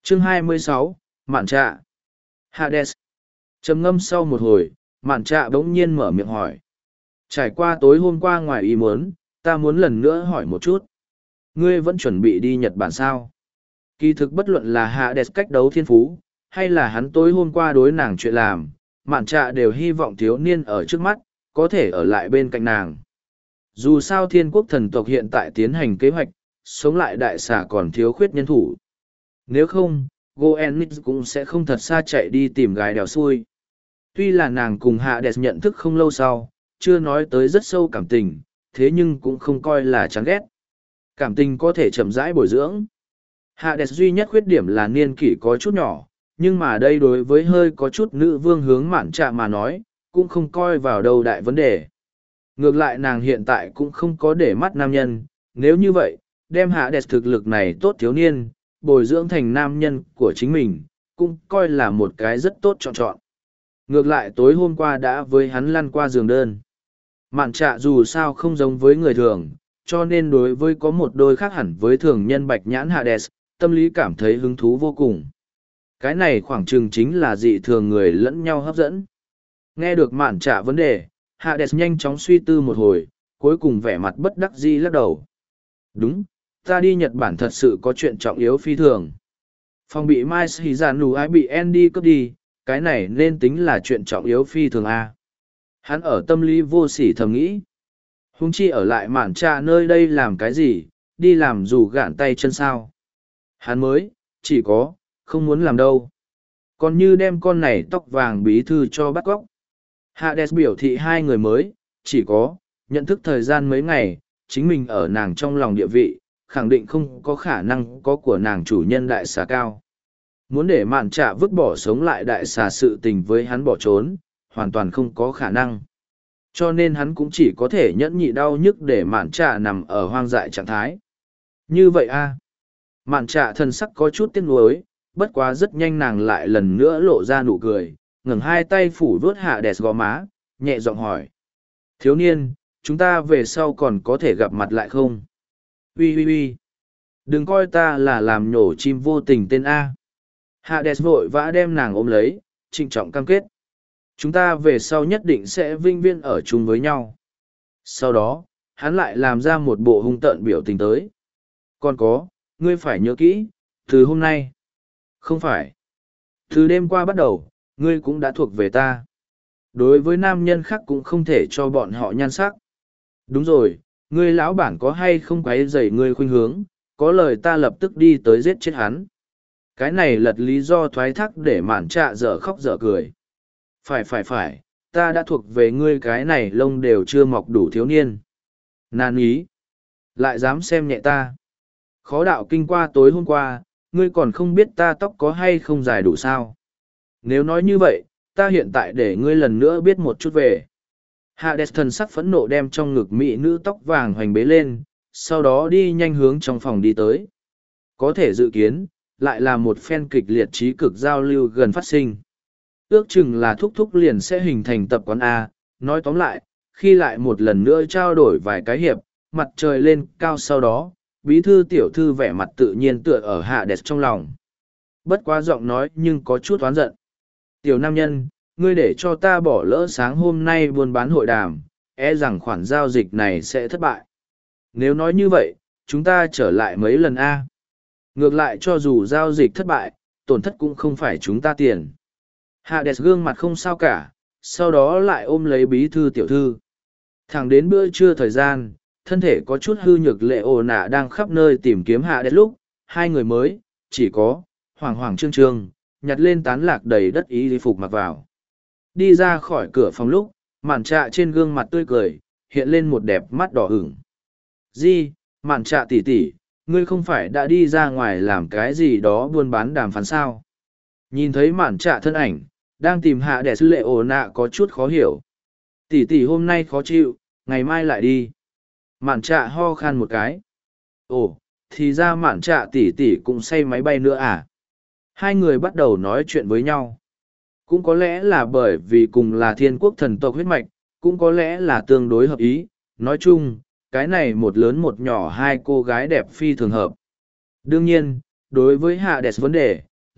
Chương 26, Mạn Trạ. Hades. Trầm ngâm sau một hồi, Mạn Trạ bỗng nhiên mở miệng hỏi. Trải qua tối hôm qua ngoài ý muốn, ta muốn lần nữa hỏi một chút. Ngươi vẫn chuẩn bị đi Nhật Bản sao? Kỳ thực bất luận là Hades cách đấu thiên phú, hay là hắn tối hôm qua đối nàng chuyện làm, Mạn Trạ đều hy vọng thiếu niên ở trước mắt, có thể ở lại bên cạnh nàng. Dù sao thiên quốc thần tộc hiện tại tiến hành kế hoạch, sống lại đại xà còn thiếu khuyết nhân thủ. Nếu không, Goenix cũng sẽ không thật xa chạy đi tìm gái đèo xuôi. Tuy là nàng cùng Hades nhận thức không lâu sau, chưa nói tới rất sâu cảm tình, thế nhưng cũng không coi là chán ghét. Cảm tình có thể chậm rãi bồi dưỡng. Hades duy nhất khuyết điểm là niên kỷ có chút nhỏ, nhưng mà đây đối với hơi có chút nữ vương hướng Mạn Trạ mà nói, cũng không coi vào đâu đại vấn đề. Ngược lại nàng hiện tại cũng không có để mắt nam nhân, nếu như vậy, đem Hades thực lực này tốt thiếu niên, bồi dưỡng thành nam nhân của chính mình, cũng coi là một cái rất tốt chọn. Ngược lại tối hôm qua đã với hắn lăn qua giường đơn. Mạn Trạ dù sao không giống với người thường, cho nên đối với có một đôi khác hẳn với thường nhân bạch nhãn Hades, tâm lý cảm thấy hứng thú vô cùng. Cái này khoảng chừng chính là dị thường người lẫn nhau hấp dẫn. Nghe được Mạn Trạ vấn đề, Hades nhanh chóng suy tư một hồi, cuối cùng vẻ mặt bất đắc dĩ lắc đầu. Đúng, ta đi Nhật Bản thật sự có chuyện trọng yếu phi thường. Phòng bị Mai Shizanu ai bị Andy cướp đi, cái này nên tính là chuyện trọng yếu phi thường A. Hắn ở tâm lý vô sỉ thầm nghĩ. Hung chi ở lại Mạn Trạ nơi đây làm cái gì, đi làm dù gạn tay chân sao. Hắn mới, chỉ có, không muốn làm đâu. Còn như đem con này tóc vàng bí thư cho bắt cóc. Hades biểu thị hai người mới, chỉ có, nhận thức thời gian mấy ngày, chính mình ở nàng trong lòng địa vị, khẳng định không có khả năng có của nàng chủ nhân đại xà cao. Muốn để Mạn Trạ vứt bỏ sống lại đại xà sự tình với hắn bỏ trốn, hoàn toàn không có khả năng. Cho nên hắn cũng chỉ có thể nhẫn nhị đau nhức để Mạn Trạ nằm ở hoang dại trạng thái. Như vậy a. Mạn Trạ thân sắc có chút tiếc nuối, bất quá rất nhanh nàng lại lần nữa lộ ra nụ cười, ngẩng hai tay phủ vuốt Hades gò má, nhẹ giọng hỏi. Thiếu niên, chúng ta về sau còn có thể gặp mặt lại không? Ui. Đừng coi ta là làm nhổ chim vô tình tên A. Hades vội vã đem nàng ôm lấy, trịnh trọng cam kết. Chúng ta về sau nhất định sẽ vinh viên ở chung với nhau. Sau đó, hắn lại làm ra một bộ hung tợn biểu tình tới. Còn có, ngươi phải nhớ kỹ, từ hôm nay. Không phải. Từ đêm qua bắt đầu, ngươi cũng đã thuộc về ta. Đối với nam nhân khác cũng không thể cho bọn họ nhan sắc. Đúng rồi, ngươi lão bản có hay không quấy rầy ngươi khuynh hướng, có lời ta lập tức đi tới giết chết hắn. Cái này lật lý do thoái thác để Mạn Trạ dở khóc dở cười. Phải, ta đã thuộc về ngươi cái này lông đều chưa mọc đủ thiếu niên. Nan ý. Lại dám xem nhẹ ta. Khó đạo kinh qua tối hôm qua, ngươi còn không biết ta tóc có hay không dài đủ sao. Nếu nói như vậy, ta hiện tại để ngươi lần nữa biết một chút về. Hades thần sắc phẫn nộ đem trong ngực mỹ nữ tóc vàng hoành bế lên, sau đó đi nhanh hướng trong phòng đi tới. Có thể dự kiến, lại là một phen kịch liệt trí cực giao lưu gần phát sinh. Ước chừng là thúc liền sẽ hình thành tập quán A, nói tóm lại, khi lại một lần nữa trao đổi vài cái hiệp, mặt trời lên cao sau đó, bí thư tiểu thư vẻ mặt tự nhiên tựa ở Hades trong lòng. Bất quá giọng nói nhưng có chút oán giận. Tiểu nam nhân, ngươi để cho ta bỏ lỡ sáng hôm nay buôn bán hội đàm, e rằng khoản giao dịch này sẽ thất bại. Nếu nói như vậy, chúng ta trở lại mấy lần A. Ngược lại cho dù giao dịch thất bại, tổn thất cũng không phải chúng ta tiền. Hades gương mặt không sao cả, sau đó lại ôm lấy bí thư tiểu thư. Thẳng đến bữa trưa thời gian, thân thể có chút hư nhược lệ ồ nạ đang khắp nơi tìm kiếm Hades lúc, hai người mới, chỉ có, hoảng trương, nhặt lên tán lạc đầy đất y phục mặc vào. Đi ra khỏi cửa phòng lúc, Mạn Trạ trên gương mặt tươi cười, hiện lên một đẹp mắt đỏ ửng. Di, Mạn Trạ tỷ tỷ, ngươi không phải đã đi ra ngoài làm cái gì đó buôn bán đàm phán sao? Nhìn thấy Mạn Trạ thân ảnh, đang tìm Hades lệ ồ nạ có chút khó hiểu. Tỷ tỷ hôm nay khó chịu, ngày mai lại đi. Mạn Trạ ho khan một cái. Ồ, thì ra Mạn Trạ tỷ tỷ cũng say máy bay nữa à? Hai người bắt đầu nói chuyện với nhau. Cũng có lẽ là bởi vì cùng là thiên quốc thần tộc huyết mạch, cũng có lẽ là tương đối hợp ý. Nói chung, cái này một lớn một nhỏ hai cô gái đẹp phi thường hợp. Đương nhiên, đối với Hades vấn đề,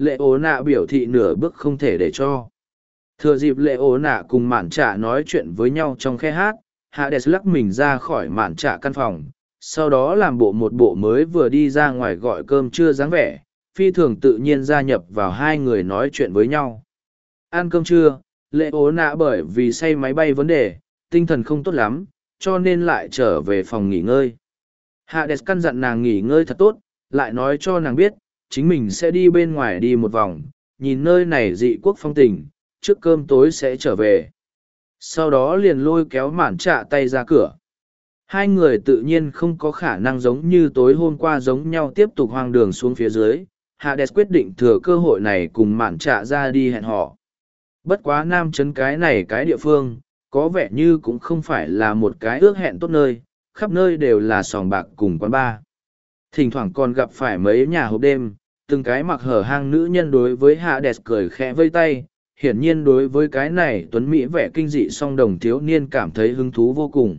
lệ ố nạ biểu thị nửa bước không thể để cho. Thừa dịp lệ ố nạ cùng mạn trạ nói chuyện với nhau trong khe hát, Hades lắc mình ra khỏi mạn trạ căn phòng, sau đó làm một bộ mới vừa đi ra ngoài gọi cơm trưa dáng vẻ, phi thường tự nhiên gia nhập vào hai người nói chuyện với nhau. Ăn cơm trưa, lệ ố nạ bởi vì say máy bay vấn đề, tinh thần không tốt lắm, cho nên lại trở về phòng nghỉ ngơi. Hades căn dặn nàng nghỉ ngơi thật tốt, lại nói cho nàng biết, chính mình sẽ đi bên ngoài đi một vòng, nhìn nơi này dị quốc phong tình, trước cơm tối sẽ trở về. Sau đó liền lôi kéo mạn trạ tay ra cửa. Hai người tự nhiên không có khả năng giống như tối hôm qua giống nhau tiếp tục hoang đường xuống phía dưới. Hades quyết định thừa cơ hội này cùng mạn trạ ra đi hẹn hò. Bất quá Nam Trấn cái này cái địa phương, có vẻ như cũng không phải là một cái ước hẹn tốt nơi, khắp nơi đều là sòng bạc cùng quán bar. Thỉnh thoảng còn gặp phải mấy nhà hộp đêm, từng cái mặc hở hang nữ nhân đối với Hades cười khẽ vây tay, hiển nhiên đối với cái này tuấn mỹ vẻ kinh dị song đồng thiếu niên cảm thấy hứng thú vô cùng.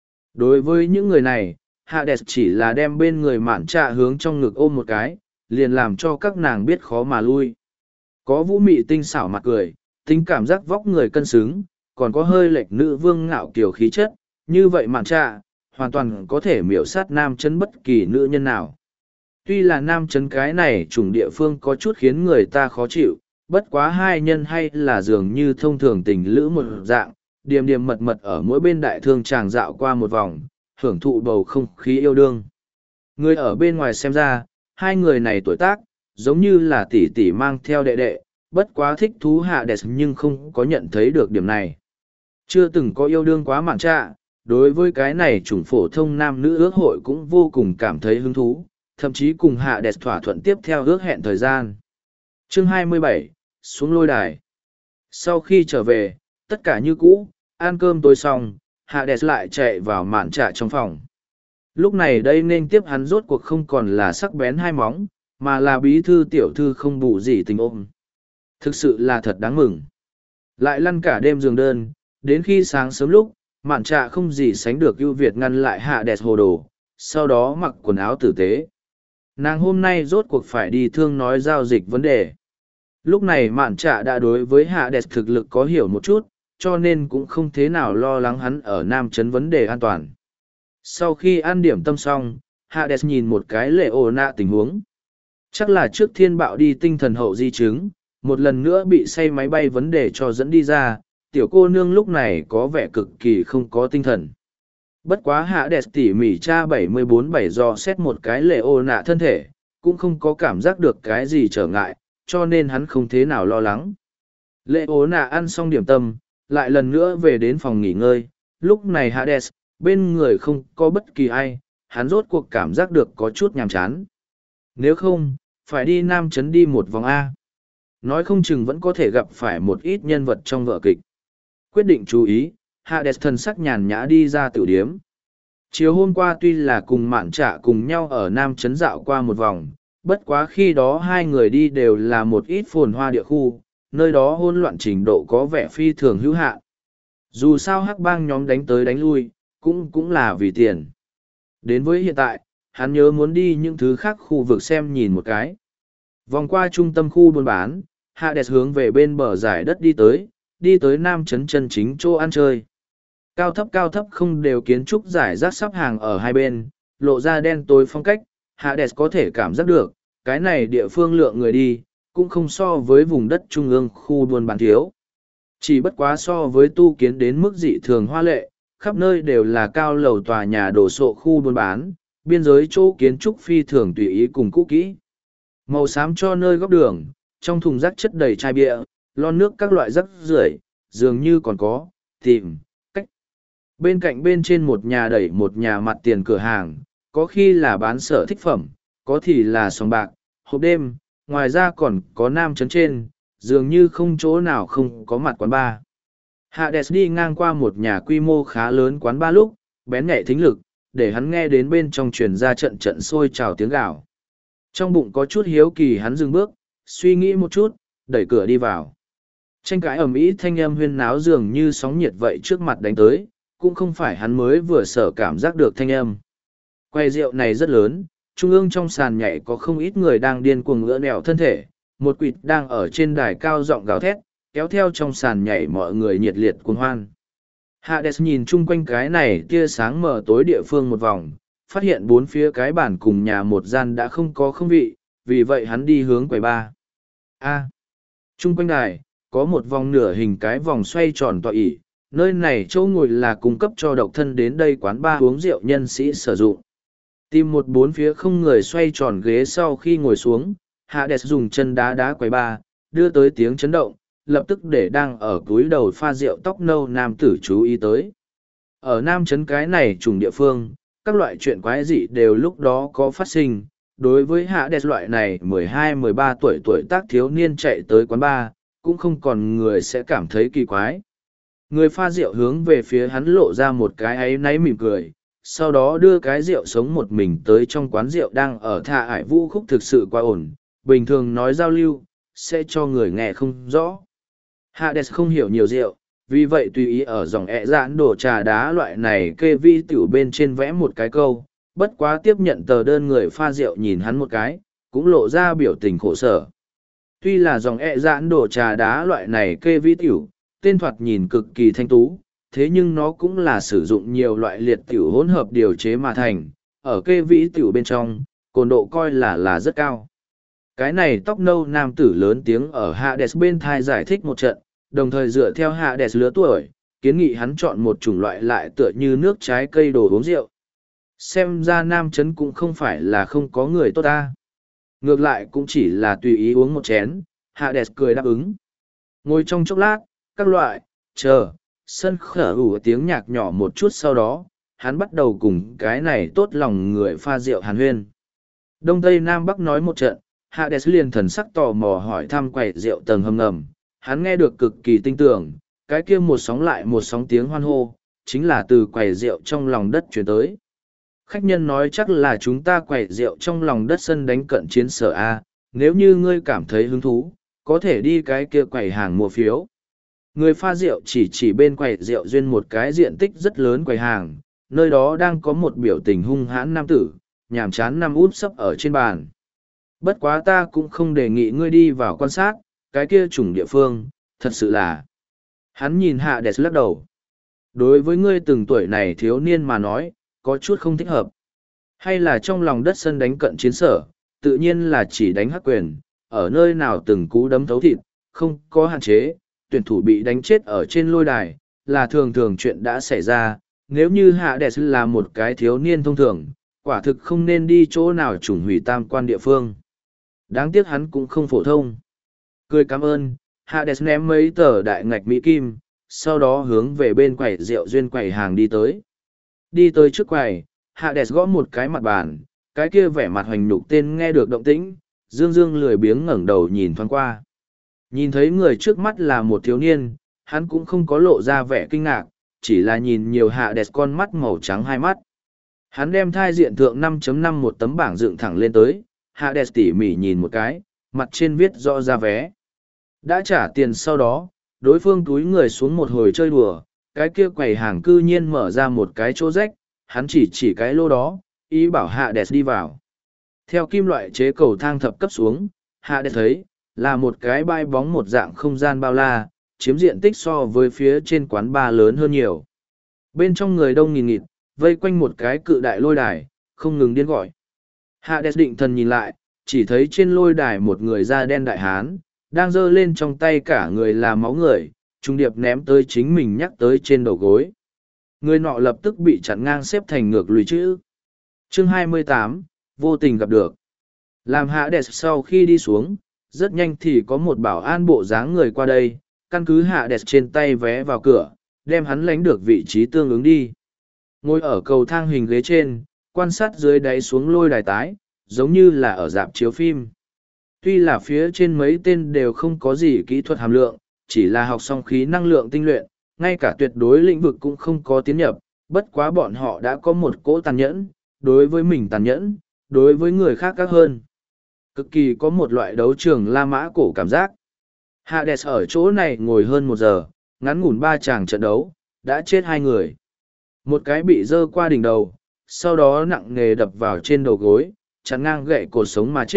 Đối với những người này, Hades chỉ là đem bên người mạn trạ hướng trong ngực ôm một cái, liền làm cho các nàng biết khó mà lui. Có vũ mị tinh xảo mặt cười, tính cảm giác vóc người cân xứng, còn có hơi lệch nữ vương ngạo kiều khí chất, như vậy mạn trạ, hoàn toàn có thể miểu sát Nam Trấn bất kỳ nữ nhân nào. Tuy là Nam Trấn cái này chủng địa phương có chút khiến người ta khó chịu, bất quá hai nhân hay là dường như thông thường tình lữ một dạng, điềm điềm mật mật ở mỗi bên đại thương tràng dạo qua một vòng, hưởng thụ bầu không khí yêu đương. Người ở bên ngoài xem ra, hai người này tuổi tác, giống như là tỷ tỷ mang theo đệ đệ, bất quá thích thú Hades nhưng không có nhận thấy được điểm này. Chưa từng có yêu đương quá mạn trạ, đối với cái này chủng phổ thông nam nữ ước hội cũng vô cùng cảm thấy hứng thú, thậm chí cùng Hades thỏa thuận tiếp theo ước hẹn thời gian. Chương 27, xuống lôi đài. Sau khi trở về, tất cả như cũ, ăn cơm tối xong, Hades lại chạy vào mạn trạ trong phòng. Lúc này đây nên tiếp hắn rốt cuộc không còn là sắc bén hai móng, mà là bí thư tiểu thư không bù gì tình ôm. Thực sự là thật đáng mừng. Lại lăn cả đêm giường đơn, đến khi sáng sớm lúc, mạn trạ không gì sánh được ưu việt ngăn lại Hades hồ đồ, sau đó mặc quần áo tử tế. Nàng hôm nay rốt cuộc phải đi thương nói giao dịch vấn đề. Lúc này mạn trạ đã đối với Hades thực lực có hiểu một chút, cho nên cũng không thế nào lo lắng hắn ở Nam Trấn vấn đề an toàn. Sau khi ăn điểm tâm xong, Hades nhìn một cái lệ ồ nạ tình huống. Chắc là trước thiên bạo đi tinh thần hậu di chứng, một lần nữa bị say máy bay vấn đề cho dẫn đi ra, tiểu cô nương lúc này có vẻ cực kỳ không có tinh thần. Bất quá Hades tỉ mỉ tra 74-7 do xét một cái lệ ồ nạ thân thể, cũng không có cảm giác được cái gì trở ngại, cho nên hắn không thế nào lo lắng. Lệ ố nạ ăn xong điểm tâm, lại lần nữa về đến phòng nghỉ ngơi, lúc này Hades, bên người không có bất kỳ ai, hắn rốt cuộc cảm giác được có chút nhàm chán. Nếu không, phải đi Nam Trấn đi một vòng A. Nói không chừng vẫn có thể gặp phải một ít nhân vật trong vở kịch. Quyết định chú ý, Hades thần sắc nhàn nhã đi ra tiểu điếm. Chiều hôm qua tuy là cùng mạn trạ cùng nhau ở Nam Trấn dạo qua một vòng, bất quá khi đó hai người đi đều là một ít phồn hoa địa khu, nơi đó hỗn loạn trình độ có vẻ phi thường hữu hạn. Dù sao hắc bang nhóm đánh tới đánh lui, cũng là vì tiền. Đến với hiện tại, hắn nhớ muốn đi những thứ khác khu vực xem nhìn một cái. Vòng qua trung tâm khu buôn bán, Hades hướng về bên bờ giải đất đi tới Nam Trấn chân chính chỗ ăn chơi. Cao thấp không đều kiến trúc giải rác sắp hàng ở hai bên, lộ ra đen tối phong cách, Hades có thể cảm giác được, cái này địa phương lượng người đi, cũng không so với vùng đất trung ương khu buôn bán thiếu. Chỉ bất quá so với tu kiến đến mức dị thường hoa lệ, khắp nơi đều là cao lầu tòa nhà đổ sộ khu buôn bán, biên giới chỗ kiến trúc phi thường tùy ý cùng cũ kỹ. Màu xám cho nơi góc đường, trong thùng rác chất đầy chai bia, lon nước các loại rác rưởi, dường như còn có, tìm, cách. Bên cạnh bên trên một nhà đẩy một nhà mặt tiền cửa hàng, có khi là bán sở thích phẩm, có thì là sòng bạc, hộp đêm, ngoài ra còn có Nam Trấn trên, dường như không chỗ nào không có mặt quán bar. Hades đi ngang qua một nhà quy mô khá lớn quán bar lúc, bén nhạy thính lực, để hắn nghe đến bên trong truyền ra trận trận sôi trào tiếng gào. Trong bụng có chút hiếu kỳ hắn dừng bước, suy nghĩ một chút, đẩy cửa đi vào. Tranh cãi ầm ĩ thanh âm huyên náo dường như sóng nhiệt vậy trước mặt đánh tới, cũng không phải hắn mới vừa sở cảm giác được thanh âm. Quầy rượu này rất lớn, trung ương trong sàn nhảy có không ít người đang điên cuồng ngỡ nẹo thân thể, một quỷ đang ở trên đài cao giọng gào thét, kéo theo trong sàn nhảy mọi người nhiệt liệt cuồng hoan. Hades nhìn chung quanh cái này tia sáng mờ tối địa phương một vòng, phát hiện bốn phía cái bàn cùng nhà một gian đã không có không vị, vì vậy hắn đi hướng quầy bar. Chung quanh đài, có một vòng nửa hình cái vòng xoay tròn tọa ỷ, nơi này chỗ ngồi là cung cấp cho độc thân đến đây quán bar uống rượu nhân sĩ sử dụng. Tìm một bốn phía không người xoay tròn ghế sau khi ngồi xuống, Hades dùng chân đá đá quầy bar, đưa tới tiếng chấn động, lập tức để đang ở cúi đầu pha rượu tóc nâu nam tử chú ý tới. Ở Nam Trấn cái này trùng địa phương, các loại chuyện quái dị đều lúc đó có phát sinh. Đối với Hades loại này 12-13 tuổi tác thiếu niên chạy tới quán bar, cũng không còn người sẽ cảm thấy kỳ quái. Người pha rượu hướng về phía hắn lộ ra một cái áy náy mỉm cười, sau đó đưa cái rượu sống một mình tới trong quán rượu đang ở Thạ Ải Vũ Khúc thực sự quá ổn, bình thường nói giao lưu, sẽ cho người nghe không rõ. Hades không hiểu nhiều rượu, vì vậy tùy ý ở dòng giãn đổ trà đá loại này kê vi tiểu bên trên vẽ một cái câu, bất quá tiếp nhận tờ đơn người pha rượu nhìn hắn một cái, cũng lộ ra biểu tình khổ sở. Tuy là dòng giãn đổ trà đá loại này kê vi tiểu, tên thoạt nhìn cực kỳ thanh tú, thế nhưng nó cũng là sử dụng nhiều loại liệt tiểu hỗn hợp điều chế mà thành, ở kê vĩ tiểu bên trong, cồn độ coi là rất cao. Cái này tóc nâu nam tử lớn tiếng ở Hades bên thai giải thích một trận, đồng thời dựa theo Hades lứa tuổi, kiến nghị hắn chọn một chủng loại lại tựa như nước trái cây đồ uống rượu. Xem ra Nam Trấn cũng không phải là không có người tốt ta. Ngược lại cũng chỉ là tùy ý uống một chén, Hades cười đáp ứng. Ngồi trong chốc lát, các loại, sân khở ủ tiếng nhạc nhỏ một chút sau đó, hắn bắt đầu cùng cái này tốt lòng người pha rượu hàn huyên. Đông Tây Nam Bắc nói một trận, Hades liền thần sắc tò mò hỏi thăm quầy rượu tầng hầm ngầm, hắn nghe được cực kỳ tinh tưởng, cái kia một sóng lại một sóng tiếng hoan hô, chính là từ quầy rượu trong lòng đất chuyển tới. Khách nhân nói chắc là chúng ta quầy rượu trong lòng đất sân đánh cận chiến sở A, nếu như ngươi cảm thấy hứng thú, có thể đi cái kia quầy hàng mua phiếu. Người pha rượu chỉ bên quầy rượu duyên một cái diện tích rất lớn quầy hàng, nơi đó đang có một biểu tình hung hãn nam tử, nhàm chán nằm úp sấp ở trên bàn. Bất quá ta cũng không đề nghị ngươi đi vào quan sát, cái kia chủng địa phương, thật sự là. Hắn nhìn Hades lắc đầu. Đối với ngươi từng tuổi này thiếu niên mà nói, có chút không thích hợp. Hay là trong lòng đất sân đánh cận chiến sở, tự nhiên là chỉ đánh hắc quyền, ở nơi nào từng cú đấm thấu thịt, không có hạn chế, tuyển thủ bị đánh chết ở trên lôi đài, là thường thường chuyện đã xảy ra. Nếu như Hades là một cái thiếu niên thông thường, quả thực không nên đi chỗ nào chủng hủy tam quan địa phương. Đáng tiếc hắn cũng không phổ thông. Cười cảm ơn, Hades ném mấy tờ đại ngạch mỹ kim, sau đó hướng về bên quầy rượu duyên quầy hàng đi tới. Đi tới trước quầy, Hades gõ một cái mặt bàn, cái kia vẻ mặt hoành nhục tên nghe được động tĩnh, dương dương lười biếng ngẩng đầu nhìn thoáng qua. Nhìn thấy người trước mắt là một thiếu niên, hắn cũng không có lộ ra vẻ kinh ngạc, chỉ là nhìn nhiều Hades con mắt màu trắng hai mắt. Hắn đem thai diện thượng 5.5 một tấm bảng dựng thẳng lên tới, Hades tỉ mỉ nhìn một cái, mặt trên viết rõ ra vé. Đã trả tiền sau đó, đối phương túi người xuống một hồi chơi đùa, cái kia quầy hàng cư nhiên mở ra một cái chỗ rách, hắn chỉ cái lô đó, ý bảo Hades đi vào. Theo kim loại chế cầu thang thập cấp xuống, Hades thấy, là một cái bãi bóng một dạng không gian bao la, chiếm diện tích so với phía trên quán bar lớn hơn nhiều. Bên trong người đông nghìn nghịt, vây quanh một cái cự đại lôi đài, không ngừng điên gọi. Hades định thần nhìn lại, chỉ thấy trên lôi đài một người da đen đại hán, đang giơ lên trong tay cả người là máu người, trung điệp ném tới chính mình nhắc tới trên đầu gối. Người nọ lập tức bị chặn ngang xếp thành ngược lùi chữ. Chương 28, vô tình gặp được. Làm Hades sau khi đi xuống, rất nhanh thì có một bảo an bộ dáng người qua đây, căn cứ Hades trên tay vé vào cửa, đem hắn lánh được vị trí tương ứng đi. Ngồi ở cầu thang hình ghế trên, quan sát dưới đáy xuống lôi đài tái, giống như là ở rạp chiếu phim. Tuy là phía trên mấy tên đều không có gì kỹ thuật hàm lượng, chỉ là học xong khí năng lượng tinh luyện, ngay cả tuyệt đối lĩnh vực cũng không có tiến nhập, bất quá bọn họ đã có một cỗ tàn nhẫn, đối với mình tàn nhẫn, đối với người khác các hơn. Cực kỳ có một loại đấu trường La Mã cổ cảm giác. Hades ở chỗ này ngồi hơn 1 giờ, ngắn ngủn 3 chàng trận đấu, đã chết 2 người. Một cái bị dơ qua đỉnh đầu, sau đó nặng nề đập vào trên đầu gối, chắn ngang gậy cột sống mà chết,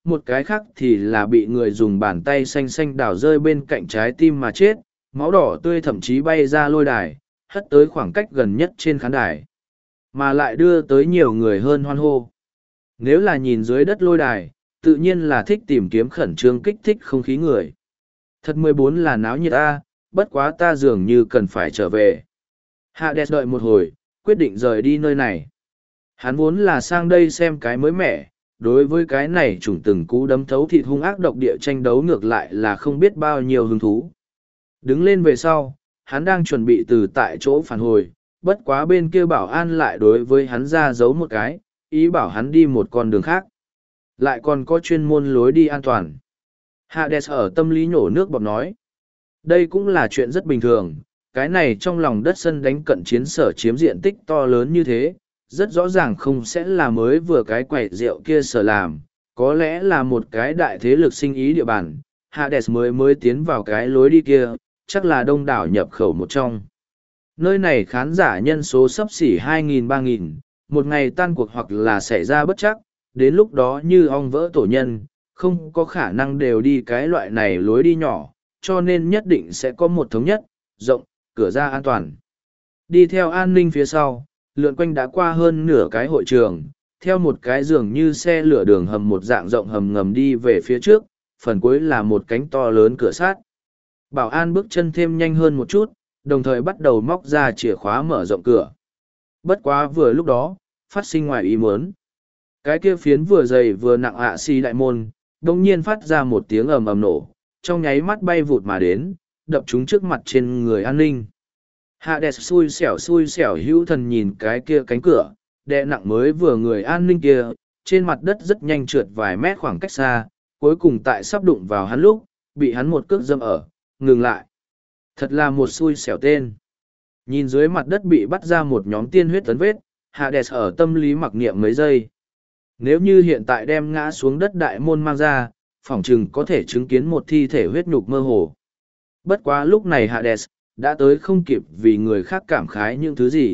một cái khác thì là bị người dùng bàn tay xanh xanh đào rơi bên cạnh trái tim mà chết, máu đỏ tươi thậm chí bay ra lôi đài, hất tới khoảng cách gần nhất trên khán đài. Mà lại đưa tới nhiều người hơn hoan hô. Nếu là nhìn dưới đất lôi đài, tự nhiên là thích tìm kiếm khẩn trương kích thích không khí người. Thật 14 là náo nhiệt a, bất quá ta dường như cần phải trở về. Hades đợi một hồi, quyết định rời đi nơi này. Hắn vốn là sang đây xem cái mới mẻ, đối với cái này chủng từng cú đấm thấu thịt hung ác độc địa tranh đấu ngược lại là không biết bao nhiêu hứng thú. Đứng lên về sau, hắn đang chuẩn bị từ tại chỗ phản hồi, bất quá bên kia bảo an lại đối với hắn ra giấu một cái, ý bảo hắn đi một con đường khác. Lại còn có chuyên môn lối đi an toàn. Hades ở tâm lý nhổ nước bọt nói. Đây cũng là chuyện rất bình thường, cái này trong lòng đất sân đánh cận chiến sở chiếm diện tích to lớn như thế, rất rõ ràng không sẽ là mới vừa cái quẩy rượu kia sở làm, có lẽ là một cái đại thế lực sinh ý địa bàn. Hades mới tiến vào cái lối đi kia, chắc là đông đảo nhập khẩu một trong. Nơi này khán giả nhân số xấp xỉ 2.000-3.000, một ngày tan cuộc hoặc là xảy ra bất chắc, đến lúc đó như ong vỡ tổ nhân, không có khả năng đều đi cái loại này lối đi nhỏ, cho nên nhất định sẽ có một thống nhất, rộng, cửa ra an toàn. Đi theo an ninh phía sau, lượn quanh đã qua hơn nửa cái hội trường, theo một cái giường như xe lửa đường hầm một dạng rộng hầm ngầm đi về phía trước, phần cuối là một cánh to lớn cửa sắt. Bảo an bước chân thêm nhanh hơn một chút, đồng thời bắt đầu móc ra chìa khóa mở rộng cửa. Bất quá vừa lúc đó, phát sinh ngoài ý muốn. Cái kia phiến vừa dày vừa nặng xi đại môn, đồng nhiên phát ra một tiếng ầm ầm nổ, trong nháy mắt bay vụt mà đến, đập chúng trước mặt trên người an ninh. Hades xui xẻo hữu thần nhìn cái kia cánh cửa, đè nặng mới vừa người an ninh kia, trên mặt đất rất nhanh trượt vài mét khoảng cách xa, cuối cùng tại sắp đụng vào hắn lúc, bị hắn một cước dâm ở, ngừng lại. Thật là một xui xẻo tên. Nhìn dưới mặt đất bị bắt ra một nhóm tiên huyết tấn vết, Hades ở tâm lý mặc niệm mấy giây. Nếu như hiện tại đem ngã xuống đất đại môn mang ra, phỏng chừng có thể chứng kiến một thi thể huyết nhục mơ hồ. Bất quá lúc này Hades đã tới không kịp vì người khác cảm khái những thứ gì.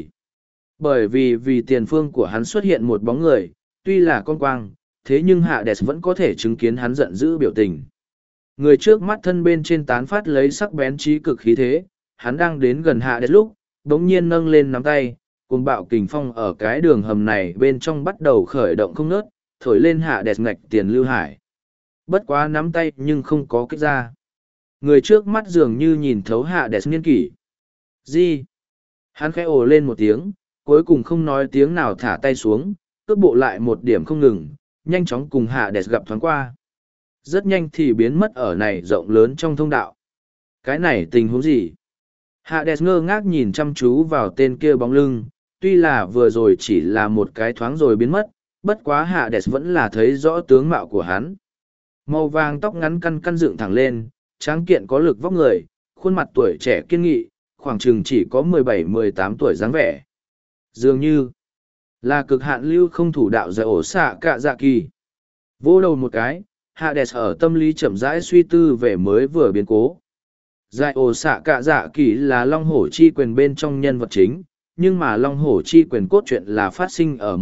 Bởi vì tiền phương của hắn xuất hiện một bóng người, tuy là con quang, thế nhưng Hades vẫn có thể chứng kiến hắn giận dữ biểu tình. Người trước mắt thân bên trên tán phát lấy sắc bén trí cực khí thế, hắn đang đến gần Hades lúc, bỗng nhiên nâng lên nắm tay, cùng bạo kình phong ở cái đường hầm này bên trong bắt đầu khởi động không ngớt, thổi lên Hades ngạch tiền lưu hải. Bất quá nắm tay nhưng không có kích ra. Người trước mắt dường như nhìn thấu Hades niên kỷ. Gì? Hắn khẽ ồ lên một tiếng, cuối cùng không nói tiếng nào thả tay xuống, cước bộ lại một điểm không ngừng, nhanh chóng cùng Hades gặp thoáng qua. Rất nhanh thì biến mất ở này rộng lớn trong thông đạo. Cái này tình huống gì? Hades ngơ ngác nhìn chăm chú vào tên kia bóng lưng, tuy là vừa rồi chỉ là một cái thoáng rồi biến mất, bất quá Hades vẫn là thấy rõ tướng mạo của hắn. Màu vàng tóc ngắn căn dựng thẳng lên, tráng kiện có lực vóc người, khuôn mặt tuổi trẻ kiên nghị, khoảng chừng chỉ có 17-18 tuổi dáng vẻ. Dường như là cực hạn lưu không thủ đạo giải ổ xạ cạ dạ kỳ. Vô đầu một cái, Hades ở tâm lý chậm rãi suy tư về mới vừa biến cố. Giải ổ xạ cạ dạ kỳ là Long Hổ chi quyền bên trong nhân vật chính, nhưng mà Long Hổ chi quyền cốt truyện là phát sinh ở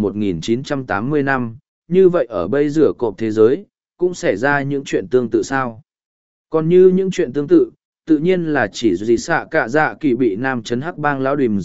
1980 năm, như vậy ở bây giờ cộp thế giới, cũng xảy ra những chuyện tương tự sao. Còn như những chuyện tương tự, tự nhiên là chỉ gì xạ cạ dạ kỳ bị nam chấn hắc bang lão đìm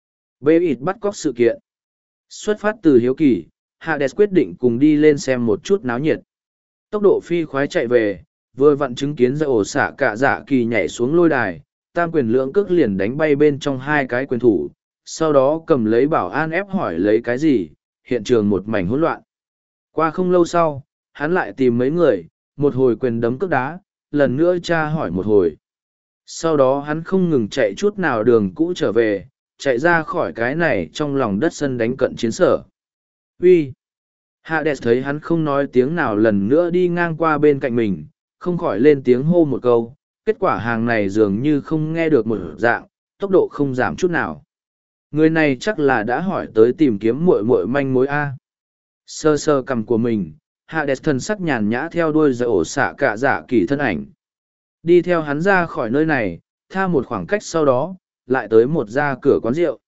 bê ịt bắt cóc sự kiện. Xuất phát từ hiếu kỳ, Hades quyết định cùng đi lên xem một chút náo nhiệt. Tốc độ phi khoái chạy về, vừa vặn chứng kiến ra ổ xạ cạ dạ kỳ nhảy xuống lôi đài, tam quyền lưỡng cước liền đánh bay bên trong hai cái quyền thủ, sau đó cầm lấy bảo an ép hỏi lấy cái gì, hiện trường một mảnh hỗn loạn. Qua không lâu sau, hắn lại tìm mấy người, một hồi quyền đấm cước đá, lần nữa tra hỏi một hồi. Sau đó hắn không ngừng chạy chút nào đường cũ trở về, chạy ra khỏi cái này trong lòng đất sân đánh cận chiến sở. Uy! Hades thấy hắn không nói tiếng nào lần nữa đi ngang qua bên cạnh mình, không khỏi lên tiếng hô một câu, kết quả hàng này dường như không nghe được một dạng, tốc độ không giảm chút nào. Người này chắc là đã hỏi tới tìm kiếm muội manh mối A. Sơ sơ cầm của mình, Hades thân sắc nhàn nhã theo đuôi giải ổ xạ cạ dạ kỳ thân ảnh. Đi theo hắn ra khỏi nơi này, tha một khoảng cách sau đó, lại tới một ra cửa quán rượu.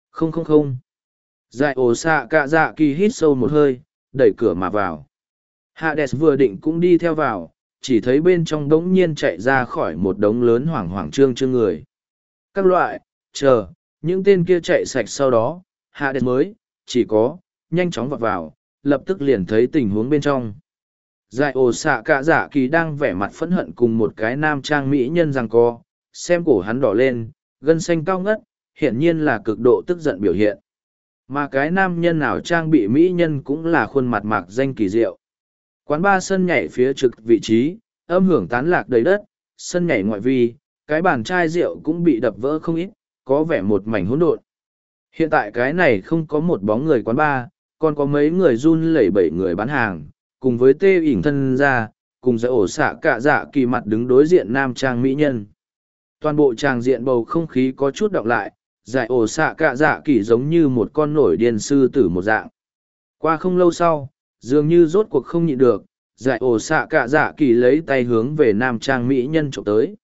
Không. Giải ổ xạ cạ dạ kỳ hít sâu một hơi, đẩy cửa mà vào. Hades vừa định cũng đi theo vào, chỉ thấy bên trong đống nhiên chạy ra khỏi một đống lớn hoảng hoảng trương trương người. Các loại, chờ, những tên kia chạy sạch sau đó, Hades mới, chỉ có, nhanh chóng vọt vào, lập tức liền thấy tình huống bên trong. Giải ổ xạ cả giả kỳ đang vẻ mặt phẫn hận cùng một cái nam trang mỹ nhân giằng co, xem cổ hắn đỏ lên, gân xanh cao ngất, hiển nhiên là cực độ tức giận biểu hiện. Mà cái nam nhân nào trang bị mỹ nhân cũng là khuôn mặt mạc danh kỳ diệu. Quán ba sân nhảy phía trực vị trí, âm hưởng tán lạc đầy đất, sân nhảy ngoại vi, cái bàn chai rượu cũng bị đập vỡ không ít, có vẻ một mảnh hỗn độn. Hiện tại cái này không có một bóng người quán ba, còn có mấy người run lẩy bẩy người bán hàng, cùng với tê ỉn thân ra, cùng giải ổ xạ cả dạ kỳ mặt đứng đối diện nam trang mỹ nhân. Toàn bộ tràng diện bầu không khí có chút đọng lại, giải ổ xạ cả dạ kỳ giống như một con nổi điên sư tử một dạng. Qua không lâu sau, dường như rốt cuộc không nhịn được, giải ổ xạ cả dạ kỳ lấy tay hướng về nam trang mỹ nhân trộm tới.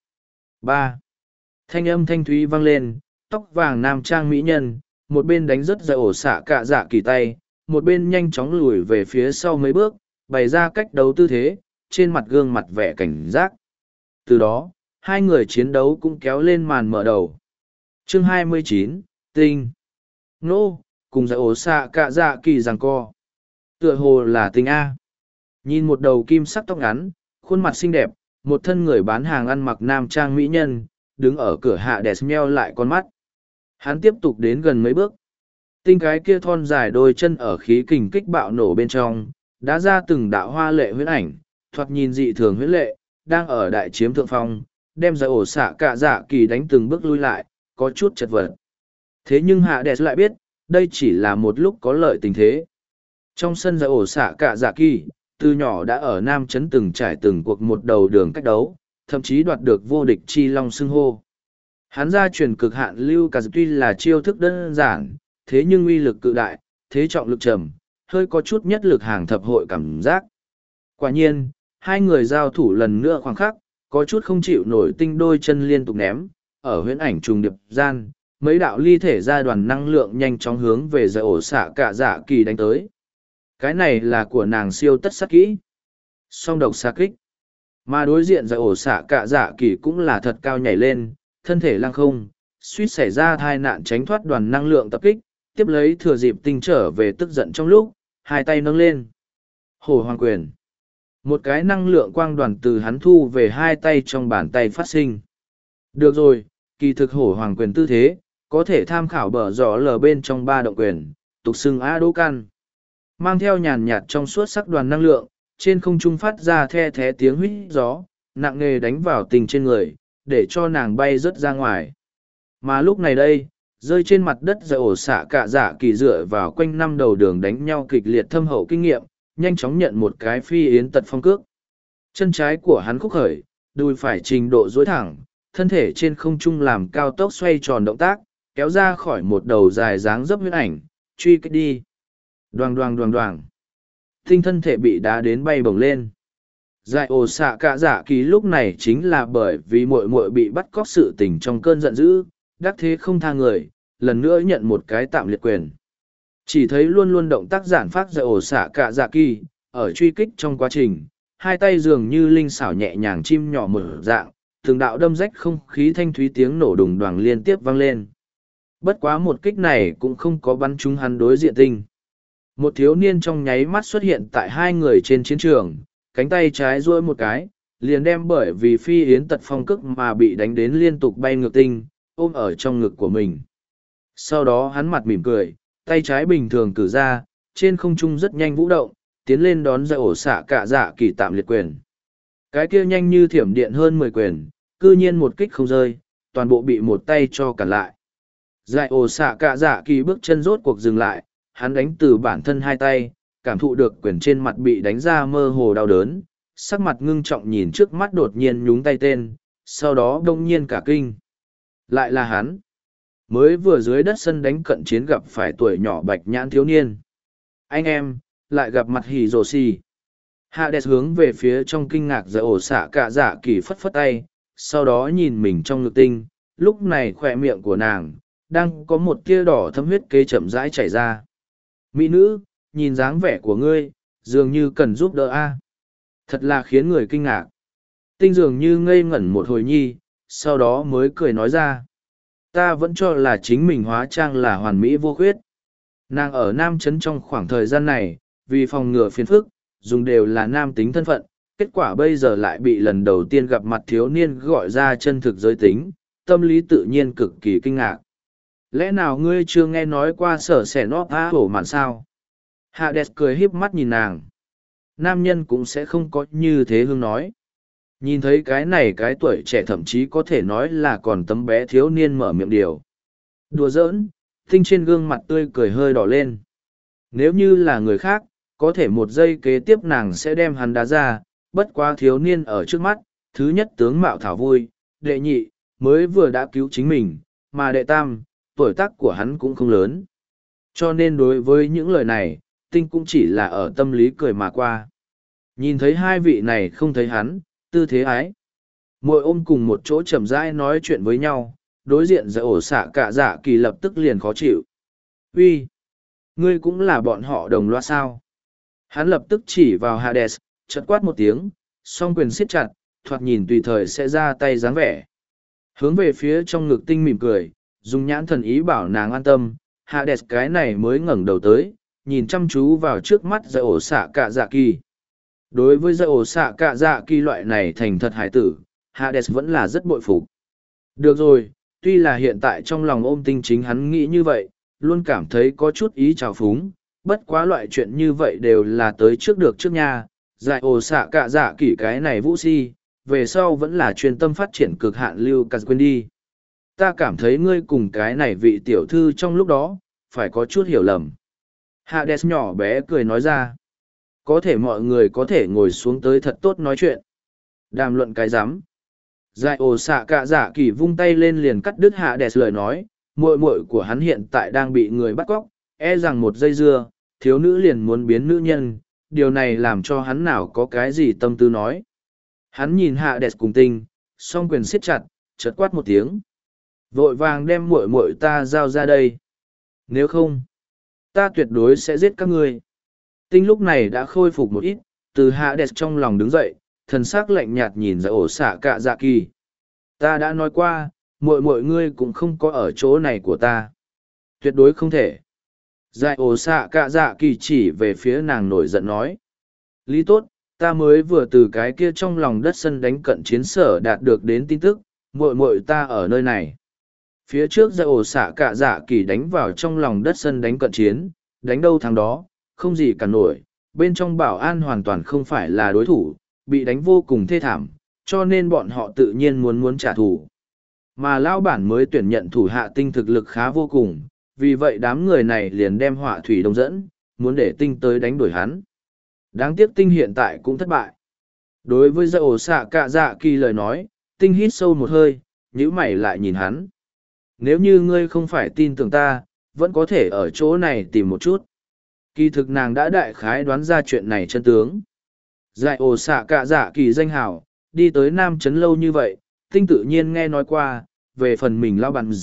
3. Thanh âm thanh thúy vang lên, tóc vàng nam trang mỹ nhân, một bên đánh rớt giải ổ xạ cả dạ kỳ tay, một bên nhanh chóng lùi về phía sau mấy bước, bày ra cách đấu tư thế, trên mặt gương mặt vẻ cảnh giác. Từ đó, hai người chiến đấu cũng kéo lên màn mở đầu. Chương 29, Tinh. Nô, cùng giải ổ xạ cả dạ kỳ giằng co. Tựa hồ là Tinh A. Nhìn một đầu kim sắc tóc ngắn, khuôn mặt xinh đẹp, một thân người bán hàng ăn mặc nam trang mỹ nhân, đứng ở cửa hạ đẹp meo lại con mắt. Hắn tiếp tục đến gần mấy bước. Tinh cái kia thon dài đôi chân ở khí kình kích bạo nổ bên trong, đã ra từng đạo hoa lệ huyễn ảnh, thoạt nhìn dị thường huyễn lệ, đang ở đại chiếm thượng phong, đem giải ổ xạ cả dạ kỳ đánh từng bước lui lại, có chút chật vật. Thế nhưng hạ đẹp lại biết, đây chỉ là một lúc có lợi tình thế. Trong sân giải ổ xạ cả dạ kỳ, từ nhỏ đã ở Nam Trấn từng trải từng cuộc một đầu đường cách đấu, thậm chí đoạt được vô địch chi long xưng hô. Hắn ra truyền cực hạn lưu cả tuy là chiêu thức đơn giản, thế nhưng uy lực cự đại, thế trọng lực trầm, hơi có chút nhất lực hàng thập hội cảm giác. Quả nhiên, hai người giao thủ lần nữa khoảng khắc, có chút không chịu nổi Tinh đôi chân liên tục ném, ở huyễn ảnh trùng điệp gian, mấy đạo ly thể ra đoàn năng lượng nhanh chóng hướng về giải ổ xạ cả dạ kỳ đánh tới. Cái này là của nàng siêu tất sát kỹ. Song độc xa kích. Mà đối diện giải ổ xạ cả dạ kỳ cũng là thật cao nhảy lên, thân thể lăng không, suýt xảy ra tai nạn tránh thoát đoàn năng lượng tập kích, tiếp lấy thừa dịp Tinh trở về tức giận trong lúc, hai tay nâng lên. Hổ hoàng quyền. Một cái năng lượng quang đoàn từ hắn thu về hai tay trong bàn tay phát sinh. Được rồi, kỳ thực hổ hoàng quyền tư thế, có thể tham khảo bở gió lờ bên trong ba động quyền, tục xưng A Đô Căn. Mang theo nhàn nhạt trong suốt sắc đoàn năng lượng, trên không trung phát ra the thé tiếng huýt gió, nặng nề đánh vào Tình trên người, để cho nàng bay rớt ra ngoài. Mà lúc này đây, rơi trên mặt đất giải ổ xạ cả dạ kỳ dựa vào quanh năm đầu đường đánh nhau kịch liệt thâm hậu kinh nghiệm, nhanh chóng nhận một cái phi yến tật phong cước. Chân trái của hắn khúc khởi, đùi phải trình độ dối thẳng, thân thể trên không trung làm cao tốc xoay tròn động tác, kéo ra khỏi một đầu dài dáng dấp huyễn ảnh, truy kích đi. Đoàng đoàng đoàng đoàng. Tinh thân thể bị đá đến bay bổng lên. Giải ổ xạ cả dạ kỳ lúc này chính là bởi vì muội muội bị bắt cóc sự tình trong cơn giận dữ, đắc thế không tha người, lần nữa nhận một cái tạm liệt quyền. Chỉ thấy luôn luôn động tác giản phát giải ổ xạ cả dạ kỳ, ở truy kích trong quá trình, hai tay dường như linh xảo nhẹ nhàng chim nhỏ mở dạng, từng đạo đâm rách không khí thanh thúy tiếng nổ đùng đoàng liên tiếp vang lên. Bất quá một kích này cũng không có bắn trúng hắn đối diện Tinh. Một thiếu niên trong nháy mắt xuất hiện tại hai người trên chiến trường, cánh tay trái duỗi một cái, liền đem bởi vì phi yến tật phong cức mà bị đánh đến liên tục bay ngược Tinh, ôm ở trong ngực của mình. Sau đó hắn mặt mỉm cười, tay trái bình thường cử ra, trên không trung rất nhanh vũ động, tiến lên đón giải ổ xạ cả dạ kỳ tạm liệt quyền. Cái kia nhanh như thiểm điện hơn 10 quyền, cư nhiên một kích không rơi, toàn bộ bị một tay cho cản lại. Giải ổ xạ cả dạ kỳ bước chân rốt cuộc dừng lại, hắn đánh từ bản thân hai tay, cảm thụ được quyền trên mặt bị đánh ra mơ hồ đau đớn, sắc mặt ngưng trọng nhìn trước mắt đột nhiên nhúng tay tên, sau đó đông nhiên cả kinh. Lại là hắn. Mới vừa dưới đất sân đánh cận chiến gặp phải tuổi nhỏ bạch nhãn thiếu niên. Anh em, lại gặp mặt hỉ rồ xì. Hades hướng về phía trong kinh ngạc giải ổ xạ cả dạ kỳ phất phất tay, sau đó nhìn mình trong ngực Tinh, lúc này khỏe miệng của nàng, đang có một tia đỏ thâm huyết kế chậm rãi chảy ra. Mỹ nữ, nhìn dáng vẻ của ngươi, Dường như cần giúp đỡ a. Thật là khiến người kinh ngạc. Tinh dường như ngây ngẩn một hồi nhi, sau đó mới cười nói ra. Ta vẫn cho là chính mình hóa trang là hoàn mỹ vô khuyết. Nàng ở Nam Trấn trong khoảng thời gian này, vì phòng ngừa phiền phức, dùng đều là nam tính thân phận, kết quả bây giờ lại bị lần đầu tiên gặp mặt thiếu niên gọi ra chân thực giới tính, tâm lý tự nhiên cực kỳ kinh ngạc. Lẽ nào ngươi chưa nghe nói qua sở sẻ nó á hổ mạn sao? Hades cười híp mắt nhìn nàng. Nam nhân cũng sẽ không có như thế hương nói. Nhìn thấy cái này cái tuổi trẻ thậm chí có thể nói là còn tấm bé thiếu niên mở miệng điều. Đùa giỡn, Tinh trên gương mặt tươi cười hơi đỏ lên. Nếu như là người khác, có thể một giây kế tiếp nàng sẽ đem hắn đá ra, bất quá thiếu niên ở trước mắt, thứ nhất tướng mạo thảo vui, đệ nhị, mới vừa đã cứu chính mình, mà đệ tam, tuổi tác của hắn cũng không lớn. Cho nên đối với những lời này, Tinh cũng chỉ là ở tâm lý cười mà qua. Nhìn thấy hai vị này không thấy hắn, tư thế ái. Mội ôm cùng một chỗ chậm rãi nói chuyện với nhau, đối diện giữa ổ xạ cả dạ kỳ lập tức liền khó chịu. Uy, ngươi cũng là bọn họ đồng loa sao? Hắn lập tức chỉ vào Hades, chợt quát một tiếng, song quyền siết chặt, thoạt nhìn tùy thời sẽ ra tay dáng vẻ. Hướng về phía trong ngực Tinh mỉm cười, dùng nhãn thần ý bảo nàng an tâm, Hades cái này mới ngẩng đầu tới, nhìn chăm chú vào trước mắt giữa ổ xạ cả dạ kỳ. Đối với giữa ổ xạ cả dạ kỳ loại này thành thật hải tử, Hades vẫn là rất bội phục. Được rồi, tuy là hiện tại trong lòng ôm Tinh chính hắn nghĩ như vậy, luôn cảm thấy có chút ý trào phúng, bất quá loại chuyện như vậy đều là tới trước được trước nha, dại ổ xạ cả dạ kỳ cái này vũ si, về sau vẫn là chuyên tâm phát triển cực hạn lưu cắt quên đi. Ta cảm thấy ngươi cùng cái này vị tiểu thư trong lúc đó, phải có chút hiểu lầm. Hades nhỏ bé cười nói ra. Có thể mọi người có thể ngồi xuống tới thật tốt nói chuyện. Đàm luận cái rắm Dại ổ xạ cả dạ kỳ vung tay lên liền cắt đứt Hades lời nói, muội muội của hắn hiện tại đang bị người bắt cóc, e rằng một giây dưa, thiếu nữ liền muốn biến nữ nhân, điều này làm cho hắn nào có cái gì tâm tư nói. Hắn nhìn Hades cùng Tinh, song quyền siết chặt, chợt quát một tiếng. Vội vàng đem muội muội ta giao ra đây. Nếu không, ta tuyệt đối sẽ giết các ngươi. Tinh lúc này đã khôi phục một ít, từ Hades trong lòng đứng dậy, thần sắc lạnh nhạt nhìn ra ổ xạ cả dạ kỳ. Ta đã nói qua, muội muội ngươi cũng không có ở chỗ này của ta. Tuyệt đối không thể. Giải ổ xạ cả dạ kỳ chỉ về phía nàng nổi giận nói. Lý tốt, ta mới vừa từ cái kia trong lòng đất sân đánh cận chiến sở đạt được đến tin tức, muội muội ta ở nơi này. Phía trước giải ổ xạ cả dạ kỳ đánh vào trong lòng đất sân đánh cận chiến, đánh đâu thắng đó, không gì cả nổi, bên trong bảo an hoàn toàn không phải là đối thủ, bị đánh vô cùng thê thảm, cho nên bọn họ tự nhiên muốn trả thù. Mà lão bản mới tuyển nhận thủ hạ Tinh thực lực khá vô cùng, vì vậy đám người này liền đem họa thủy đông dẫn, muốn để Tinh tới đánh đuổi hắn. Đáng tiếc Tinh hiện tại cũng thất bại. Đối với dạ ổ xạ cả dạ kỳ lời nói, Tinh hít sâu một hơi, nhíu mày lại nhìn hắn. Nếu như ngươi không phải tin tưởng ta, vẫn có thể ở chỗ này tìm một chút. Kỳ thực nàng đã đại khái đoán ra chuyện này chân tướng. Giải ổ xạ cả dạ kỳ danh hảo, đi tới Nam Trấn lâu như vậy, Tinh tự nhiên nghe nói qua, về phần mình lao bàn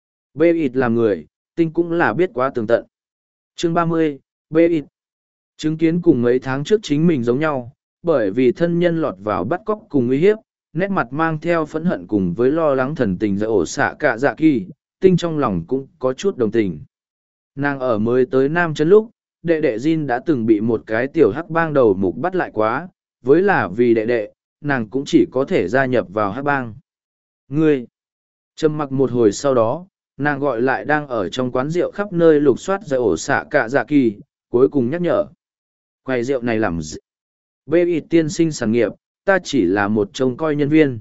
bê ịt làm người, Tinh cũng là biết quá tường tận. Chương 30, bê ịt. Chứng kiến cùng mấy tháng trước chính mình giống nhau, bởi vì thân nhân lọt vào bắt cóc cùng uy hiếp, nét mặt mang theo phẫn hận cùng với lo lắng thần tình giải ổ xạ cả dạ kỳ, Tinh trong lòng cũng có chút đồng tình. Nàng ở mới tới Nam Trấn lúc, đệ đệ Jin đã từng bị một cái tiểu hắc bang đầu mục bắt lại quá, với là vì đệ đệ, nàng cũng chỉ có thể gia nhập vào hắc bang. Ngươi! Trầm mặc một hồi sau đó, nàng gọi lại đang ở trong quán rượu khắp nơi lục soát giải ổ xạ cả dạ kỳ, cuối cùng nhắc nhở. Quầy rượu này làm gì? B.I. tiên sinh sản nghiệp, ta chỉ là một trông coi nhân viên.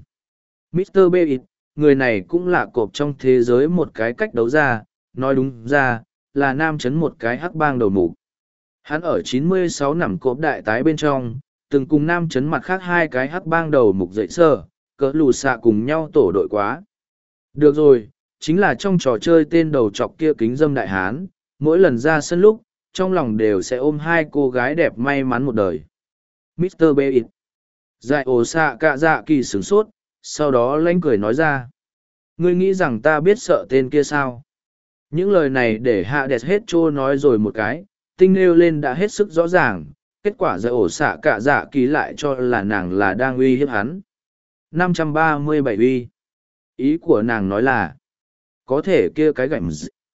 Mr. B.I. người này cũng là cộp trong thế giới một cái cách đấu ra, nói đúng ra, là Nam Trấn một cái hắc bang đầu mục. Hắn ở 96 nằm cộp đại tái bên trong, từng cùng Nam Trấn mặt khác hai cái hắc bang đầu mục dậy sơ, cỡ lù xạ cùng nhau tổ đội quá. Được rồi, chính là trong trò chơi tên đầu chọc kia kính dâm đại hán, mỗi lần ra sân lúc, trong lòng đều sẽ ôm hai cô gái đẹp may mắn một đời. Mr. B.I. Giải ổ xạ cả dạ kỳ sửng sốt, sau đó lanh cười nói ra. Ngươi nghĩ rằng ta biết sợ tên kia sao? Những lời này để hạ đẹp hết trô nói rồi một cái, Tinh nêu lên đã hết sức rõ ràng, kết quả giải ổ xạ cả dạ kỳ lại cho là nàng là đang uy hiếp hắn. 537 uy. Ý của nàng nói là, có thể kia cái gảnh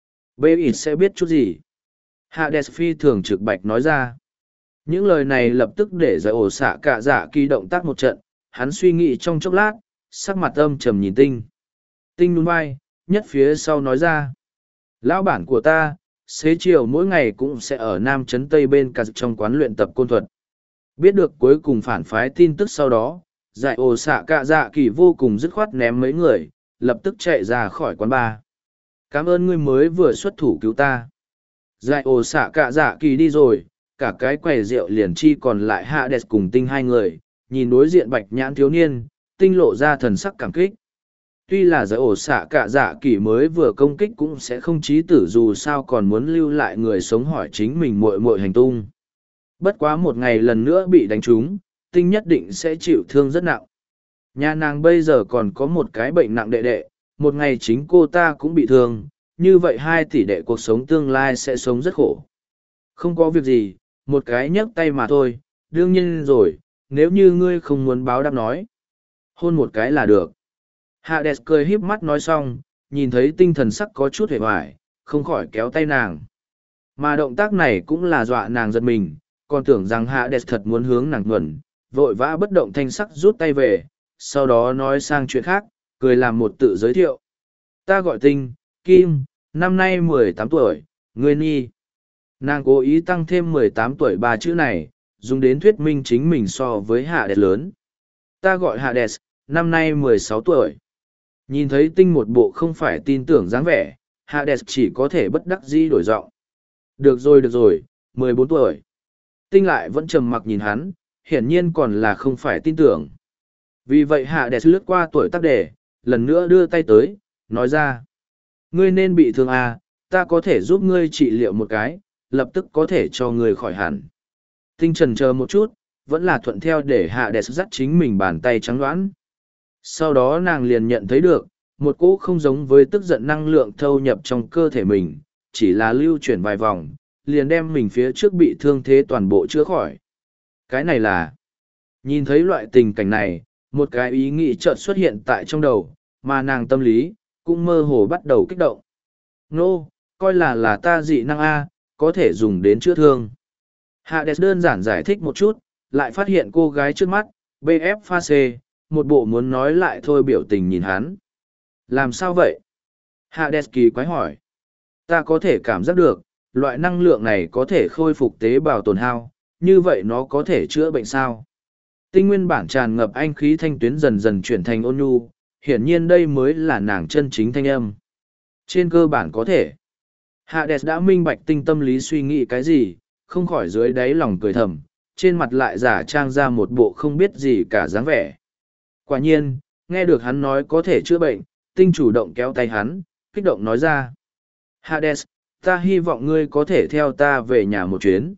bê ít sẽ biết chút gì. Hades phi thường trực bạch nói ra. Những lời này lập tức để giải ổ xạ cả dạ kỳ động tác một trận, hắn suy nghĩ trong chốc lát, sắc mặt âm trầm nhìn Tinh. Tinh nhún vai, nhất phía sau nói ra. Lão bản của ta, xế chiều mỗi ngày cũng sẽ ở Nam Trấn Tây bên cả trong quán luyện tập côn thuật. Biết được cuối cùng phản phái tin tức sau đó, giải ổ xạ cả dạ kỳ vô cùng dứt khoát ném mấy người, lập tức chạy ra khỏi quán bar. Cảm ơn ngươi mới vừa xuất thủ cứu ta. Giải ổ xạ cả dạ kỳ đi rồi, cả cái quầy rượu liền chi còn lại Hades cùng Tinh hai người, nhìn đối diện bạch nhãn thiếu niên, Tinh lộ ra thần sắc cảm kích. Tuy là giải ổ xạ cả dạ kỳ mới vừa công kích cũng sẽ không chí tử dù sao còn muốn lưu lại người sống hỏi chính mình muội muội hành tung. Bất quá một ngày lần nữa bị đánh trúng, Tinh nhất định sẽ chịu thương rất nặng. Nhà nàng bây giờ còn có một cái bệnh nặng đệ đệ, một ngày chính cô ta cũng bị thương, như vậy 2 tỷ đệ cuộc sống tương lai sẽ sống rất khổ. Không có việc gì, một cái nhấc tay mà thôi, đương nhiên rồi, nếu như ngươi không muốn báo đáp nói. Hôn một cái là được. Hades cười híp mắt nói xong, nhìn thấy Tinh thần sắc có chút hề hoài, không khỏi kéo tay nàng. Mà động tác này cũng là dọa nàng giật mình, còn tưởng rằng Hades thật muốn hướng nàng nhuẩn, vội vã bất động thanh sắc rút tay về, sau đó nói sang chuyện khác, cười làm một tự giới thiệu. Ta gọi Tinh, Kim, năm nay 18 tuổi, ngươi Nhi. Nàng cố ý tăng thêm 18 tuổi 3 chữ này, dùng đến thuyết minh chính mình so với Hades lớn. Ta gọi Hades, năm nay 16 tuổi. Nhìn thấy Tinh một bộ không phải tin tưởng dáng vẻ, Hades chỉ có thể bất đắc dĩ đổi giọng. Được rồi, 14 tuổi. Tinh lại vẫn trầm mặc nhìn hắn, hiển nhiên còn là không phải tin tưởng. Vì vậy Hades lướt qua tuổi tác đề, lần nữa đưa tay tới, nói ra. Ngươi nên bị thương à, ta có thể giúp ngươi trị liệu một cái, lập tức có thể cho ngươi khỏi hẳn. Tinh trần chờ một chút, vẫn là thuận theo để Hades dắt chính mình bàn tay trắng đoán. Sau đó nàng liền nhận thấy được, một cỗ không giống với tức giận năng lượng thâu nhập trong cơ thể mình, chỉ là lưu chuyển vài vòng, liền đem mình phía trước bị thương thế toàn bộ chữa khỏi. Cái này là, nhìn thấy loại tình cảnh này, một cái ý nghĩ chợt xuất hiện tại trong đầu, mà nàng tâm lý, cũng mơ hồ bắt đầu kích động. Nô, coi là ta dị năng A, có thể dùng đến chữa thương. Hades đơn giản giải thích một chút, lại phát hiện cô gái trước mắt, BF pha C, một bộ muốn nói lại thôi biểu tình nhìn hắn. Làm sao vậy? Hades kỳ quái hỏi. Ta có thể cảm giác được, loại năng lượng này có thể khôi phục tế bào tổn hao, như vậy nó có thể chữa bệnh sao? Tinh nguyên bản tràn ngập anh khí thanh tuyến dần dần chuyển thành ôn nhu, hiển nhiên đây mới là nàng chân chính thanh âm. Trên cơ bản có thể. Hades đã minh bạch Tinh tâm lý suy nghĩ cái gì, không khỏi dưới đáy lòng cười thầm, trên mặt lại giả trang ra một bộ không biết gì cả dáng vẻ. Quả nhiên, nghe được hắn nói có thể chữa bệnh, Tinh chủ động kéo tay hắn, kích động nói ra. Hades, ta hy vọng ngươi có thể theo ta về nhà một chuyến.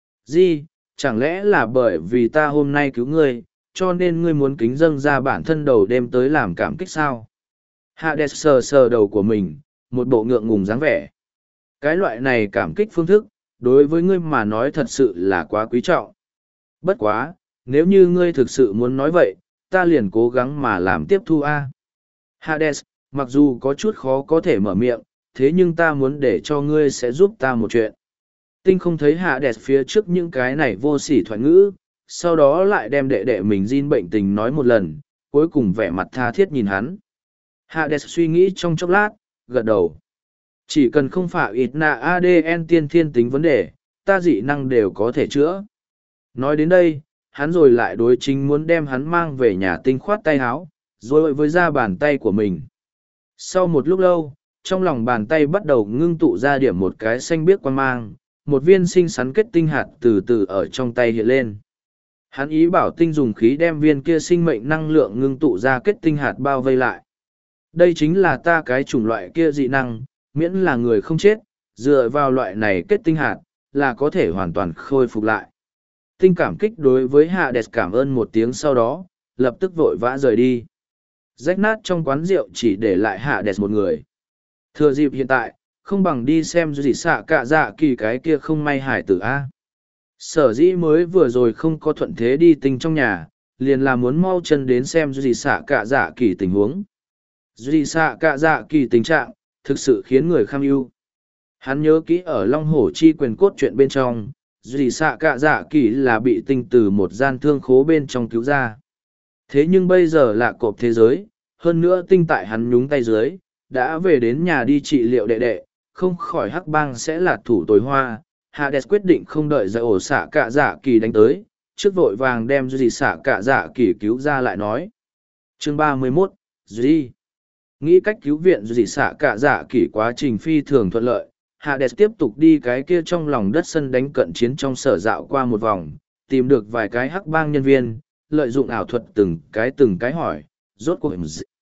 Gì, chẳng lẽ là bởi vì ta hôm nay cứu ngươi, cho nên ngươi muốn kính dâng ra bản thân đầu đêm tới làm cảm kích sao? Hades sờ sờ đầu của mình, một bộ ngượng ngùng dáng vẻ. Cái loại này cảm kích phương thức, đối với ngươi mà nói thật sự là quá quý trọng. Bất quá, nếu như ngươi thực sự muốn nói vậy, ta liền cố gắng mà làm tiếp thu a. Hades, mặc dù có chút khó có thể mở miệng, thế nhưng ta muốn để cho ngươi sẽ giúp ta một chuyện. Tinh không thấy Hades phía trước những cái này vô sỉ thoại ngữ, sau đó lại đem đệ đệ mình Jin bệnh tình nói một lần, cuối cùng vẻ mặt tha thiết nhìn hắn. Hades suy nghĩ trong chốc lát, gật đầu. Chỉ cần không phải ít nạ ADN tiên thiên tính vấn đề, ta dị năng đều có thể chữa. Nói đến đây, hắn rồi lại đối chính muốn đem hắn mang về nhà Tinh khoát tay háo, rồi với ra bàn tay của mình. Sau một lúc lâu, trong lòng bàn tay bắt đầu ngưng tụ ra điểm một cái xanh biếc quan mang, một viên xinh xắn kết tinh hạt từ từ ở trong tay hiện lên. Hắn ý bảo Tinh dùng khí đem viên kia sinh mệnh năng lượng ngưng tụ ra kết tinh hạt bao vây lại. Đây chính là ta cái chủng loại kia dị năng, miễn là người không chết, dựa vào loại này kết tinh hạt, là có thể hoàn toàn khôi phục lại. Tinh cảm kích đối với Hades cảm ơn một tiếng sau đó, lập tức vội vã rời đi. Rách nát trong quán rượu chỉ để lại Hades một người. Thừa dịp hiện tại, không bằng đi xem gì xạ cả dạ kỳ cái kia không may hải tử A. Sở dĩ mới vừa rồi không có thuận thế đi tinh trong nhà, liền là muốn mau chân đến xem duy xạ cả dạ kỳ tình huống. Duy xạ cả dạ kỳ tình trạng, thực sự khiến người kham ưu. Hắn nhớ kỹ ở Long Hổ Chi quyền cốt chuyện bên trong, duy xạ cả dạ kỳ là bị tinh từ một gian thương khố bên trong cứu ra. Thế nhưng bây giờ là cộp thế giới, hơn nữa tinh tại hắn nhúng tay dưới, đã về đến nhà đi trị liệu đệ đệ, không khỏi hắc bang sẽ là thủ tối hoa. Hades quyết định không đợi giải ổ xạ cả dạ kỳ đánh tới, trước vội vàng đem duy xạ cả dạ kỳ cứu ra lại nói. Chương 31, Duy nghĩ cách cứu viện duy xạ cả dạ kỳ quá trình phi thường thuận lợi. Hades tiếp tục đi cái kia trong lòng đất sân đánh cận chiến trong sở dạo qua một vòng, tìm được vài cái hắc bang nhân viên, lợi dụng ảo thuật từng cái hỏi, rốt cuộc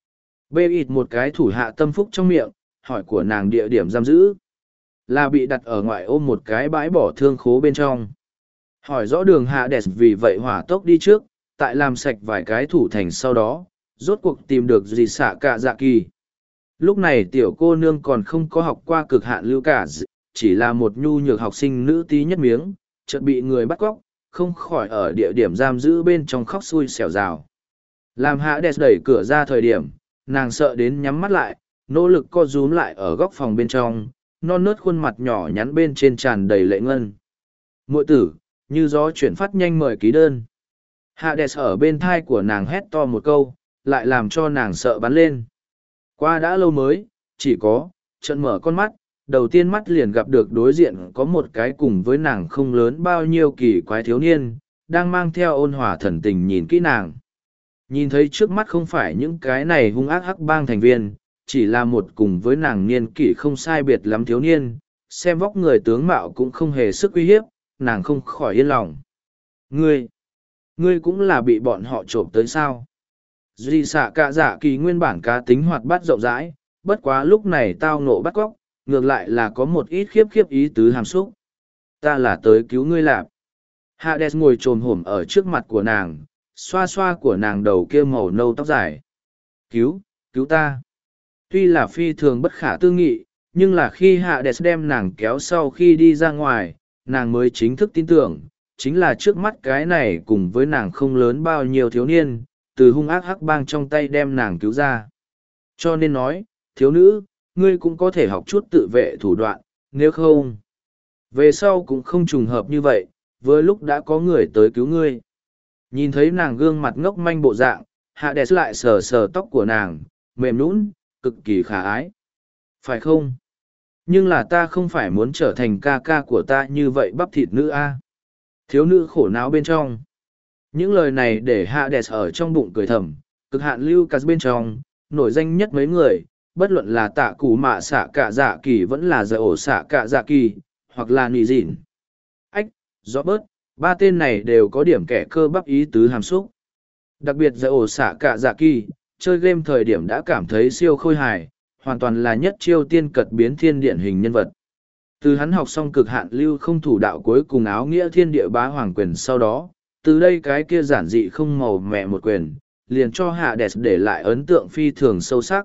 bê ịt một cái thủ hạ tâm phúc trong miệng, hỏi của nàng địa điểm giam giữ. Là bị đặt ở ngoại ô một cái bãi bỏ thương khố bên trong. Hỏi rõ đường Hades vì vậy hỏa tốc đi trước, tại làm sạch vài cái thủ thành sau đó, rốt cuộc tìm được dì xạ cả dạ kỳ. Lúc này tiểu cô nương còn không có học qua cực hạn lưu cả, chỉ là một nhu nhược học sinh nữ tí nhất miếng, chợt bị người bắt cóc, không khỏi ở địa điểm giam giữ bên trong khóc xui xẻo rào. Làm Hades đẩy cửa ra thời điểm, nàng sợ đến nhắm mắt lại, nỗ lực co rúm lại ở góc phòng bên trong, non nớt khuôn mặt nhỏ nhắn bên trên tràn đầy lệ ngân. Muội tử, như gió chuyển phát nhanh mời ký đơn. Hades ở bên thai của nàng hét to một câu, lại làm cho nàng sợ bắn lên. Qua đã lâu mới, chỉ có, trận mở con mắt, đầu tiên mắt liền gặp được đối diện có một cái cùng với nàng không lớn bao nhiêu kỳ quái thiếu niên, đang mang theo ôn hòa thần tình nhìn kỹ nàng. Nhìn thấy trước mắt không phải những cái này hung ác hắc bang thành viên, chỉ là một cùng với nàng niên kỷ không sai biệt lắm thiếu niên, xem vóc người tướng mạo cũng không hề sức uy hiếp, nàng không khỏi yên lòng. Ngươi cũng là bị bọn họ trộm tới sao? Duy xạ cả dạ kỳ nguyên bản cá tính hoạt bát rộng rãi, bất quá lúc này tao nộ bắt cóc, ngược lại là có một ít khiếp ý tứ hàm xúc. Ta là tới cứu ngươi lạp. Hades ngồi trồm hổm ở trước mặt của nàng, xoa xoa của nàng đầu kia màu nâu tóc dài. Cứu ta. Tuy là phi thường bất khả tư nghị, nhưng là khi Hades đem nàng kéo sau khi đi ra ngoài, nàng mới chính thức tin tưởng, chính là trước mắt cái này cùng với nàng không lớn bao nhiêu thiếu niên, từ hung ác hắc bang trong tay đem nàng cứu ra. Cho nên nói, thiếu nữ, ngươi cũng có thể học chút tự vệ thủ đoạn, nếu không. Về sau cũng không trùng hợp như vậy, với lúc đã có người tới cứu ngươi. Nhìn thấy nàng gương mặt ngốc manh bộ dạng, Hades lại sờ sờ tóc của nàng, mềm nũng, cực kỳ khả ái. Phải không? Nhưng là ta không phải muốn trở thành ca ca của ta như vậy bắp thịt nữ a. Thiếu nữ khổ não bên trong. Những lời này để Hades ở trong bụng cười thầm, cực hạn Lucas bên trong, nổi danh nhất mấy người, bất luận là tạ củ mạ xạ cả dạ kỳ vẫn là giải ổ xạ cả dạ kỳ, hoặc là nì dịn. Ách, rõ bớt, ba tên này đều có điểm kẻ cơ bắp ý tứ hàm xúc. Đặc biệt giải ổ xạ cả dạ kỳ, chơi game thời điểm đã cảm thấy siêu khôi hài, hoàn toàn là nhất chiêu tiên cật biến thiên điển hình nhân vật. Từ hắn học xong cực hạn lưu không thủ đạo cuối cùng áo nghĩa thiên địa bá hoàng quyền sau đó, từ đây cái kia giản dị không màu mẹ một quyền, liền cho Hades để lại ấn tượng phi thường sâu sắc.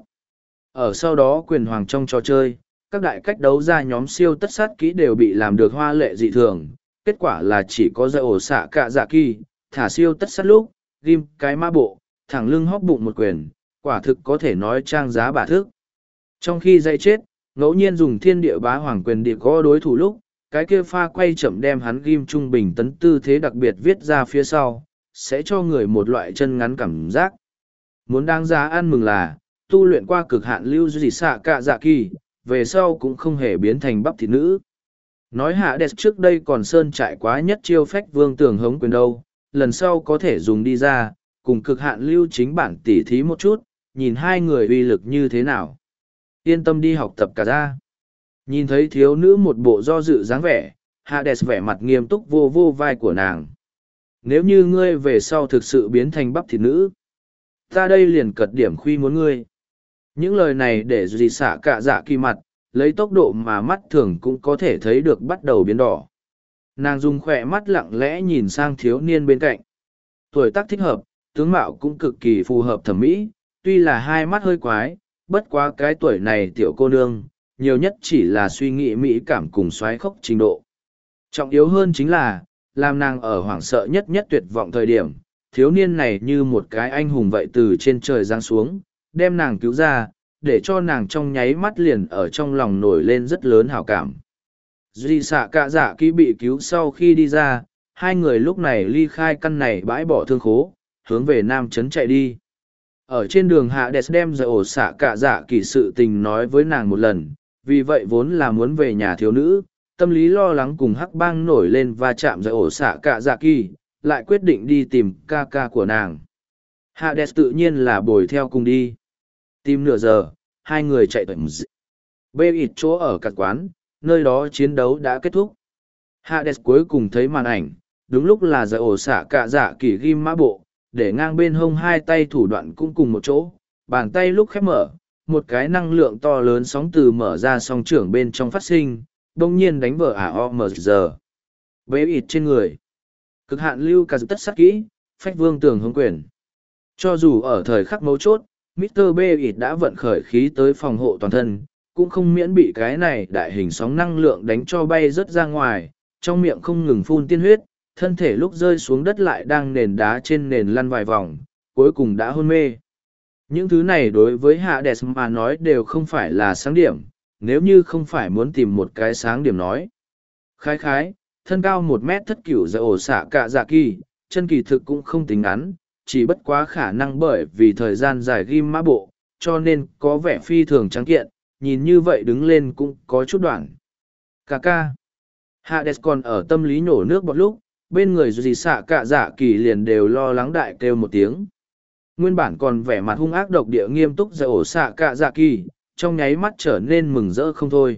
Ở sau đó quyền hoàng trong trò chơi, các đại cách đấu ra nhóm siêu tất sát kỹ đều bị làm được hoa lệ dị thường, kết quả là chỉ có giải ổ xạ cả dạ kỳ, thả siêu tất sát lúc, ghim cái ma bộ, thẳng lưng hóc bụng một quyền, quả thực có thể nói trang giá bả thức. Trong khi dây chết, ngẫu nhiên dùng thiên địa bá hoàng quyền điệp gõ đối thủ lúc, cái kia pha quay chậm đem hắn ghim trung bình tấn tư thế đặc biệt viết ra phía sau, sẽ cho người một loại chân ngắn cảm giác. Muốn đáng giá ăn mừng là, tu luyện qua cực hạn lưu dị xạ cả dạ kỳ, về sau cũng không hề biến thành bắp thịt nữ. Nói Hades trước đây còn sơn trại quá nhất chiêu phách vương tường hống quyền đâu, lần sau có thể dùng đi ra, cùng cực hạn lưu chính bản tỉ thí một chút, nhìn hai người uy lực như thế nào. Yên tâm đi học tập cả ra. Nhìn thấy thiếu nữ một bộ do dự dáng vẻ, Hades vẻ mặt nghiêm túc vô vô vai của nàng. Nếu như ngươi về sau thực sự biến thành bắp thịt nữ, ta đây liền cật điểm khuy muốn ngươi. Những lời này để dì xả cả dạ kỳ mặt, lấy tốc độ mà mắt thường cũng có thể thấy được bắt đầu biến đỏ. Nàng dùng khỏe mắt lặng lẽ nhìn sang thiếu niên bên cạnh. Tuổi tác thích hợp, tướng mạo cũng cực kỳ phù hợp thẩm mỹ, tuy là hai mắt hơi quái, bất quá cái tuổi này tiểu cô nương, nhiều nhất chỉ là suy nghĩ mỹ cảm cùng xoáy khốc trình độ. Trọng yếu hơn chính là, làm nàng ở hoảng sợ nhất nhất tuyệt vọng thời điểm, thiếu niên này như một cái anh hùng vậy từ trên trời giáng xuống, đem nàng cứu ra, để cho nàng trong nháy mắt liền ở trong lòng nổi lên rất lớn hảo cảm. Duy xạ cả dạ kỳ bị cứu sau khi đi ra, hai người lúc này ly khai căn này bãi bỏ thương khố, hướng về Nam Trấn chạy đi. Ở trên đường Hades đem giải ổ xạ cả dạ kỳ sự tình nói với nàng một lần, vì vậy vốn là muốn về nhà thiếu nữ, tâm lý lo lắng cùng hắc bang nổi lên và chạm giải ổ xạ cả dạ kỳ, lại quyết định đi tìm ca ca của nàng. Hades tự nhiên là bồi theo cùng đi. Tìm nửa giờ, hai người chạy tới bê ít chỗ ở các quán, nơi đó chiến đấu đã kết thúc. Hades cuối cùng thấy màn ảnh, đúng lúc là giải ổ xạ cả dạ kỳ ghim mã bộ, để ngang bên hông hai tay thủ đoạn cũng cùng một chỗ, bàn tay lúc khép mở, một cái năng lượng to lớn sóng từ mở ra song trưởng bên trong phát sinh, đông nhiên đánh vỡ AOMG. Bế ịt trên người. Cực hạn lưu cả tất sát kỹ, phách vương tường hướng quyền. Cho dù ở thời khắc mấu chốt, Mr. Bế ịt đã vận khởi khí tới phòng hộ toàn thân, cũng không miễn bị cái này đại hình sóng năng lượng đánh cho bay rớt ra ngoài, trong miệng không ngừng phun tiên huyết, thân thể lúc rơi xuống đất lại đang nền đá trên nền lăn vài vòng, cuối cùng đã hôn mê. Những thứ này đối với Hades mà nói đều không phải là sáng điểm, nếu như không phải muốn tìm một cái sáng điểm nói. Khái khái, thân cao 1 mét thất cửu giải ổ xạ cả dạ kỳ, chân kỳ thực cũng không tính ngắn, chỉ bất quá khả năng bởi vì thời gian dài ghim mã bộ, cho nên có vẻ phi thường trắng kiện, nhìn như vậy đứng lên cũng có chút đoạn. Cà ca. Hades còn ở tâm lý nhổ nước bọt lúc, bên người gì xạ cả dạ kỳ liền đều lo lắng đại kêu một tiếng. Nguyên bản còn vẻ mặt hung ác độc địa nghiêm túc giải ổ xạ cả dạ kỳ, trong nháy mắt trở nên mừng rỡ không thôi.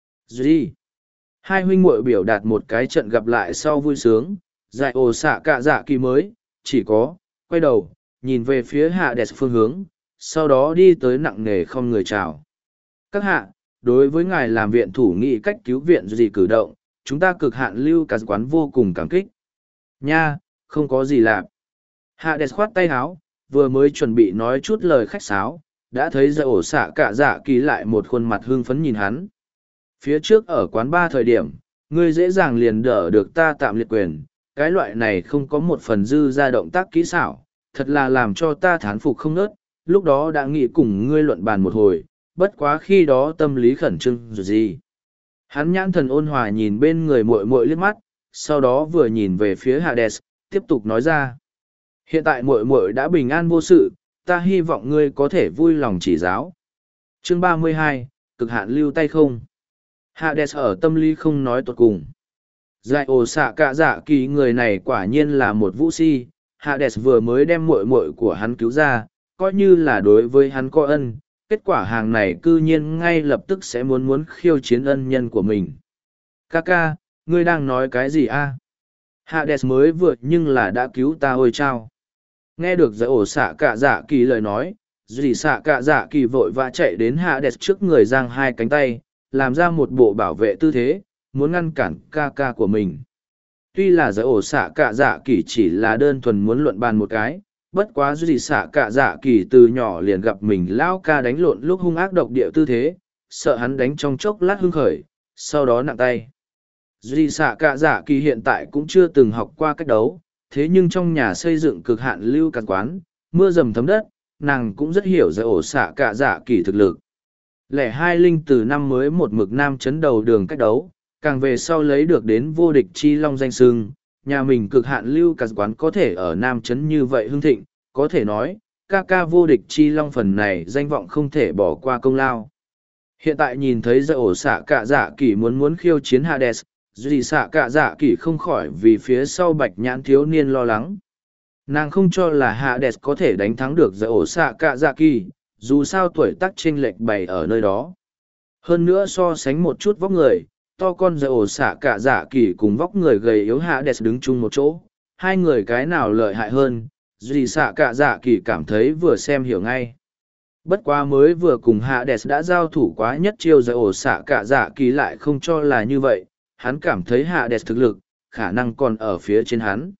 Gì? Hai huynh muội biểu đạt một cái trận gặp lại sau vui sướng, giải ổ xạ cả dạ kỳ mới, chỉ có, quay đầu, nhìn về phía Hades phương hướng, sau đó đi tới nặng nề không người chào. Các hạ, đối với ngài làm viện thủ nghị cách cứu viện gì cử động, chúng ta cực hạn lưu cả quán vô cùng cảm kích. Nha, không có gì làm. Hades khoát tay háo, vừa mới chuẩn bị nói chút lời khách sáo, đã thấy giải ổ xạ cả dạ kỳ lại một khuôn mặt hưng phấn nhìn hắn. Phía trước ở quán ba thời điểm, ngươi dễ dàng liền đỡ được ta tạm liệt quyền, cái loại này không có một phần dư ra động tác kỹ xảo, thật là làm cho ta thán phục không nớt, lúc đó đã nghĩ cùng ngươi luận bàn một hồi, bất quá khi đó tâm lý khẩn trương rồi gì. Hắn nhãn thần ôn hòa nhìn bên người muội muội liếc mắt, sau đó vừa nhìn về phía Hades, tiếp tục nói ra. Hiện tại muội muội đã bình an vô sự, ta hy vọng ngươi có thể vui lòng chỉ giáo. Chương 32, cực hạn lưu tay không. Hades ở tâm lý không nói tuột cùng. Giải ổ xạ cả dạ kỳ người này quả nhiên là một vũ si, Hades vừa mới đem muội muội của hắn cứu ra, coi như là đối với hắn có ân, kết quả hàng này cư nhiên ngay lập tức sẽ muốn khiêu chiến ân nhân của mình. Kaka, ngươi đang nói cái gì a? Hades mới vừa nhưng là đã cứu ta ôi chao. Nghe được giải ổ xạ cả dạ kỳ lời nói, dì xạ cả dạ kỳ vội vã chạy đến Hades trước người giang hai cánh tay, làm ra một bộ bảo vệ tư thế, muốn ngăn cản ca của mình. Tuy là giải ổ xạ cả dạ kỳ chỉ là đơn thuần muốn luận bàn một cái, bất quá dì xạ cả dạ kỳ từ nhỏ liền gặp mình lao ca đánh lộn lúc hung ác độc địa tư thế, sợ hắn đánh trong chốc lát hưng khởi, sau đó nặng tay. Dì xạ cả dạ kỳ hiện tại cũng chưa từng học qua cách đấu, thế nhưng trong nhà xây dựng cực hạn lưu càn quán, mưa dầm thấm đất, nàng cũng rất hiểu giải ổ xạ cả dạ kỳ thực lực. Lẻ hai linh từ năm mới một mực nam chấn đầu đường cách đấu, càng về sau lấy được đến vô địch chi long danh sưng, nhà mình cực hạn lưu càn quán có thể ở nam chấn như vậy hưng thịnh, có thể nói, ca vô địch chi long phần này danh vọng không thể bỏ qua công lao. Hiện tại nhìn thấy giải ổ xạ cả dạ kỳ muốn khiêu chiến Hades, dì xạ cả dạ kỳ không khỏi vì phía sau bạch nhãn thiếu niên lo lắng. Nàng không cho là Hades có thể đánh thắng được giải ổ xạ cả dạ kỳ, dù sao tuổi tác chênh lệch bày ở nơi đó. Hơn nữa so sánh một chút vóc người, to con giải ổ xạ cả dạ kỳ cùng vóc người gầy yếu Hades đứng chung một chỗ, hai người cái nào lợi hại hơn, dì xạ cả dạ kỳ cảm thấy vừa xem hiểu ngay. Bất quá mới vừa cùng Hades đã giao thủ quá nhất chiêu giải ổ xạ cả dạ kỳ lại không cho là như vậy, hắn cảm thấy Hades thực lực, khả năng còn ở phía trên hắn.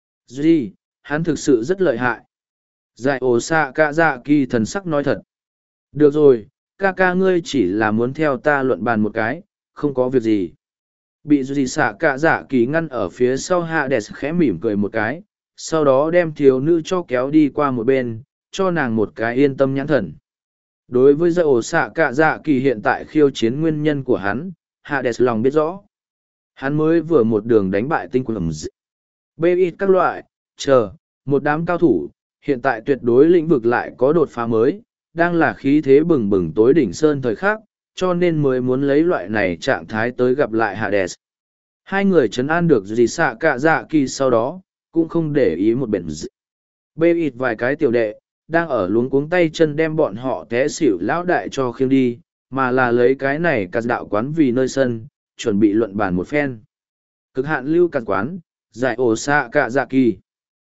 Duy, hắn thực sự rất lợi hại. Giải ổ xạ cả dạ kỳ thần sắc nói thật. Được rồi, ca ngươi chỉ là muốn theo ta luận bàn một cái, không có việc gì. Bị dì xạ cạ dạ kỳ ngăn ở phía sau Hades khẽ mỉm cười một cái, sau đó đem thiếu nữ cho kéo đi qua một bên, cho nàng một cái yên tâm nhãn thần. Đối với dạy ổ xạ cạ dạ kỳ hiện tại khiêu chiến nguyên nhân của hắn, Hades lòng biết rõ. Hắn mới vừa một đường đánh bại tinh quần BI các loại, một đám cao thủ, hiện tại tuyệt đối lĩnh vực lại có đột phá mới, đang là khí thế bừng bừng tối đỉnh sơn thời khắc, cho nên mới muốn lấy loại này trạng thái tới gặp lại Hades. Hai người trấn an được dì xạ cạ dạ kỳ sau đó, cũng không để ý một bền BI vài cái tiểu đệ, đang ở luống cuống tay chân đem bọn họ té xỉu lão đại cho khiêng đi, mà là lấy cái này cắt đạo quán vì nơi sân, chuẩn bị luận bàn một phen. Cực hạn lưu cắt quán, giải ổ xạ cạ dạ kỳ.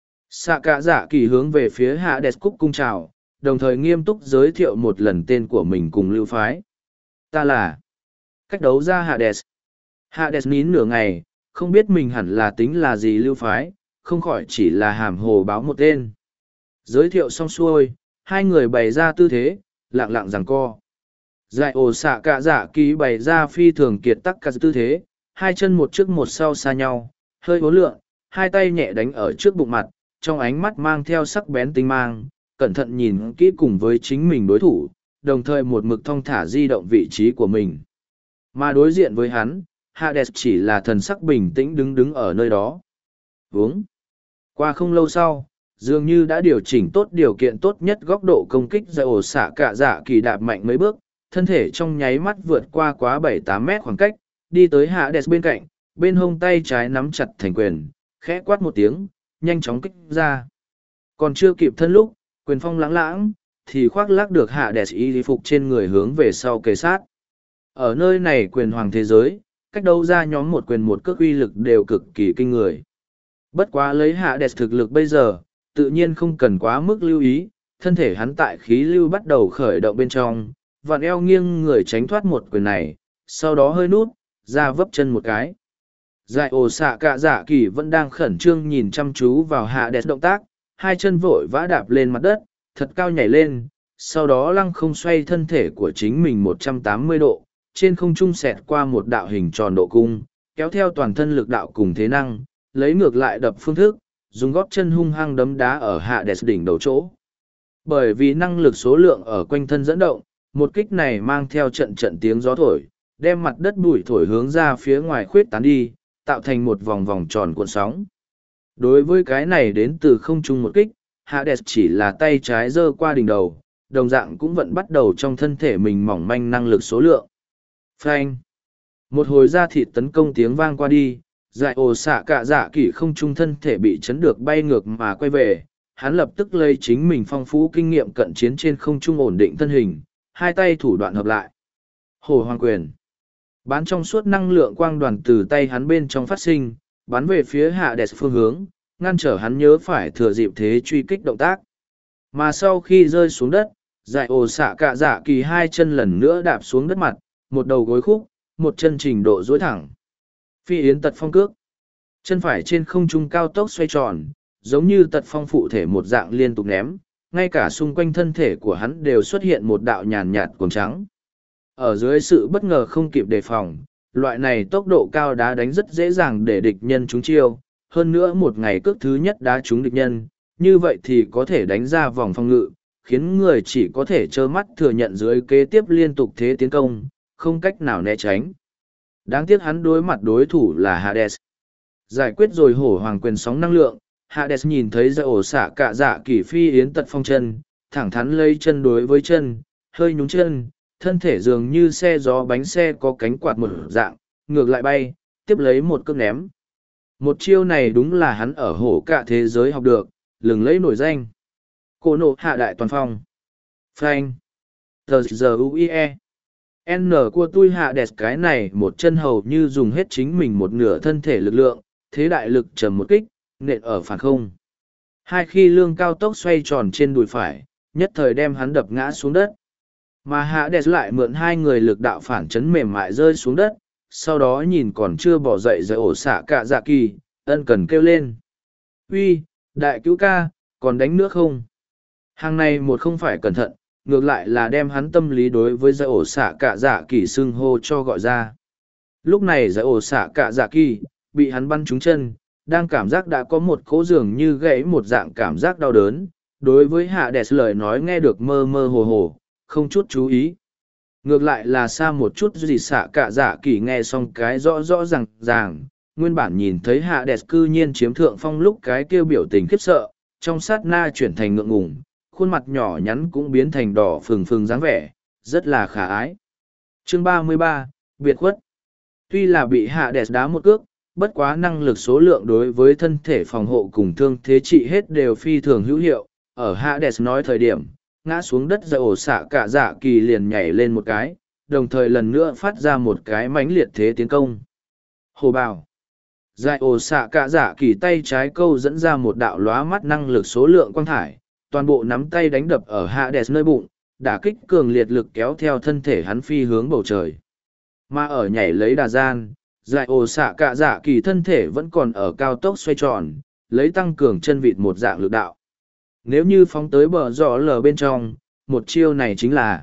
Xạ cạ dạ kỳ hướng về phía Hades cúc cung chào, đồng thời nghiêm túc giới thiệu một lần tên của mình cùng lưu phái. Ta là cách đấu ra Hades. Hades nín nửa ngày, không biết mình hẳn là tính là gì lưu phái, không khỏi chỉ là hàm hồ báo một tên. Giới thiệu xong xuôi, hai người bày ra tư thế, lặng lặng giằng co. Giải ổ xạ cạ dạ kỳ bày ra phi thường kiệt tắc cả tư thế, hai chân một trước một sau xa nhau, hơi hố lượng, hai tay nhẹ đánh ở trước bụng mặt, trong ánh mắt mang theo sắc bén tinh mang, cẩn thận nhìn kỹ cùng với chính mình đối thủ, đồng thời một mực thong thả di động vị trí của mình. Mà đối diện với hắn, Hades chỉ là thần sắc bình tĩnh đứng đứng ở nơi đó. Vướng. Qua không lâu sau, dường như đã điều chỉnh tốt điều kiện tốt nhất góc độ công kích giải ổ xạ cạ dạ kỳ đạp mạnh mấy bước, thân thể trong nháy mắt vượt qua quá 7-8 mét khoảng cách, đi tới Hades bên cạnh, bên hông tay trái nắm chặt thành quyền, khẽ quát một tiếng, nhanh chóng kích ra. Còn chưa kịp thân lúc, quyền phong lãng lãng, thì khoác lác được Hades y phục trên người hướng về sau kề sát. Ở nơi này quyền hoàng thế giới, cách đấu ra nhóm một quyền một cước uy lực đều cực kỳ kinh người. Bất quá lấy Hades thực lực bây giờ, tự nhiên không cần quá mức lưu ý, thân thể hắn tại khí lưu bắt đầu khởi động bên trong, vặn eo nghiêng người tránh thoát một quyền này, sau đó hơi nút, ra vấp chân một cái. Giải ổ xạ cạ dạ kỳ vẫn đang khẩn trương nhìn chăm chú vào Hades động tác, hai chân vội vã đạp lên mặt đất, thật cao nhảy lên, sau đó lăng không xoay thân thể của chính mình 180 độ, trên không trung xẹt qua một đạo hình tròn độ cung, kéo theo toàn thân lực đạo cùng thế năng, lấy ngược lại đập phương thức, dùng gót chân hung hăng đấm đá ở Hades đỉnh đầu chỗ. Bởi vì năng lực số lượng ở quanh thân dẫn động, một kích này mang theo trận trận tiếng gió thổi, đem mặt đất bụi thổi hướng ra phía ngoài khuyết tán đi, tạo thành một vòng vòng tròn cuộn sóng. Đối với cái này đến từ không trung một kích, Hades chỉ là tay trái giơ qua đỉnh đầu, đồng dạng cũng vẫn bắt đầu trong thân thể mình mỏng manh năng lực số lượng. Phanh! Một hồi da thịt tấn công tiếng vang qua đi, giải ổ xạ cạ dạ kỳ không trung thân thể bị chấn được bay ngược mà quay về, hắn lập tức lấy chính mình phong phú kinh nghiệm cận chiến trên không trung ổn định thân hình, hai tay thủ đoạn hợp lại. Hổ hoàng quyền. Bán trong suốt năng lượng quang đoàn từ tay hắn bên trong phát sinh, bắn về phía Hades phương hướng, ngăn trở hắn nhớ phải thừa dịp thế truy kích động tác. Mà sau khi rơi xuống đất, giải ổ xạ cạ dạ kỳ hai chân lần nữa đạp xuống đất mặt, một đầu gối khúc, một chân trình độ dối thẳng. Phi yến tật phong cước. Chân phải trên không trung cao tốc xoay tròn, giống như tật phong phụ thể một dạng liên tục ném, ngay cả xung quanh thân thể của hắn đều xuất hiện một đạo nhàn nhạt cuồng trắng. Ở dưới sự bất ngờ không kịp đề phòng, loại này tốc độ cao đá đánh rất dễ dàng để địch nhân trúng chiêu, hơn nữa một ngày cước thứ nhất đá trúng địch nhân, như vậy thì có thể đánh ra vòng phòng ngự, khiến người chỉ có thể trơ mắt thừa nhận dưới kế tiếp liên tục thế tiến công, không cách nào né tránh. Đáng tiếc hắn đối mặt đối thủ là Hades. Giải quyết rồi hổ hoàng quyền sóng năng lượng, Hades nhìn thấy giải ổ xạ cạ dạ kỳ phi yến tật phong chân, thẳng thắn lấy chân đối với chân, hơi nhún chân, thân thể dường như xe gió bánh xe có cánh quạt một dạng, ngược lại bay, tiếp lấy một cước ném. Một chiêu này đúng là hắn ở hổ cả thế giới học được, lừng lẫy nổi danh. Cổ nộ hạ đại toàn phong. Phanh. Tờ giờ UIE. N của tôi hạ đẹp cái này một chân hầu như dùng hết chính mình một nửa thân thể lực lượng, thế đại lực trầm một kích, nện ở phản không. Hai khi lương cao tốc xoay tròn trên đùi phải, nhất thời đem hắn đập ngã xuống đất. Mà hạ đẹp lại mượn hai người lực đạo phản chấn mềm mại rơi xuống đất, sau đó nhìn còn chưa bỏ dậy rồi ổ xạ cạ dạ kỳ, ân cần kêu lên. Uy, đại cứu ca, còn đánh nữa không? Hàng này một không phải cẩn thận, ngược lại là đem hắn tâm lý đối với dây ổ xạ cạ dạ kỳ xưng hô cho gọi ra. Lúc này giải ổ xạ cả dạ kỳ, bị hắn bắn trúng chân, đang cảm giác đã có một cỗ dường như gãy một dạng cảm giác đau đớn. Đối với hạ đẹp lời nói nghe được mơ mơ hồ hồ, không chút chú ý. Ngược lại là xa một chút gì xạ cả dạ kỳ nghe xong cái rõ rõ ràng, nguyên bản nhìn thấy hạ đẹp cư nhiên chiếm thượng phong lúc cái kêu biểu tình khiếp sợ, trong sát na chuyển thành ngượng ngùng, khuôn mặt nhỏ nhắn cũng biến thành đỏ phừng phừng dáng vẻ, rất là khả ái. Chương 33, Biệt khuất. Tuy là bị hạ đẹp đá một cước, bất quá năng lực số lượng đối với thân thể phòng hộ cùng thương thế trị hết đều phi thường hữu hiệu. Ở hạ đẹp nói thời điểm, ngã xuống đất giải ổ xạ cả dạ kỳ liền nhảy lên một cái, đồng thời lần nữa phát ra một cái mãnh liệt thế tiến công. Hồ bào. Giải ổ xạ cả dạ kỳ tay trái câu dẫn ra một đạo lóa mắt năng lực số lượng quang thải, toàn bộ nắm tay đánh đập ở hạ đẹp nơi bụng, đả kích cường liệt lực kéo theo thân thể hắn phi hướng bầu trời. Mà ở nhảy lấy đà gian, giải ổ xạ cả dạ kỳ thân thể vẫn còn ở cao tốc xoay tròn, lấy tăng cường chân vịt một dạng lực đạo. Nếu như phóng tới bờ giỏ lờ bên trong, một chiêu này chính là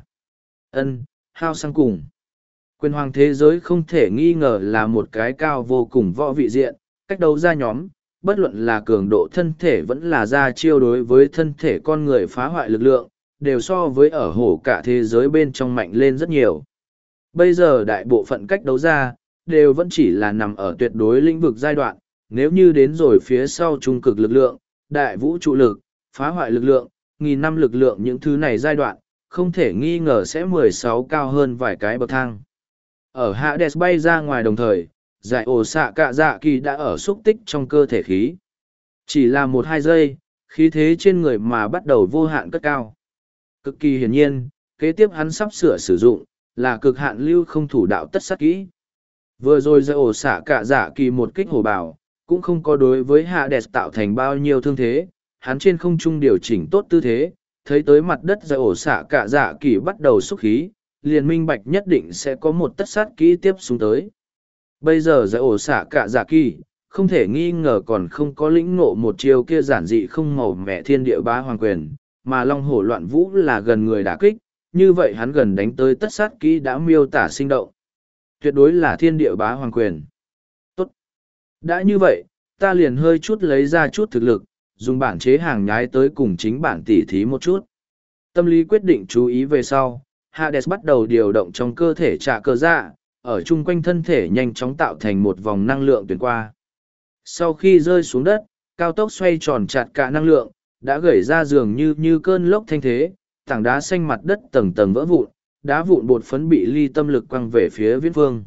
hao sang cùng. Quyền hoàng thế giới không thể nghi ngờ là một cái cao vô cùng võ vị diện, cách đấu ra nhóm, bất luận là cường độ thân thể vẫn là ra chiêu đối với thân thể con người phá hoại lực lượng, đều so với ở hổ cả thế giới bên trong mạnh lên rất nhiều. Bây giờ đại bộ phận cách đấu ra, đều vẫn chỉ là nằm ở tuyệt đối lĩnh vực giai đoạn, nếu như đến rồi phía sau trung cực lực lượng, đại vũ trụ lực, phá hoại lực lượng, nghìn năm lực lượng những thứ này giai đoạn, không thể nghi ngờ sẽ 16 cao hơn vài cái bậc thang. Ở Hades bay ra ngoài đồng thời, giải ổ xạ cạ dạ kỳ đã ở xúc tích trong cơ thể khí. Chỉ là 1-2 giây, khí thế trên người mà bắt đầu vô hạn cất cao. Cực kỳ hiển nhiên, kế tiếp hắn sắp sửa sử dụng, là cực hạn lưu không thủ đạo tất sát kỹ. Vừa rồi giải ổ xạ cạ dạ kỳ một kích hổ bảo, cũng không có đối với Hades tạo thành bao nhiêu thương thế, hắn trên không trung điều chỉnh tốt tư thế, thấy tới mặt đất giải ổ xạ cạ dạ kỳ bắt đầu xúc khí, liền minh bạch nhất định sẽ có một tất sát kỹ tiếp xuống tới. Bây giờ giải ổ xạ cạ dạ kỳ, không thể nghi ngờ còn không có lĩnh ngộ một chiêu kia giản dị không màu mẹ thiên địa bá hoàng quyền, mà long hổ loạn vũ là gần người đả kích, như vậy hắn gần đánh tới tất sát kỹ đã miêu tả sinh động. Tuyệt đối là thiên địa bá hoàng quyền. Tốt. Đã như vậy, ta liền hơi chút lấy ra chút thực lực, dùng bản chế hàng nhái tới cùng chính bản tỉ thí một chút. Tâm lý quyết định chú ý về sau, Hades bắt đầu điều động trong cơ thể trả cơ dạ, ở chung quanh thân thể nhanh chóng tạo thành một vòng năng lượng tuyển qua. Sau khi rơi xuống đất, cao tốc xoay tròn chặt cả năng lượng, đã gửi ra dường như cơn lốc thanh thế, tảng đá xanh mặt đất tầng tầng vỡ vụn, đá vụn bột phấn bị ly tâm lực quăng về phía viễn phương.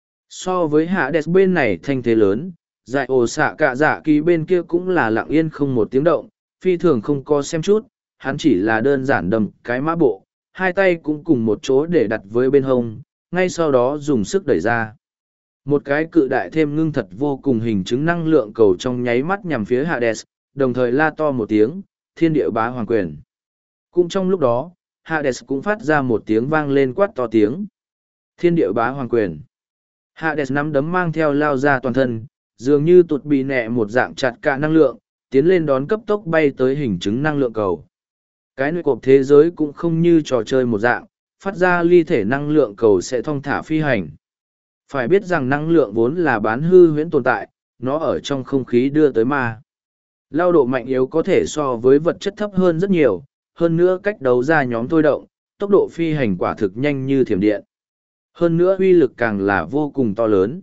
So với Hades bên này thanh thế lớn, giải ổ xạ cả dạ kỳ bên kia cũng là lặng yên không một tiếng động, phi thường không có xem chút, hắn chỉ là đơn giản đầm cái mã bộ, hai tay cũng cùng một chỗ để đặt với bên hông, ngay sau đó dùng sức đẩy ra. Một cái cự đại thêm ngưng thật vô cùng hình chứng năng lượng cầu trong nháy mắt nhằm phía Hades, đồng thời la to một tiếng, thiên địa bá hoàng quyền. Cũng trong lúc đó, Hades cũng phát ra một tiếng vang lên quát to tiếng. Thiên địa bá hoàng quyền. Hades nắm đấm mang theo lao ra toàn thân, dường như tụt bị nẹ một dạng chặt cả năng lượng, tiến lên đón cấp tốc bay tới hình chứng năng lượng cầu. Cái nơi cộp thế giới cũng không như trò chơi một dạng, phát ra ly thể năng lượng cầu sẽ thong thả phi hành. Phải biết rằng năng lượng vốn là bán hư huyễn tồn tại, nó ở trong không khí đưa tới ma. Lao độ mạnh yếu có thể so với vật chất thấp hơn rất nhiều, hơn nữa cách đấu ra nhóm thôi động, tốc độ phi hành quả thực nhanh như thiểm điện. Hơn nữa uy lực càng là vô cùng to lớn.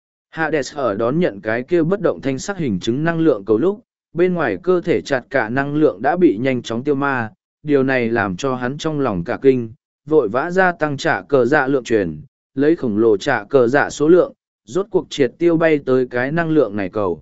Hades ở đón nhận cái kia bất động thanh sắc hình chứng năng lượng cầu lúc, bên ngoài cơ thể chặt cả năng lượng đã bị nhanh chóng tiêu ma, điều này làm cho hắn trong lòng cả kinh, vội vã gia tăng trả cờ dạ lượng truyền, lấy khổng lồ trả cờ dạ số lượng, rốt cuộc triệt tiêu bay tới cái năng lượng này cầu.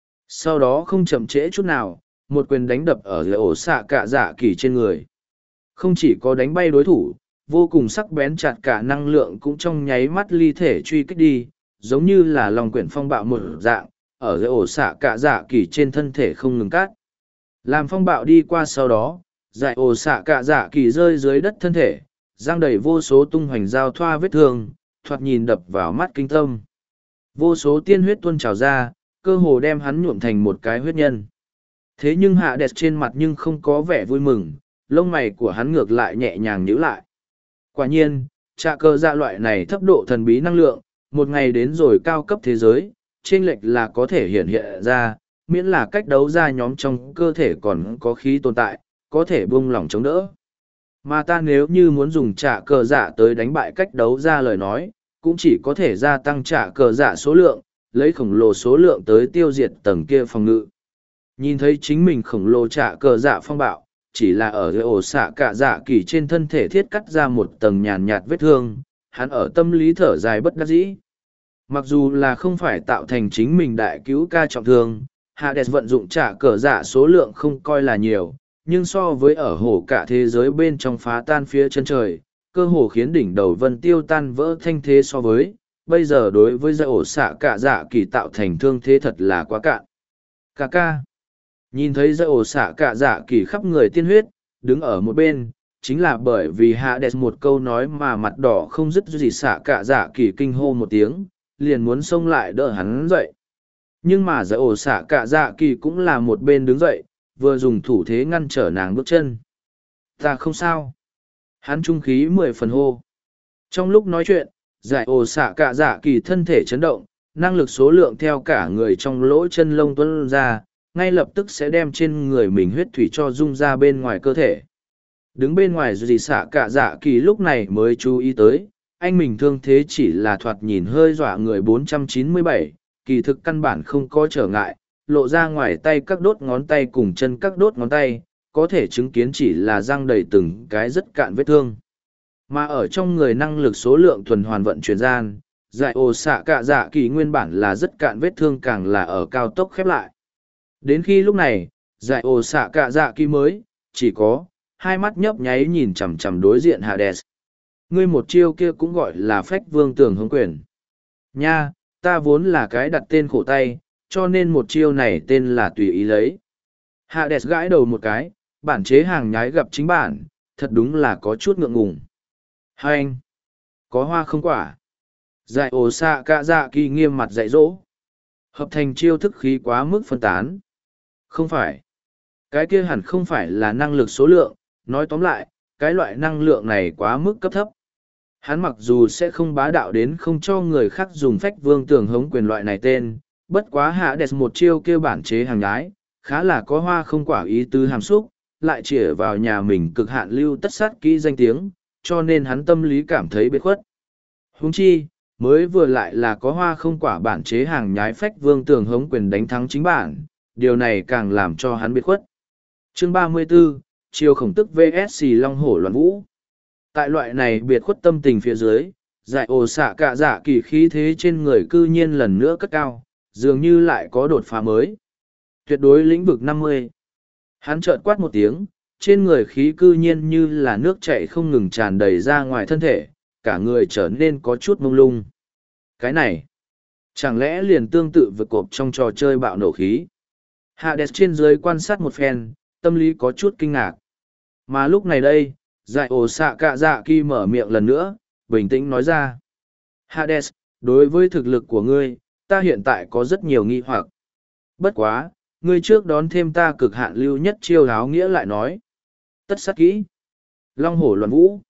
Sau đó không chậm trễ chút nào, một quyền đánh đập ở ổ xạ cả dạ kỳ trên người. Không chỉ có đánh bay đối thủ, vô cùng sắc bén chặt cả năng lượng cũng trong nháy mắt ly thể truy kích đi, giống như là lòng quyển phong bạo một dạng, ở ổ xạ cả dạ kỳ trên thân thể không ngừng cắt. Làm phong bạo đi qua sau đó, dại ổ xạ cả dạ kỳ rơi dưới đất thân thể, giang đầy vô số tung hoành giao thoa vết thương, thoạt nhìn đập vào mắt kinh tâm. Vô số tiên huyết tuôn trào ra, cơ hồ đem hắn nhuộm thành một cái huyết nhân. Thế nhưng hạ đẹp trên mặt nhưng không có vẻ vui mừng, lông mày của hắn ngược lại nhẹ nhàng nhíu lại. Quả nhiên, trạ cơ dạ loại này thấp độ thần bí năng lượng, một ngày đến rồi cao cấp thế giới, chênh lệch là có thể hiện hiện ra, miễn là cách đấu ra nhóm trong cơ thể còn có khí tồn tại, có thể buông lỏng chống đỡ. Mà ta nếu như muốn dùng trả cờ dạ tới đánh bại cách đấu ra lời nói, cũng chỉ có thể gia tăng trả cờ dạ số lượng, lấy khổng lồ số lượng tới tiêu diệt tầng kia phòng ngự. Nhìn thấy chính mình khổng lồ trả cờ dạ phong bạo, chỉ là ở ổ xạ cả dạ kỳ trên thân thể thiết cắt ra một tầng nhàn nhạt vết thương, hắn ở tâm lý thở dài bất đắc dĩ. Mặc dù là không phải tạo thành chính mình đại cứu ca trọng thương, Hades vận dụng trả cờ dạ số lượng không coi là nhiều, nhưng so với ở hồ cả thế giới bên trong phá tan phía chân trời, cơ hồ khiến đỉnh đầu vân tiêu tan vỡ thanh thế so với, bây giờ đối với ổ xạ cả dạ kỳ tạo thành thương thế thật là quá cạn. Cà ca. Nhìn thấy ổ xạ cả dạ kỳ khắp người tiên huyết, đứng ở một bên, chính là bởi vì Hades một câu nói mà mặt đỏ không dứt gì xạ cả dạ kỳ kinh hô một tiếng, liền muốn xông lại đỡ hắn dậy. Nhưng mà ổ xạ cả dạ kỳ cũng là một bên đứng dậy, vừa dùng thủ thế ngăn trở nàng bước chân. Ta không sao. Hắn trung khí 10 phần hô. Trong lúc nói chuyện, ổ xạ cả dạ kỳ thân thể chấn động, năng lực số lượng theo cả người trong lỗ chân lông tuôn ra, ngay lập tức sẽ đem trên người mình huyết thủy cho rung ra bên ngoài cơ thể. Đứng bên ngoài dì xạ cả dạ kỳ lúc này mới chú ý tới, anh mình thương thế chỉ là thoạt nhìn hơi dọa người 497, kỳ thực căn bản không có trở ngại, lộ ra ngoài tay các đốt ngón tay cùng chân các đốt ngón tay, có thể chứng kiến chỉ là răng đầy từng cái rất cạn vết thương. Mà ở trong người năng lực số lượng tuần hoàn vận chuyển gian, ổ xạ cả dạ kỳ nguyên bản là rất cạn vết thương càng là ở cao tốc khép lại. Đến khi lúc này, ổ xạ cả dạ kỳ mới, chỉ có, hai mắt nhấp nháy nhìn chằm chằm đối diện Hades. Ngươi một chiêu kia cũng gọi là phách vương tường hướng quyền. Nha, ta vốn là cái đặt tên khổ tay, cho nên một chiêu này tên là tùy ý lấy. Hades gãi đầu một cái, bản chế hàng nhái gặp chính bản, thật đúng là có chút ngượng ngùng. Hai anh, có hoa không quả. Ổ xạ cả dạ kỳ nghiêm mặt dạy dỗ. Hợp thành chiêu thức khí quá mức phân tán. Không phải. Cái kia hẳn không phải là năng lực số lượng, nói tóm lại, cái loại năng lượng này quá mức cấp thấp. Hắn mặc dù sẽ không bá đạo đến không cho người khác dùng phách vương tường hống quyền loại này tên, bất quá Hades một chiêu kêu bản chế hàng nhái, khá là có hoa không quả ý tứ hàm xúc, lại chĩa vào nhà mình cực hạn lưu tất sát kỹ danh tiếng, cho nên hắn tâm lý cảm thấy biệt khuất. Huống chi, mới vừa lại là có hoa không quả bản chế hàng nhái phách vương tường hống quyền đánh thắng chính bản, điều này càng làm cho hắn biệt khuất. Chương 34, Triều Khổng Tức vs Long Hổ Loạn Vũ. Tại loại này biệt khuất tâm tình phía dưới, ổ xạ cả dạ kỳ khí thế trên người cư nhiên lần nữa cất cao, dường như lại có đột phá mới. Tuyệt đối lĩnh vực 50. Hắn chợt quát một tiếng, trên người khí cư nhiên như là nước chảy không ngừng tràn đầy ra ngoài thân thể, cả người trở nên có chút mông lung. Cái này, chẳng lẽ liền tương tự với cộp trong trò chơi bạo nổ khí. Hades trên dưới quan sát một phen, tâm lý có chút kinh ngạc. Mà lúc này đây, ổ xạ cả dạ kỳ mở miệng lần nữa, bình tĩnh nói ra. Hades, đối với thực lực của ngươi, ta hiện tại có rất nhiều nghi hoặc. Bất quá, ngươi trước đón thêm ta cực hạn lưu nhất chiêu áo nghĩa lại nói. Tất sát kỹ. Long hổ loạn vũ.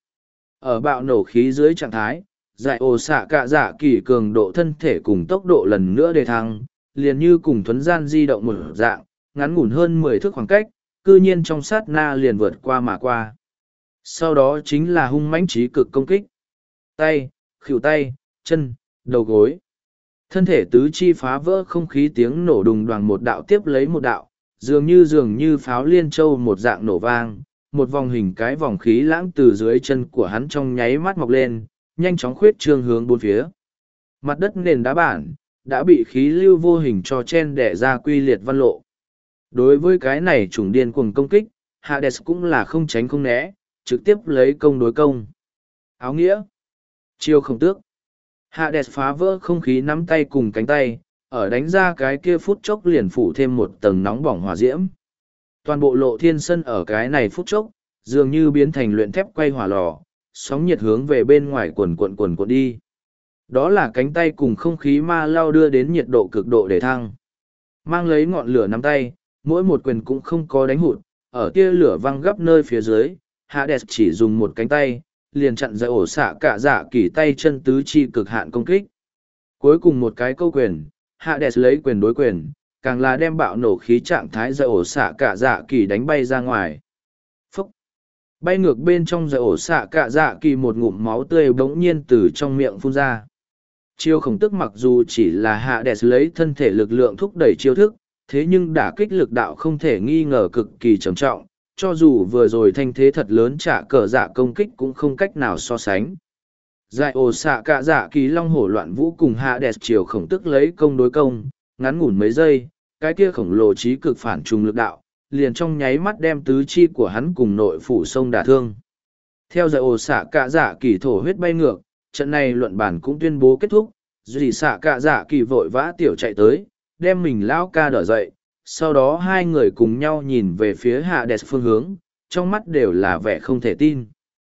Ở bạo nổ khí dưới trạng thái, ổ xạ cả dạ kỳ cường độ thân thể cùng tốc độ lần nữa đề thăng, liền như cùng thuấn gian di động một dạng, ngắn ngủn hơn 10 thước khoảng cách, cư nhiên trong sát na liền vượt qua mà qua. Sau đó chính là hung mãnh trí cực công kích. Tay, khuỷu tay, chân, đầu gối. Thân thể tứ chi phá vỡ không khí tiếng nổ đùng đoàng một đạo tiếp lấy một đạo, dường như pháo liên châu một dạng nổ vang, một vòng hình cái vòng khí lãng từ dưới chân của hắn trong nháy mắt mọc lên, nhanh chóng khuyết trương hướng bốn phía. Mặt đất nền đá bản, đã bị khí lưu vô hình cho chen đẻ ra quy liệt văn lộ. Đối với cái này trùng điên cuồng công kích, Hades cũng là không tránh không né, trực tiếp lấy công đối công. Áo nghĩa. Chiêu không tước. Hades phá vỡ không khí nắm tay cùng cánh tay, ở đánh ra cái kia phút chốc liền phủ thêm một tầng nóng bỏng hỏa diễm. Toàn bộ lộ thiên sân ở cái này phút chốc, dường như biến thành luyện thép quay hỏa lò, sóng nhiệt hướng về bên ngoài quần cuộn đi. Đó là cánh tay cùng không khí ma lao đưa đến nhiệt độ cực độ để thăng. Mang lấy ngọn lửa nắm tay, mỗi một quyền cũng không có đánh hụt, ở tia lửa văng gấp nơi phía dưới, Hades chỉ dùng một cánh tay, liền chặn ổ xạ cả dạ kỳ tay chân tứ chi cực hạn công kích. Cuối cùng một cái câu quyền, Hades lấy quyền đối quyền, càng là đem bạo nổ khí trạng thái dạy ổ xạ cả dạ kỳ đánh bay ra ngoài. Phúc! Bay ngược bên trong dạy ổ xạ cả dạ kỳ một ngụm máu tươi bỗng nhiên từ trong miệng phun ra. Chiêu khổng tức mặc dù chỉ là Hades lấy thân thể lực lượng thúc đẩy chiêu thức, thế nhưng đả kích lực đạo không thể nghi ngờ cực kỳ trầm trọng, cho dù vừa rồi thanh thế thật lớn trả cờ dạ công kích cũng không cách nào so sánh. Giải ổ xạ cả dạ kỳ long hổ loạn vũ cùng Hades chiều khổng tức lấy công đối công, ngắn ngủn mấy giây, cái kia khổng lồ trí cực phản trùng lực đạo, liền trong nháy mắt đem tứ chi của hắn cùng nội phủ sông đả thương. Theo giải ổ xạ cả dạ kỳ thổ huyết bay ngược, trận này luận bản cũng tuyên bố kết thúc, dì xạ cả dạ kỳ vội vã tiểu chạy tới, đem mình lão ca đỡ dậy, sau đó hai người cùng nhau nhìn về phía Hades phương hướng, trong mắt đều là vẻ không thể tin.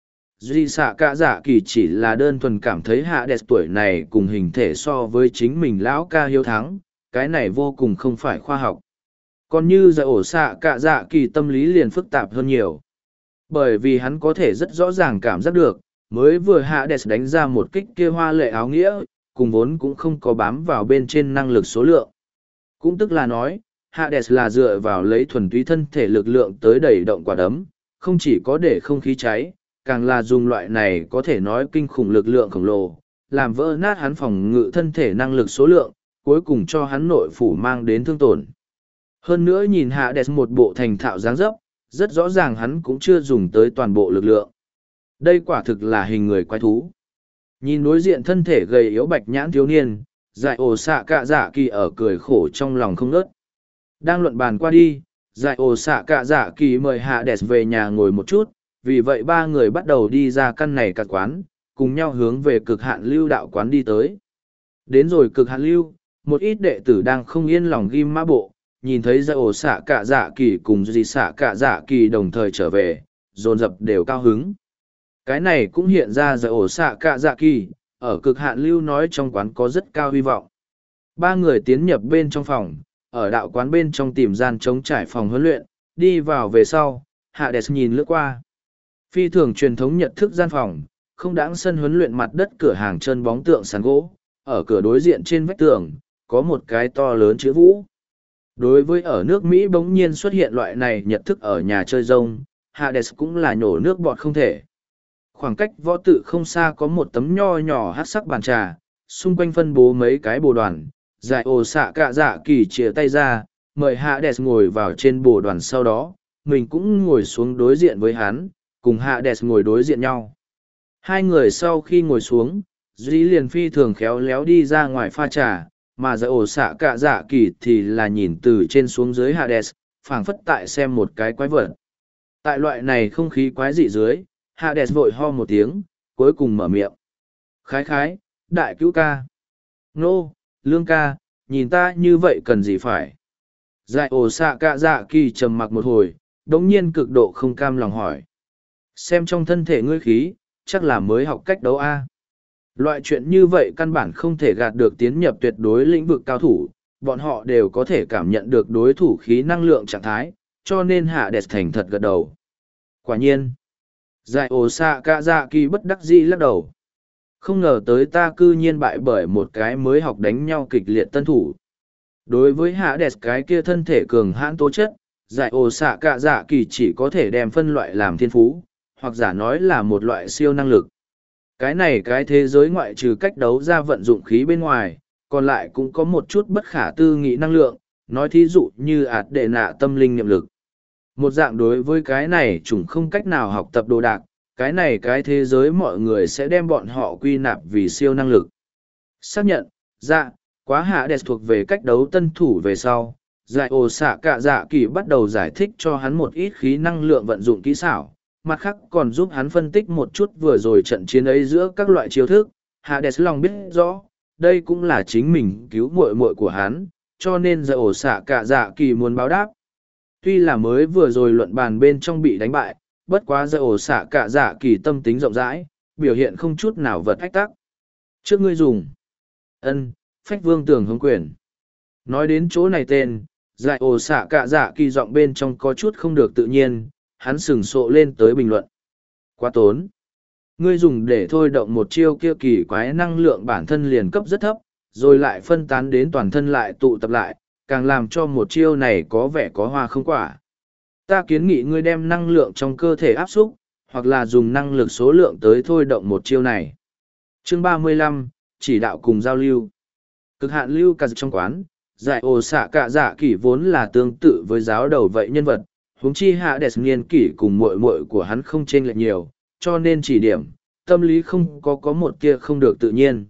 Duy xạ cả dạ kỳ chỉ là đơn thuần cảm thấy Hades tuổi này cùng hình thể so với chính mình lão ca hiếu thắng, cái này vô cùng không phải khoa học. Còn như giải ổ xạ cả dạ kỳ tâm lý liền phức tạp hơn nhiều. Bởi vì hắn có thể rất rõ ràng cảm giác được, mới vừa Hades đánh ra một kích kia hoa lệ áo nghĩa, cùng vốn cũng không có bám vào bên trên năng lực số lượng. Cũng tức là nói, Hades là dựa vào lấy thuần túy thân thể lực lượng tới đẩy động quả đấm, không chỉ có để không khí cháy, càng là dùng loại này có thể nói kinh khủng lực lượng khổng lồ, làm vỡ nát hắn phòng ngự thân thể năng lực số lượng, cuối cùng cho hắn nội phủ mang đến thương tổn. Hơn nữa nhìn Hades một bộ thành thạo dáng dấp, rất rõ ràng hắn cũng chưa dùng tới toàn bộ lực lượng. Đây quả thực là hình người quái thú. Nhìn đối diện thân thể gầy yếu bạch nhãn thiếu niên, dại ổ xạ cả dạ kỳ ở cười khổ trong lòng không nớt. Đang luận bàn qua đi, dại ổ xạ cả dạ kỳ mời Hades về nhà ngồi một chút, vì vậy ba người bắt đầu đi ra căn này cặt quán, cùng nhau hướng về cực hạn lưu đạo quán đi tới. Đến rồi cực hạn lưu, một ít đệ tử đang không yên lòng ghim mã bộ, nhìn thấy dại ổ xạ cả dạ kỳ cùng dì xạ cả dạ kỳ đồng thời trở về, dồn dập đều cao hứng. Cái này cũng hiện ra dại ổ xạ cả dạ kỳ, ở cực hạn lưu nói trong quán có rất cao hy vọng. Ba người tiến nhập bên trong phòng, ở đạo quán bên trong tìm gian trống trải phòng huấn luyện, đi vào về sau, Hades nhìn lướt qua. Phi thường truyền thống nhận thức gian phòng, không đáng sân huấn luyện mặt đất cửa hàng chân bóng tượng sàn gỗ, ở cửa đối diện trên vách tường, có một cái to lớn chữ Vũ. Đối với ở nước Mỹ bỗng nhiên xuất hiện loại này nhận thức ở nhà chơi rông, Hades cũng là nhổ nước bọt không thể. Khoảng cách võ tự không xa có một tấm nho nhỏ hát sắc bàn trà, xung quanh phân bố mấy cái bồ đoàn, giải ồ xạ cả dạ kỳ chìa tay ra, mời Hades ngồi vào trên bồ đoàn sau đó, mình cũng ngồi xuống đối diện với hắn, cùng Hades ngồi đối diện nhau. Hai người sau khi ngồi xuống, Duy liền phi thường khéo léo đi ra ngoài pha trà, mà giải ổ xạ cả dạ kỳ thì là nhìn từ trên xuống dưới Hades, phảng phất tại xem một cái quái vật. Tại loại này không khí quái dị dưới, Hades vội ho một tiếng, cuối cùng mở miệng. Khái khái, đại cứu ca. Nô, lương ca, nhìn ta như vậy cần gì phải. Giải ổ xạ cả dạ kỳ trầm mặc một hồi, đống nhiên cực độ không cam lòng hỏi. Xem trong thân thể ngươi khí, chắc là mới học cách đấu A. Loại chuyện như vậy căn bản không thể gạt được tiến nhập tuyệt đối lĩnh vực cao thủ, bọn họ đều có thể cảm nhận được đối thủ khí năng lượng trạng thái, cho nên Hades thành thật gật đầu. Quả nhiên, giải ổ xạ cả dạ kỳ bất đắc dĩ lắc đầu. Không ngờ tới ta cư nhiên bại bởi một cái mới học đánh nhau kịch liệt tân thủ. Đối với Hades cái kia thân thể cường hãn tố chất, giải ổ xạ cả dạ kỳ chỉ có thể đem phân loại làm thiên phú, hoặc giả nói là một loại siêu năng lực. Cái này cái thế giới ngoại trừ cách đấu ra vận dụng khí bên ngoài, còn lại cũng có một chút bất khả tư nghị năng lượng, nói thí dụ như ạt đệ nạ tâm linh niệm lực. Một dạng đối với cái này chúng không cách nào học tập đồ đạc, cái này cái thế giới mọi người sẽ đem bọn họ quy nạp vì siêu năng lực. Xác nhận, dạ, quá hạ đẹp thuộc về cách đấu tân thủ về sau, giải ồ xạ cả dạ kỳ bắt đầu giải thích cho hắn một ít khí năng lượng vận dụng kỹ xảo, mặt khác còn giúp hắn phân tích một chút vừa rồi trận chiến ấy giữa các loại chiêu thức. Hades lòng biết rõ, đây cũng là chính mình cứu muội muội của hắn, cho nên giải ổ xạ cả dạ kỳ muốn báo đáp. Tuy là mới vừa rồi luận bàn bên trong bị đánh bại, bất quá giải ổ xạ cả dạ kỳ tâm tính rộng rãi, biểu hiện không chút nào vật ách tắc. Trước ngươi dùng phách vương tường hướng quyền. Nói đến chỗ này tên, giải ổ xạ cả dạ kỳ giọng bên trong có chút không được tự nhiên, hắn sừng sộ lên tới bình luận. Quá tốn. Ngươi dùng để thôi động một chiêu kia kỳ quái năng lượng bản thân liền cấp rất thấp, rồi lại phân tán đến toàn thân lại tụ tập lại, càng làm cho một chiêu này có vẻ có hoa không quả. Ta kiến nghị ngươi đem năng lượng trong cơ thể áp xúc, hoặc là dùng năng lực số lượng tới thôi động một chiêu này. Chương 35, chỉ đạo cùng giao lưu. Cực hạn lưu cả trong quán, giải ổ xạ cả dạ kỷ vốn là tương tự với giáo đầu vậy nhân vật, huống chi hạ đẹp niên kỷ cùng muội muội của hắn không chênh lệch nhiều, cho nên chỉ điểm, tâm lý không có một tia không được tự nhiên.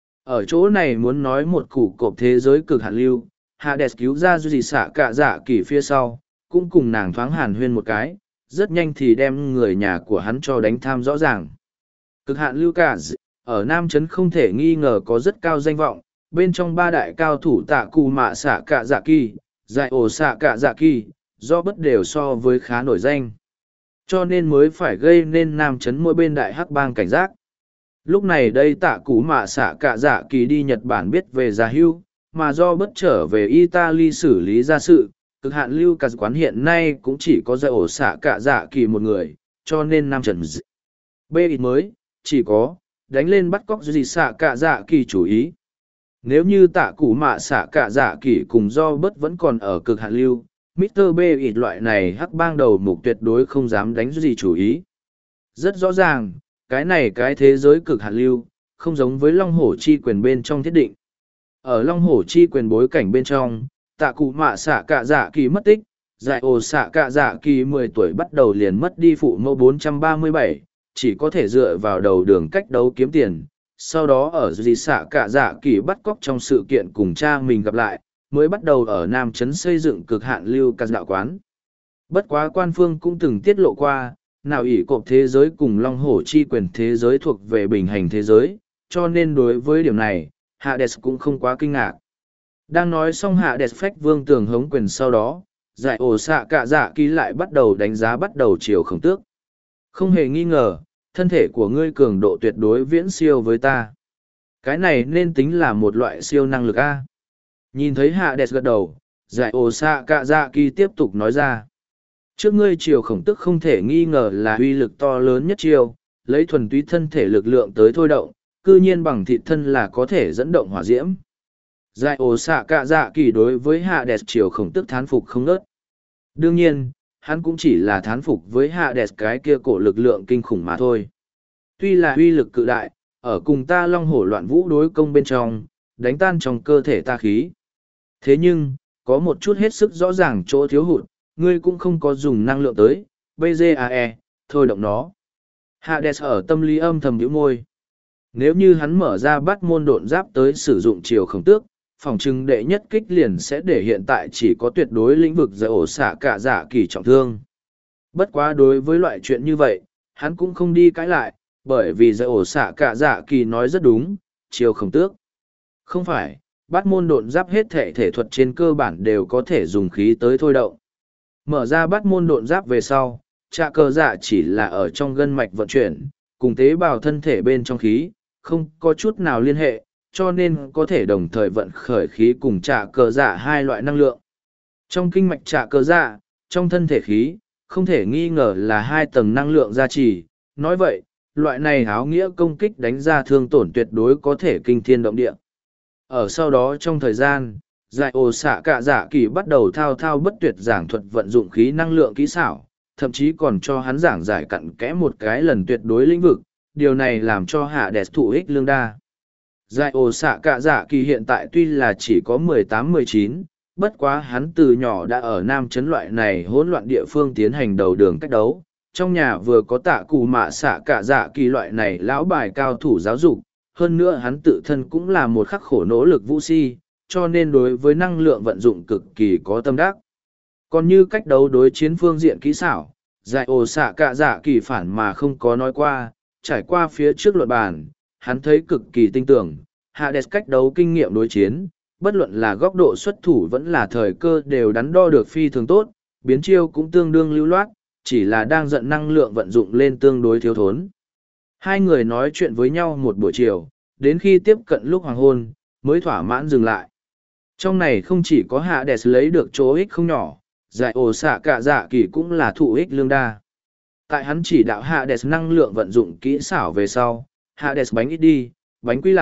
Ở chỗ này muốn nói một củ cộp thế giới cực hạn lưu, hạ đẹp cứu ra duy xạ cả dạ kỷ phía sau, cũng cùng nàng thoáng hàn huyên một cái, rất nhanh thì đem người nhà của hắn cho đánh tham rõ ràng. Cực hạn lưu cả ở Nam Trấn không thể nghi ngờ có rất cao danh vọng, bên trong ba đại cao thủ tạ cù mạ xạ cả dạ kỳ, giải ổ xạ cả dạ kỳ, do bất đều so với khá nổi danh. Cho nên mới phải gây nên Nam Trấn mỗi bên đại hắc bang cảnh giác. Lúc này đây tạ cù mạ xạ cả dạ kỳ đi Nhật Bản biết về già hưu, mà do bất trở về Italy xử lý ra sự, cực hạn lưu cả quán hiện nay cũng chỉ có giải ổ xạ cả dạ kỳ một người, cho nên Nam Trấn B ít mới, chỉ có, đánh lên bắt cóc gì xạ cả dạ kỳ chủ ý. Nếu như tạ củ mạ xạ cả dạ kỳ cùng do bất vẫn còn ở cực hạn lưu, Mr. B ít loại này hắc bang đầu mục tuyệt đối không dám đánh gì chủ ý. Rất rõ ràng, cái này cái thế giới cực hạn lưu, không giống với Long Hổ chi quyền bên trong thiết định. Ở Long Hổ chi quyền bối cảnh bên trong, tạ cụ mạ xạ cả dạ kỳ mất tích, giải ồ xạ cả dạ kỳ 10 tuổi bắt đầu liền mất đi phụ mẫu 437, chỉ có thể dựa vào đầu đường cách đấu kiếm tiền. Sau đó ở dì xạ cả dạ kỳ bắt cóc trong sự kiện cùng cha mình gặp lại, mới bắt đầu ở Nam Trấn xây dựng cực hạn lưu cả đạo quán. Bất quá quan phương cũng từng tiết lộ qua, nào ỷ cộp thế giới cùng Long Hổ chi quyền thế giới thuộc về bình hành thế giới, cho nên đối với điểm này, Hades cũng không quá kinh ngạc. Đang nói xong Hades phách vương tường hống quyền sau đó, giải ổ xạ cả dạ kỳ lại bắt đầu đánh giá bắt đầu chiều khổng tước. Không hề nghi ngờ, thân thể của ngươi cường độ tuyệt đối viễn siêu với ta. Cái này nên tính là một loại siêu năng lực A. Nhìn thấy Hades gật đầu, giải ổ xạ cả dạ kỳ tiếp tục nói ra. Trước ngươi chiều khổng tức không thể nghi ngờ là uy lực to lớn nhất chiều, lấy thuần túy thân thể lực lượng tới thôi động, cư nhiên bằng thịt thân là có thể dẫn động hỏa diễm. Giải ổ xạ cả dạ kỳ đối với Hades chiều khổng tức thán phục không nớt. Đương nhiên, hắn cũng chỉ là thán phục với Hades cái kia cổ lực lượng kinh khủng mà thôi. Tuy là uy lực cự đại, ở cùng ta long hổ loạn vũ đối công bên trong, đánh tan trong cơ thể ta khí. Thế nhưng, có một chút hết sức rõ ràng chỗ thiếu hụt, ngươi cũng không có dùng năng lượng tới, BGAE, thôi động nó. Hades ở tâm lý âm thầm nhíu môi. Nếu như hắn mở ra bắt môn độn giáp tới sử dụng chiều khổng tước, phòng trừng đệ nhất kích liền sẽ để hiện tại chỉ có tuyệt đối lĩnh vực giải ổ xạ cả dạ kỳ trọng thương. Bất quá đối với loại chuyện như vậy, hắn cũng không đi cãi lại, bởi vì giải ổ xạ cả dạ kỳ nói rất đúng, chiều khổng tước. Không phải, bắt môn độn giáp hết thể thể thuật trên cơ bản đều có thể dùng khí tới thôi động. Mở ra bắt môn độn giáp về sau, trạ cơ dạ chỉ là ở trong gân mạch vận chuyển, cùng tế bào thân thể bên trong khí, không có chút nào liên hệ, cho nên có thể đồng thời vận khởi khí cùng trạ cơ dạ hai loại năng lượng. Trong kinh mạch trạ cơ dạ, trong thân thể khí, không thể nghi ngờ là hai tầng năng lượng gia trì. Nói vậy, loại này áo nghĩa công kích đánh ra thương tổn tuyệt đối có thể kinh thiên động địa. Ở sau đó trong thời gian, giải ổ xạ cả dạ kỳ bắt đầu thao thao bất tuyệt giảng thuật vận dụng khí năng lượng kỹ xảo, thậm chí còn cho hắn giảng giải cặn kẽ một cái lần tuyệt đối lĩnh vực, điều này làm cho Hades thụ ích lương đa. Giải ổ xạ cả dạ kỳ hiện tại tuy là chỉ có 18-19, bất quá hắn từ nhỏ đã ở Nam Trấn loại này hỗn loạn địa phương tiến hành đầu đường cách đấu. Trong nhà vừa có tạ cù mạ xạ cả dạ kỳ loại này lão bài cao thủ giáo dục, hơn nữa hắn tự thân cũng là một khắc khổ nỗ lực vũ si, cho nên đối với năng lượng vận dụng cực kỳ có tâm đắc. Còn như cách đấu đối chiến phương diện kỹ xảo, giải ổ xạ cả dạ kỳ phản mà không có nói qua, trải qua phía trước luận bàn, hắn thấy cực kỳ tinh tưởng, Hades cách đấu kinh nghiệm đối chiến, bất luận là góc độ xuất thủ vẫn là thời cơ đều đắn đo được phi thường tốt, biến chiêu cũng tương đương lưu loát, chỉ là đang giận năng lượng vận dụng lên tương đối thiếu thốn. Hai người nói chuyện với nhau một buổi chiều, đến khi tiếp cận lúc hoàng hôn, mới thỏa mãn dừng lại. Trong này không chỉ có Hades lấy được chỗ ích không nhỏ, giải ổ xạ cả dạ kỳ cũng là thụ ích lương đa. Tại hắn chỉ đạo Hades năng lượng vận dụng kỹ xảo về sau, Hades bánh ít đi, bánh quy lại,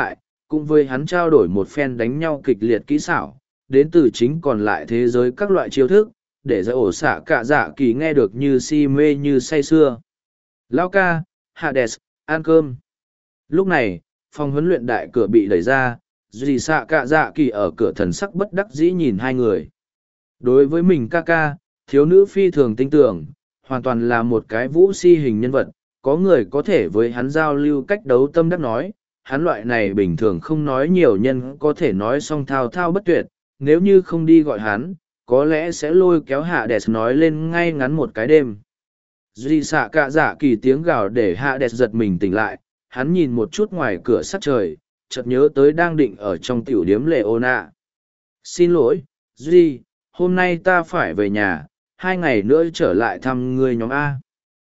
cũng với hắn trao đổi một phen đánh nhau kịch liệt kỹ xảo, đến từ chính còn lại thế giới các loại chiêu thức, để giải ổ xạ cả dạ kỳ nghe được như si mê như say sưa. Lao ca, Hades, ăn cơm. Lúc này, phòng huấn luyện đại cửa bị đẩy ra, dì xạ cả dạ kỳ ở cửa thần sắc bất đắc dĩ nhìn hai người. Đối với mình ca ca, thiếu nữ phi thường tin tưởng, hoàn toàn là một cái vũ si hình nhân vật, có người có thể với hắn giao lưu cách đấu tâm đắc nói, hắn loại này bình thường không nói nhiều nhân có thể nói song thao thao bất tuyệt, nếu như không đi gọi hắn, có lẽ sẽ lôi kéo Hades nói lên ngay ngắn một cái đêm. Dì xạ cả dạ kỳ tiếng gào để Hades giật mình tỉnh lại, hắn nhìn một chút ngoài cửa sắt trời, chợt nhớ tới đang định ở trong tiểu điếm Leona. Xin lỗi, Duy, hôm nay ta phải về nhà, 2 ngày nữa trở lại thăm người nhóm A.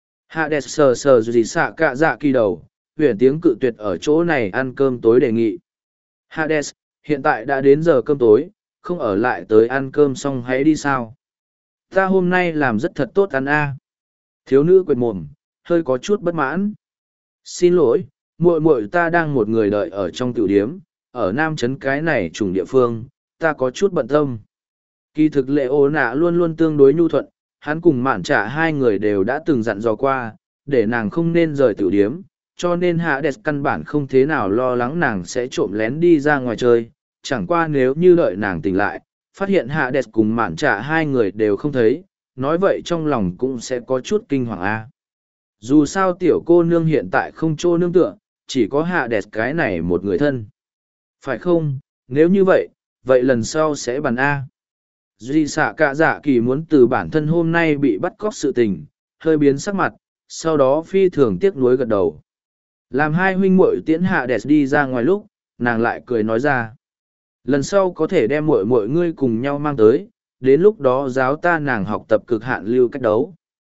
Hades sờ sờ Duy xạ cả dạ kỳ đầu, huyền tiếng cự tuyệt ở chỗ này ăn cơm tối đề nghị. Hades, hiện tại đã đến giờ cơm tối, không ở lại tới ăn cơm xong hãy đi sao? Ta hôm nay làm rất thật tốt ăn A. Thiếu nữ quệt mồm, hơi có chút bất mãn. Xin lỗi, muội muội ta đang một người đợi ở trong tiểu điếm, ở Nam Trấn cái này trùng địa phương, ta có chút bận tâm. Kỳ thực lệ ô nạ luôn luôn tương đối nhu thuận, hắn cùng mạn trả hai người đều đã từng dặn dò qua, để nàng không nên rời tiểu điếm, cho nên Hades căn bản không thế nào lo lắng nàng sẽ trộm lén đi ra ngoài chơi, chẳng qua nếu như đợi nàng tỉnh lại, phát hiện Hades cùng mạn trả hai người đều không thấy, nói vậy trong lòng cũng sẽ có chút kinh hoàng a. Dù sao tiểu cô nương hiện tại không chỗ nương tựa, chỉ có Hades cái này một người thân. Phải không, nếu như vậy, vậy lần sau sẽ bàn A. Duy xạ cả dạ kỳ muốn từ bản thân hôm nay bị bắt cóc sự tình, hơi biến sắc mặt, sau đó phi thường tiếc nuối gật đầu. Làm hai huynh muội tiễn Hades đi ra ngoài lúc, nàng lại cười nói ra. Lần sau có thể đem muội muội ngươi cùng nhau mang tới, đến lúc đó giáo ta nàng học tập cực hạn lưu cách đấu.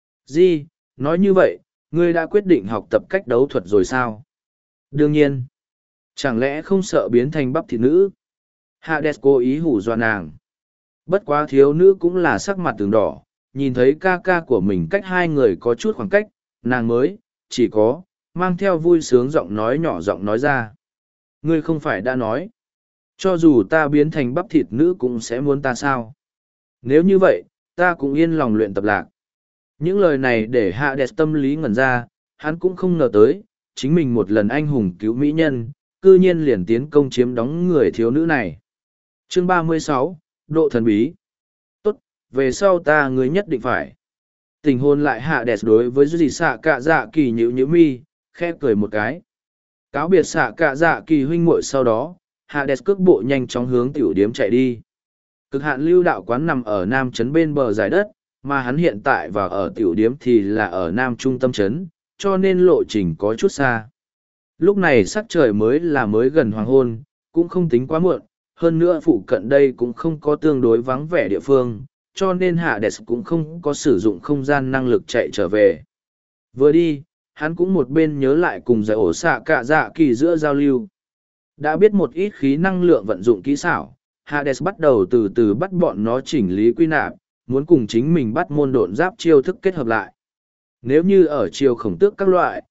Di, nói như vậy, ngươi đã quyết định học tập cách đấu thuật rồi sao? Đương nhiên. Chẳng lẽ không sợ biến thành bắp thịt nữ? Hades cố ý hù dọa nàng. Bất quá thiếu nữ cũng là sắc mặt từng đỏ, nhìn thấy ca ca của mình cách hai người có chút khoảng cách, nàng mới, chỉ có, mang theo vui sướng giọng nói nhỏ giọng nói ra. Ngươi không phải đã nói. Cho dù ta biến thành bắp thịt nữ cũng sẽ muốn ta sao? Nếu như vậy, ta cũng yên lòng luyện tập lạc. Những lời này để Hades tâm lý ngẩn ra, hắn cũng không ngờ tới, chính mình một lần anh hùng cứu mỹ nhân, cư nhiên liền tiến công chiếm đóng người thiếu nữ này. Chương 36, Độ thần bí. Tốt, về sau ta ngươi nhất định phải. Tình hôn lại Hades đối với dì xạ cả dạ kỳ nhữ mi, khẽ cười một cái. Cáo biệt xạ cả dạ kỳ huynh muội sau đó, Hades cước bộ nhanh chóng hướng tiểu điếm chạy đi. Cực hạn lưu đạo quán nằm ở Nam Trấn bên bờ giải đất, mà hắn hiện tại và ở tiểu điếm thì là ở Nam Trung tâm Trấn, cho nên lộ trình có chút xa. Lúc này sắc trời mới gần hoàng hôn, cũng không tính quá muộn, hơn nữa phụ cận đây cũng không có tương đối vắng vẻ địa phương, cho nên Hades cũng không có sử dụng không gian năng lực chạy trở về. Vừa đi, hắn cũng một bên nhớ lại cùng giải ổ xạ cả dạ kỳ giữa giao lưu. Đã biết một ít khí năng lượng vận dụng kỹ xảo, Hades bắt đầu từ từ bắt bọn nó chỉnh lý quy nạp, muốn cùng chính mình bắt môn độn giáp chiêu thức kết hợp lại. Nếu như ở chiều khổng tước các loại,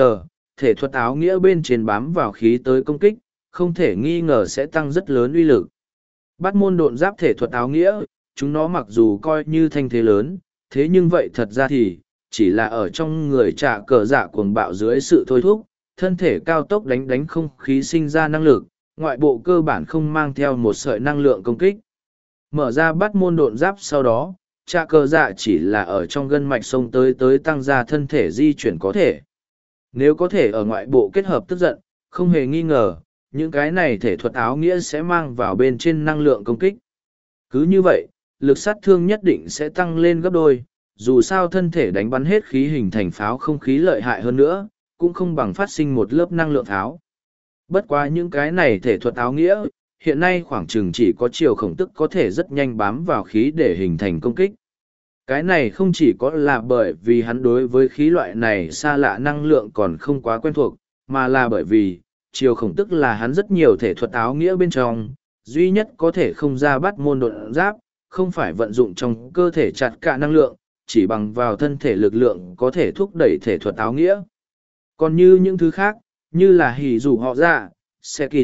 thể thuật áo nghĩa bên trên bám vào khí tới công kích, không thể nghi ngờ sẽ tăng rất lớn uy lực. Bắt môn độn giáp thể thuật áo nghĩa, chúng nó mặc dù coi như thanh thế lớn, thế nhưng vậy thật ra thì, chỉ là ở trong người trả cờ dạ cuồng bạo dưới sự thôi thúc, thân thể cao tốc đánh không khí sinh ra năng lực, ngoại bộ cơ bản không mang theo một sợi năng lượng công kích. Mở ra bắt môn độn giáp sau đó, trả cờ dạ chỉ là ở trong gân mạch sông tới tăng ra thân thể di chuyển có thể. Nếu có thể ở ngoại bộ kết hợp tức giận, không hề nghi ngờ, những cái này thể thuật áo nghĩa sẽ mang vào bên trên năng lượng công kích. Cứ như vậy, lực sát thương nhất định sẽ tăng lên gấp đôi, dù sao thân thể đánh bắn hết khí hình thành pháo không khí lợi hại hơn nữa, cũng không bằng phát sinh một lớp năng lượng pháo. Bất quá những cái này thể thuật áo nghĩa, hiện nay khoảng chừng chỉ có chiều khổng tức có thể rất nhanh bám vào khí để hình thành công kích. Cái này không chỉ có là bởi vì hắn đối với khí loại này xa lạ năng lượng còn không quá quen thuộc, mà là bởi vì, chiều khổng tức là hắn rất nhiều thể thuật áo nghĩa bên trong, duy nhất có thể không ra bắt môn độn giáp, không phải vận dụng trong cơ thể chặt cả năng lượng, chỉ bằng vào thân thể lực lượng có thể thúc đẩy thể thuật áo nghĩa. Còn như những thứ khác, như là hỉ dù họ dạ, Sekis,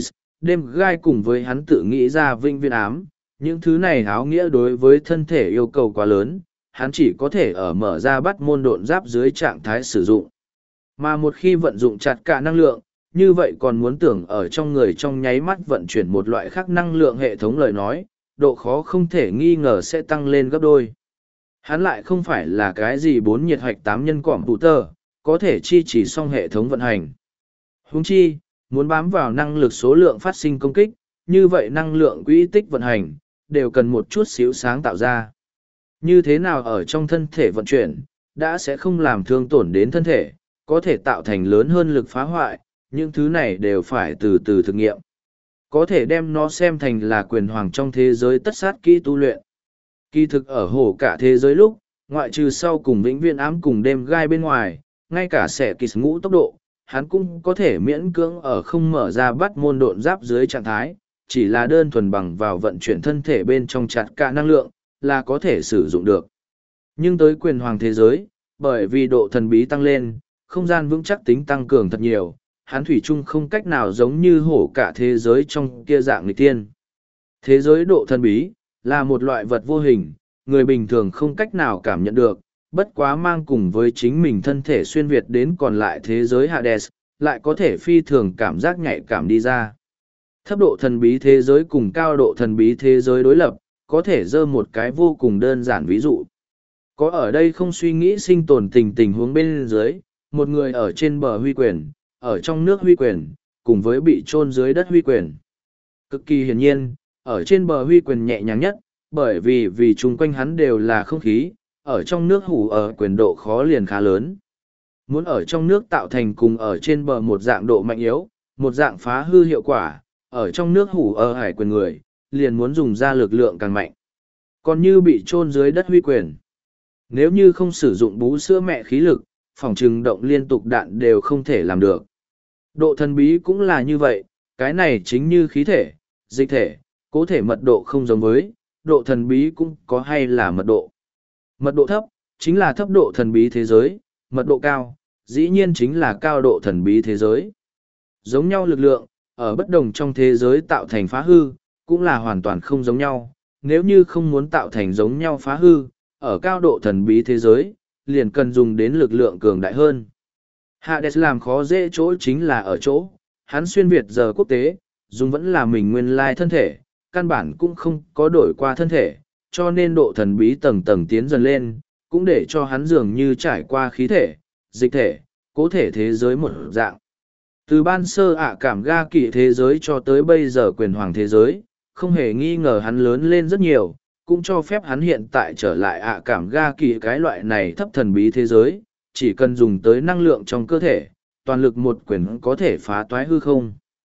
đêm gai cùng với hắn tự nghĩ ra vĩnh viễn ám, những thứ này áo nghĩa đối với thân thể yêu cầu quá lớn, hắn chỉ có thể ở mở ra bắt môn độn giáp dưới trạng thái sử dụng. Mà một khi vận dụng chặt cả năng lượng, như vậy còn muốn tưởng ở trong người trong nháy mắt vận chuyển một loại khác năng lượng hệ thống lời nói, độ khó không thể nghi ngờ sẽ tăng lên gấp đôi. Hắn lại không phải là cái gì 4 nhiệt hạch 8 nhân cỏm tụ tờ, có thể chi chỉ xong hệ thống vận hành. Huống chi, muốn bám vào năng lực số lượng phát sinh công kích, như vậy năng lượng quỹ tích vận hành, đều cần một chút xíu sáng tạo ra. Như thế nào ở trong thân thể vận chuyển, đã sẽ không làm thương tổn đến thân thể, có thể tạo thành lớn hơn lực phá hoại, những thứ này đều phải từ từ thực nghiệm. Có thể đem nó xem thành là quyền hoàng trong thế giới tất sát kỹ tu luyện. Kỳ thực ở hồ cả thế giới lúc, ngoại trừ sau cùng vĩnh viễn ám cùng đêm gai bên ngoài, ngay cả xẻ kỳ ngũ tốc độ, hắn cũng có thể miễn cưỡng ở không mở ra bắt môn độn giáp dưới trạng thái, chỉ là đơn thuần bằng vào vận chuyển thân thể bên trong chặt cả năng lượng, là có thể sử dụng được. Nhưng tới quyền hoàng thế giới, bởi vì độ thần bí tăng lên, không gian vững chắc tính tăng cường thật nhiều, hắn thủy chung không cách nào giống như hổ cả thế giới trong kia dạng nghịch tiên. Thế giới độ thần bí, là một loại vật vô hình, người bình thường không cách nào cảm nhận được, bất quá mang cùng với chính mình thân thể xuyên việt đến còn lại thế giới Hades, lại có thể phi thường cảm giác nhạy cảm đi ra. Thấp độ thần bí thế giới cùng cao độ thần bí thế giới đối lập, có thể dơ một cái vô cùng đơn giản ví dụ. Có ở đây không suy nghĩ sinh tồn tình huống bên dưới, một người ở trên bờ huy quyền, ở trong nước huy quyền, cùng với bị chôn dưới đất huy quyền. Cực kỳ hiển nhiên, ở trên bờ huy quyền nhẹ nhàng nhất, bởi vì chung quanh hắn đều là không khí, ở trong nước hủ ở quyền độ khó liền khá lớn. Muốn ở trong nước tạo thành cùng ở trên bờ một dạng độ mạnh yếu, một dạng phá hư hiệu quả, ở trong nước hủ ở hải quyền người, liền muốn dùng ra lực lượng càng mạnh. Còn như bị chôn dưới đất huy quyền. Nếu như không sử dụng bú sữa mẹ khí lực, phòng trừng động liên tục đạn đều không thể làm được. Độ thần bí cũng là như vậy, cái này chính như khí thể, dịch thể, cố thể mật độ không giống với, độ thần bí cũng có hay là mật độ. Mật độ thấp, chính là thấp độ thần bí thế giới, mật độ cao, dĩ nhiên chính là cao độ thần bí thế giới. Giống nhau lực lượng, ở bất đồng trong thế giới tạo thành phá hư, cũng là hoàn toàn không giống nhau. Nếu như không muốn tạo thành giống nhau phá hư, ở cao độ thần bí thế giới, liền cần dùng đến lực lượng cường đại hơn. Hades làm khó dễ chỗ chính là ở chỗ, hắn xuyên Việt giờ quốc tế, dùng vẫn là mình nguyên lai thân thể, căn bản cũng không có đổi qua thân thể, cho nên độ thần bí tầng tầng tiến dần lên, cũng để cho hắn dường như trải qua khí thể, dịch thể, cố thể thế giới một dạng. Từ ban sơ cảm ga kỵ thế giới cho tới bây giờ quyền hoàng thế giới, không hề nghi ngờ hắn lớn lên rất nhiều, cũng cho phép hắn hiện tại trở lại cảm ga kỵ cái loại này thấp thần bí thế giới, chỉ cần dùng tới năng lượng trong cơ thể, toàn lực một quyền có thể phá toái hư không.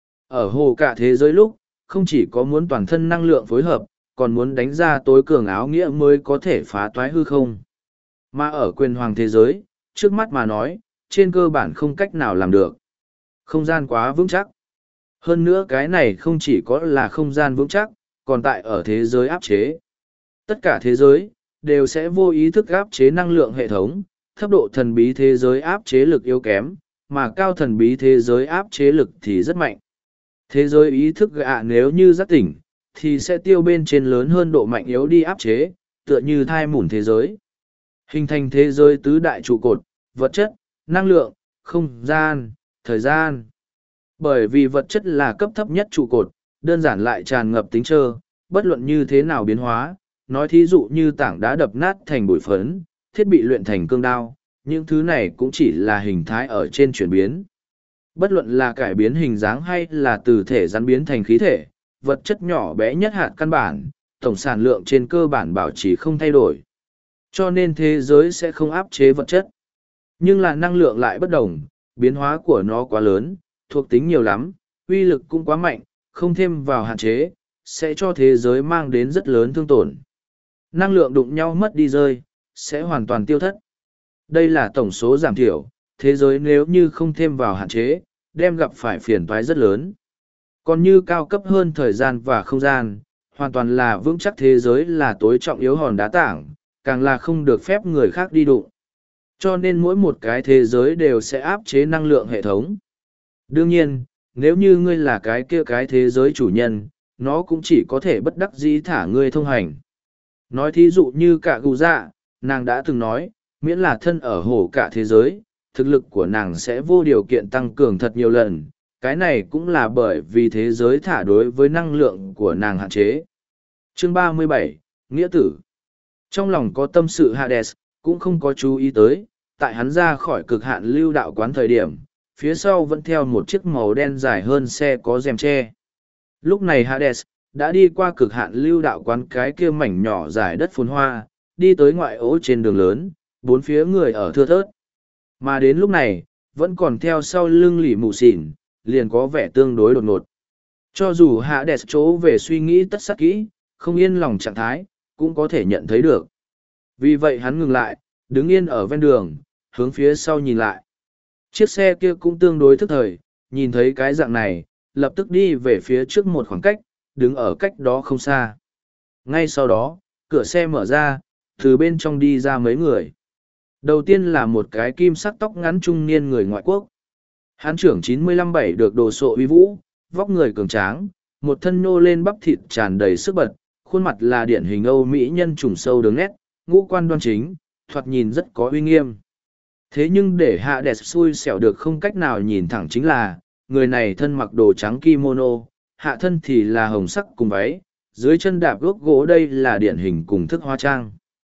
Ở hồ cả thế giới lúc, không chỉ có muốn toàn thân năng lượng phối hợp, còn muốn đánh ra tối cường áo nghĩa mới có thể phá toái hư không. Mà ở quyền hoàng thế giới, trước mắt mà nói, trên cơ bản không cách nào làm được. Không gian quá vững chắc. Hơn nữa cái này không chỉ có là không gian vững chắc, còn tại ở thế giới áp chế. Tất cả thế giới, đều sẽ vô ý thức áp chế năng lượng hệ thống, thấp độ thần bí thế giới áp chế lực yếu kém, mà cao thần bí thế giới áp chế lực thì rất mạnh. Thế giới ý thức nếu như giác tỉnh, thì sẽ tiêu bên trên lớn hơn độ mạnh yếu đi áp chế, tựa như thai mủn thế giới. Hình thành thế giới tứ đại trụ cột, vật chất, năng lượng, không gian, thời gian. Bởi vì vật chất là cấp thấp nhất trụ cột, đơn giản lại tràn ngập tính trơ, bất luận như thế nào biến hóa, nói thí dụ như tảng đá đập nát thành bụi phấn, thiết bị luyện thành cương đao, những thứ này cũng chỉ là hình thái ở trên chuyển biến. Bất luận là cải biến hình dáng hay là từ thể rắn biến thành khí thể, vật chất nhỏ bé nhất hạt căn bản, tổng sản lượng trên cơ bản bảo trì không thay đổi. Cho nên thế giới sẽ không áp chế vật chất. Nhưng là năng lượng lại bất đồng, biến hóa của nó quá lớn, thuộc tính nhiều lắm, uy lực cũng quá mạnh, không thêm vào hạn chế, sẽ cho thế giới mang đến rất lớn thương tổn. Năng lượng đụng nhau mất đi rơi, sẽ hoàn toàn tiêu thất. Đây là tổng số giảm thiểu, thế giới nếu như không thêm vào hạn chế, đem gặp phải phiền toái rất lớn. Còn như cao cấp hơn thời gian và không gian, hoàn toàn là vững chắc thế giới là tối trọng yếu hòn đá tảng, càng là không được phép người khác đi đụng. Cho nên mỗi một cái thế giới đều sẽ áp chế năng lượng hệ thống. Đương nhiên, nếu như ngươi là cái kia cái thế giới chủ nhân, nó cũng chỉ có thể bất đắc dĩ thả ngươi thông hành. Nói thí dụ như cả gù dạ, nàng đã từng nói, miễn là thân ở hổ cả thế giới, thực lực của nàng sẽ vô điều kiện tăng cường thật nhiều lần, cái này cũng là bởi vì thế giới thả đối với năng lượng của nàng hạn chế. Chương 37, Nghĩa tử. Trong lòng có tâm sự Hades, cũng không có chú ý tới, tại hắn ra khỏi cực hạn lưu đạo quán thời điểm, phía sau vẫn theo một chiếc màu đen dài hơn xe có rèm che. Lúc này Hades đã đi qua cực hạn lưu đạo quán cái kia mảnh nhỏ dài đất phồn hoa, đi tới ngoại ô trên đường lớn, bốn phía người ở thưa thớt. Mà đến lúc này, vẫn còn theo sau lưng lỉ mù xỉn, liền có vẻ tương đối đột ngột. Cho dù Hades chỗ về suy nghĩ tất sắc kỹ, không yên lòng trạng thái, cũng có thể nhận thấy được. Vì vậy hắn ngừng lại, đứng yên ở ven đường, hướng phía sau nhìn lại. Chiếc xe kia cũng tương đối thức thời, nhìn thấy cái dạng này, lập tức đi về phía trước một khoảng cách, đứng ở cách đó không xa. Ngay sau đó, cửa xe mở ra, từ bên trong đi ra mấy người. Đầu tiên là một cái kim sắc tóc ngắn trung niên người ngoại quốc. Hán trưởng 95-7 được đồ sộ uy vũ, vóc người cường tráng, một thân nhô lên bắp thịt tràn đầy sức bật, khuôn mặt là điển hình Âu Mỹ nhân trùng sâu đường nét, ngũ quan đoan chính, thoạt nhìn rất có uy nghiêm. Thế nhưng để hạ đẹp xui xẻo được không cách nào nhìn thẳng chính là, người này thân mặc đồ trắng kimono, hạ thân thì là hồng sắc cùng váy, dưới chân đạp gốc gỗ đây là điển hình cùng thức hóa trang.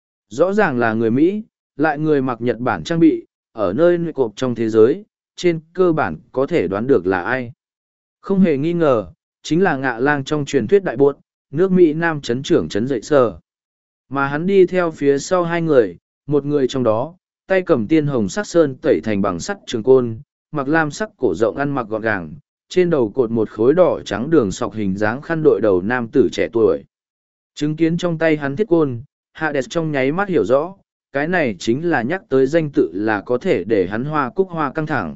Rõ ràng là người Mỹ, lại người mặc Nhật Bản trang bị, ở nơi nơi cộp trong thế giới, trên cơ bản có thể đoán được là ai. Không hề nghi ngờ, chính là ngạ lang trong truyền thuyết đại buốt, nước Mỹ Nam chấn trưởng chấn dậy sờ. Mà hắn đi theo phía sau hai người, một người trong đó, tay cầm tiên hồng sắc sơn tẩy thành bằng sắt trường côn, mặc lam sắc cổ rộng ăn mặc gọn gàng, trên đầu cột một khối đỏ trắng đường sọc hình dáng khăn đội đầu nam tử trẻ tuổi. Chứng kiến trong tay hắn thiết côn, Hades trong nháy mắt hiểu rõ, cái này chính là nhắc tới danh tự là có thể để hắn hoa cúc hoa căng thẳng.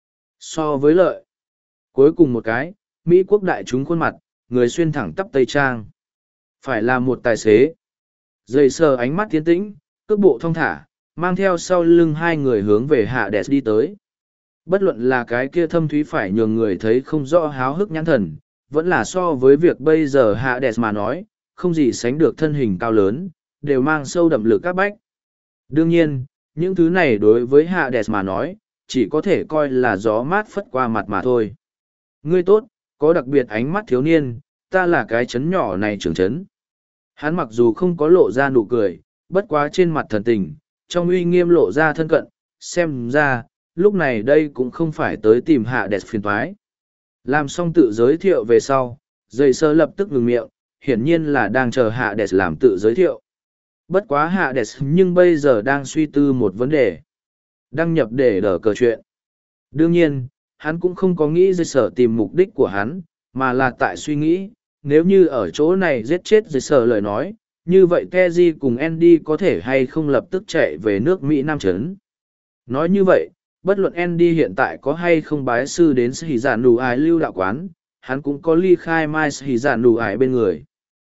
So với lợi, cuối cùng một cái, Mỹ quốc đại chúng khuôn mặt, người xuyên thẳng tắp tây trang. Phải là một tài xế. Dây sờ ánh mắt tiến tĩnh, cước bộ thong thả, mang theo sau lưng hai người hướng về Hades đi tới. Bất luận là cái kia thâm thúy phải nhường người thấy không rõ háo hức nhãn thần, vẫn là so với việc bây giờ Hades mà nói, không gì sánh được thân hình cao lớn, đều mang sâu đậm lực các bách. Đương nhiên, những thứ này đối với Hades mà nói, chỉ có thể coi là gió mát phất qua mặt mà thôi. Ngươi tốt, có đặc biệt ánh mắt thiếu niên, ta là cái chấn nhỏ này trưởng chấn. Hắn mặc dù không có lộ ra nụ cười, bất quá trên mặt thần tình, trong uy nghiêm lộ ra thân cận, xem ra, lúc này đây cũng không phải tới tìm Hades phiền toái. Làm xong tự giới thiệu về sau, dây sơ lập tức ngừng miệng, hiển nhiên là đang chờ Hades làm tự giới thiệu. Bất quá Hades nhưng bây giờ đang suy tư một vấn đề. Đăng nhập để đỡ cờ chuyện. Đương nhiên, hắn cũng không có nghĩ dây sở tìm mục đích của hắn, mà là tại suy nghĩ, nếu như ở chỗ này giết chết dây sở lời nói, như vậy Keji cùng Andy có thể hay không lập tức chạy về nước Mỹ Nam Trấn. Nói như vậy, bất luận Andy hiện tại có hay không bái sư đến Hỉ Giả Nụ Ái lưu đạo quán, hắn cũng có ly khai mai Hỉ Giả Nụ Ái bên người.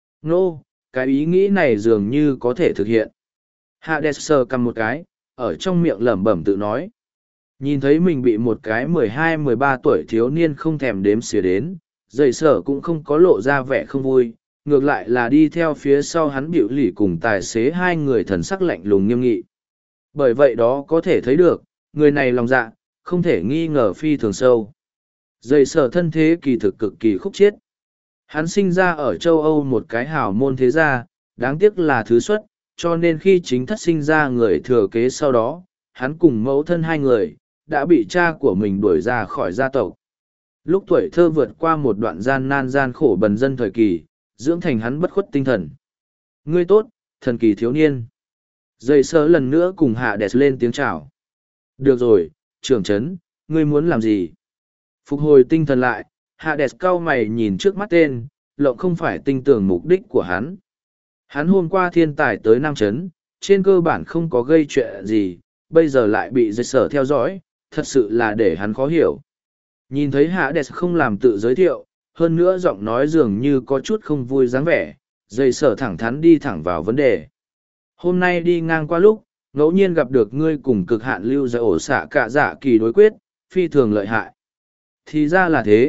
Nô, cái ý nghĩ này dường như có thể thực hiện. Hades sờ cầm một cái, ở trong miệng lẩm bẩm tự nói. Nhìn thấy mình bị một cái 12-13 tuổi thiếu niên không thèm đếm xỉa đến, dây sở cũng không có lộ ra vẻ không vui, ngược lại là đi theo phía sau hắn biểu lì cùng tài xế hai người thần sắc lạnh lùng nghiêm nghị. Bởi vậy đó có thể thấy được, người này lòng dạ, không thể nghi ngờ phi thường sâu. Dây sở thân thế kỳ thực cực kỳ khúc chiết. Hắn sinh ra ở châu Âu một cái hào môn thế gia, đáng tiếc là thứ xuất, cho nên khi chính thất sinh ra người thừa kế sau đó, hắn cùng mẫu thân hai người, đã bị cha của mình đuổi ra khỏi gia tộc. Lúc tuổi thơ vượt qua một đoạn gian nan gian khổ bần dân thời kỳ, dưỡng thành hắn bất khuất tinh thần. Ngươi tốt, thần kỳ thiếu niên. Dây sơ lần nữa cùng Hades lên tiếng chào. Được rồi, trưởng trấn, ngươi muốn làm gì? Phục hồi tinh thần lại, Hades cau mày nhìn trước mắt tên, lộng không phải tinh tưởng mục đích của hắn. Hắn hôm qua thiên tài tới Nam Trấn, trên cơ bản không có gây chuyện gì, bây giờ lại bị dây sở theo dõi, thật sự là để hắn khó hiểu. Nhìn thấy Hades không làm tự giới thiệu, hơn nữa giọng nói dường như có chút không vui dáng vẻ, dây sở thẳng thắn đi thẳng vào vấn đề. Hôm nay đi ngang qua lúc, ngẫu nhiên gặp được ngươi cùng cực hạn lưu giải ổ xạ cả dạ kỳ đối quyết, phi thường lợi hại. Thì ra là thế,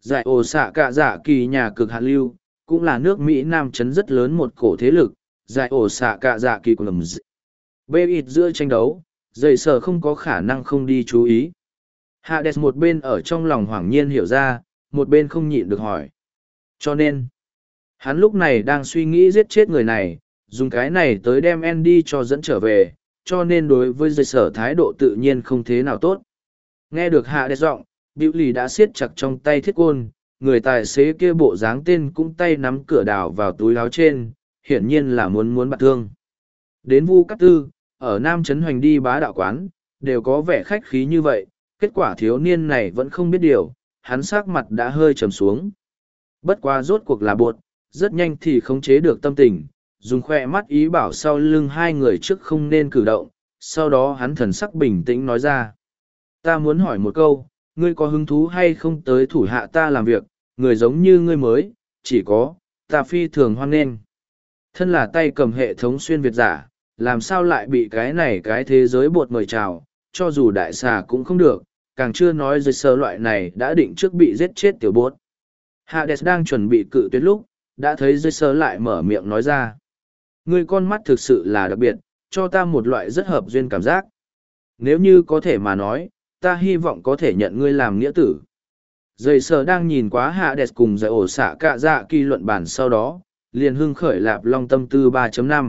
Giải ổ xạ cạ dạ kỳ nhà cực hạt lưu, cũng là nước Mỹ Nam chấn rất lớn một cổ thế lực, giải ổ xạ cạ dạ kỳ của lầm bê ít giữa tranh đấu, dây sở không có khả năng không đi chú ý. Hades một bên ở trong lòng hoảng nhiên hiểu ra, một bên không nhịn được hỏi. Cho nên, hắn lúc này đang suy nghĩ giết chết người này, dùng cái này tới đem Andy cho dẫn trở về, cho nên đối với dây sở thái độ tự nhiên không thế nào tốt. Nghe được Hades giọng, Biểu lì đã siết chặt trong tay thiết côn, người tài xế kia bộ dáng tên cũng tay nắm cửa đào vào túi áo trên, hiển nhiên là muốn bạt thương. Đến Vu Cát Tư, ở Nam Trấn Hoành đi bá đạo quán, đều có vẻ khách khí như vậy, kết quả thiếu niên này vẫn không biết điều, hắn sắc mặt đã hơi trầm xuống. Bất quá rốt cuộc là bột, rất nhanh thì khống chế được tâm tình, dùng khoe mắt ý bảo sau lưng hai người trước không nên cử động, sau đó hắn thần sắc bình tĩnh nói ra. Ta muốn hỏi một câu, ngươi có hứng thú hay không tới thủ hạ ta làm việc, người giống như ngươi mới, chỉ có, ta phi thường hoan nghênh. Thân là tay cầm hệ thống xuyên Việt giả, làm sao lại bị cái thế giới bột mời chào, cho dù đại xà cũng không được, càng chưa nói dây sơ loại này đã định trước bị giết chết tiểu bột. Hades đang chuẩn bị cự tuyệt lúc, đã thấy dây sơ lại mở miệng nói ra. Ngươi con mắt thực sự là đặc biệt, cho ta một loại rất hợp duyên cảm giác. Nếu như có thể mà nói, ta hy vọng có thể nhận ngươi làm nghĩa tử. Dây sơ đang nhìn quá Hades cùng giải ổ xạ cạ dạ kỳ luận bản sau đó, liền hưng khởi lạp long tâm tư 3.5.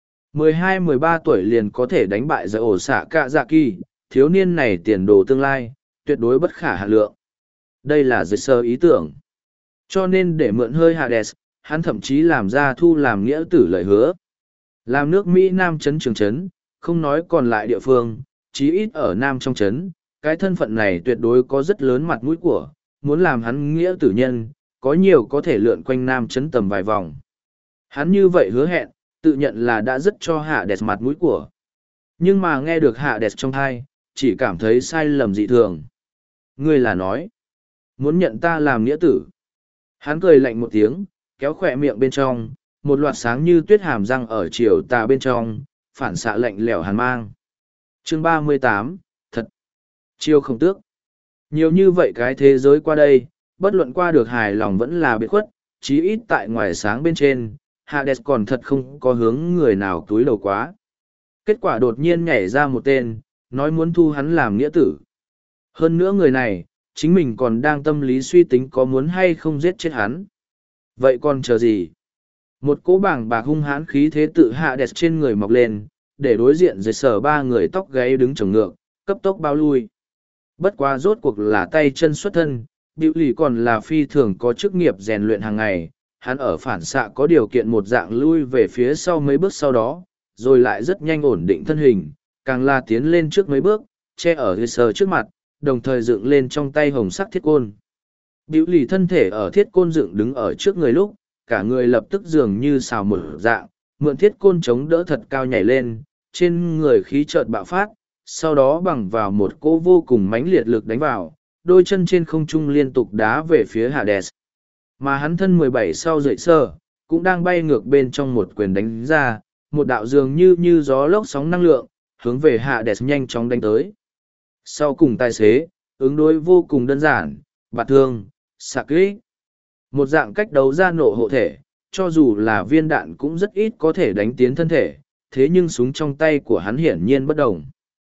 12-13 tuổi liền có thể đánh bại giải ổ xạ cạ dạ kỳ, thiếu niên này tiền đồ tương lai, tuyệt đối bất khả hạ lượng. Đây là dây sơ ý tưởng. Cho nên để mượn hơi Hades, hắn thậm chí làm ra thu làm nghĩa tử lời hứa. Làm nước Mỹ Nam chấn trường chấn, không nói còn lại địa phương, chí ít ở Nam trong chấn, cái thân phận này tuyệt đối có rất lớn mặt mũi của, muốn làm hắn nghĩa tử nhân, có nhiều có thể lượn quanh Nam chấn tầm vài vòng. Hắn như vậy hứa hẹn, tự nhận là đã rất cho Hades mặt mũi của. Nhưng mà nghe được Hades trong thai, chỉ cảm thấy sai lầm dị thường. Ngươi là nói, muốn nhận ta làm nghĩa tử. Hắn cười lạnh một tiếng, kéo khỏe miệng bên trong, một loạt sáng như tuyết hàm răng ở chiều tà bên trong, phản xạ lạnh lẽo hàn mang. Chương 38, thật. Chiêu không tước. Nhiều như vậy cái thế giới qua đây, bất luận qua được hài lòng vẫn là biệt khuất, chí ít tại ngoài sáng bên trên, Hades còn thật không có hướng người nào túi đầu quá. Kết quả đột nhiên nhảy ra một tên, nói muốn thu hắn làm nghĩa tử. Hơn nữa người này, chính mình còn đang tâm lý suy tính có muốn hay không giết chết hắn. Vậy còn chờ gì? Một cỗ bảng bạc hung hãn khí thế tự Hades trên người mọc lên, để đối diện dưới sở ba người tóc gáy đứng chồng ngược, cấp tốc bao lui. Bất quá rốt cuộc là tay chân xuất thân, Biểu lì còn là phi thường có chức nghiệp rèn luyện hàng ngày, hắn ở phản xạ có điều kiện một dạng lui về phía sau mấy bước sau đó, rồi lại rất nhanh ổn định thân hình, càng là tiến lên trước mấy bước, che ở dưới sở trước mặt, đồng thời dựng lên trong tay hồng sắc thiết côn. Biểu lì thân thể ở thiết côn dựng đứng ở trước người lúc, cả người lập tức dường như xào mở dạng, mượn thiết côn chống đỡ thật cao nhảy lên, trên người khí chợt bạo phát, sau đó bằng vào một cỗ vô cùng mãnh liệt lực đánh vào, đôi chân trên không trung liên tục đá về phía Hades. Mà hắn thân 17 sau dậy sơ, cũng đang bay ngược bên trong một quyền đánh ra, một đạo dường như gió lốc sóng năng lượng, hướng về Hades nhanh chóng đánh tới. Sau cùng tài xế, ứng đối vô cùng đơn giản, bạt thương, xạ kích. Một dạng cách đấu ra nổ hộ thể, cho dù là viên đạn cũng rất ít có thể đánh tiến thân thể, thế nhưng súng trong tay của hắn hiển nhiên bất đồng.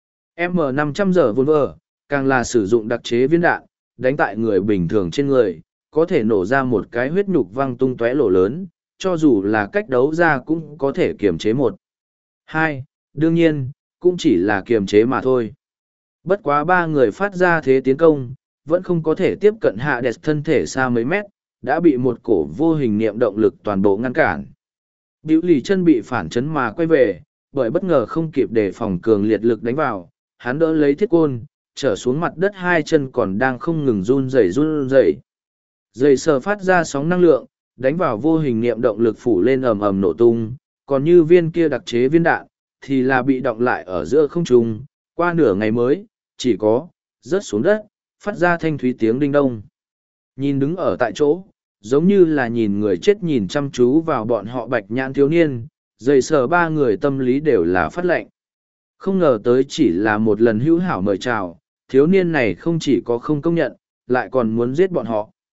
M500 giờ vôn vơ, càng là sử dụng đặc chế viên đạn, đánh tại người bình thường trên người, có thể nổ ra một cái huyết nhục văng tung tóe lỗ lớn, cho dù là cách đấu ra cũng có thể kiềm chế một. Hai, đương nhiên, cũng chỉ là kiềm chế mà thôi. Bất quá ba người phát ra thế tiến công, vẫn không có thể tiếp cận Hades thân thể xa mấy mét, đã bị một cổ vô hình niệm động lực toàn bộ ngăn cản. Biểu lì chân bị phản chấn mà quay về, bởi bất ngờ không kịp đề phòng cường liệt lực đánh vào, hắn đỡ lấy thiết côn, trở xuống mặt đất hai chân còn đang không ngừng run rẩy. Dây sờ phát ra sóng năng lượng, đánh vào vô hình niệm động lực phủ lên ầm ầm nổ tung, còn như viên kia đặc chế viên đạn, thì là bị động lại ở giữa không trung, qua nửa ngày mới, chỉ có, rớt xuống đất, phát ra thanh thúy tiếng đinh đông. Nhìn đứng ở tại chỗ, giống như là nhìn người chết nhìn chăm chú vào bọn họ bạch nhãn thiếu niên, dây sờ ba người tâm lý đều là phát lệnh. Không ngờ tới chỉ là một lần hữu hảo mời chào, thiếu niên này không chỉ có không công nhận, lại còn muốn giết bọn họ.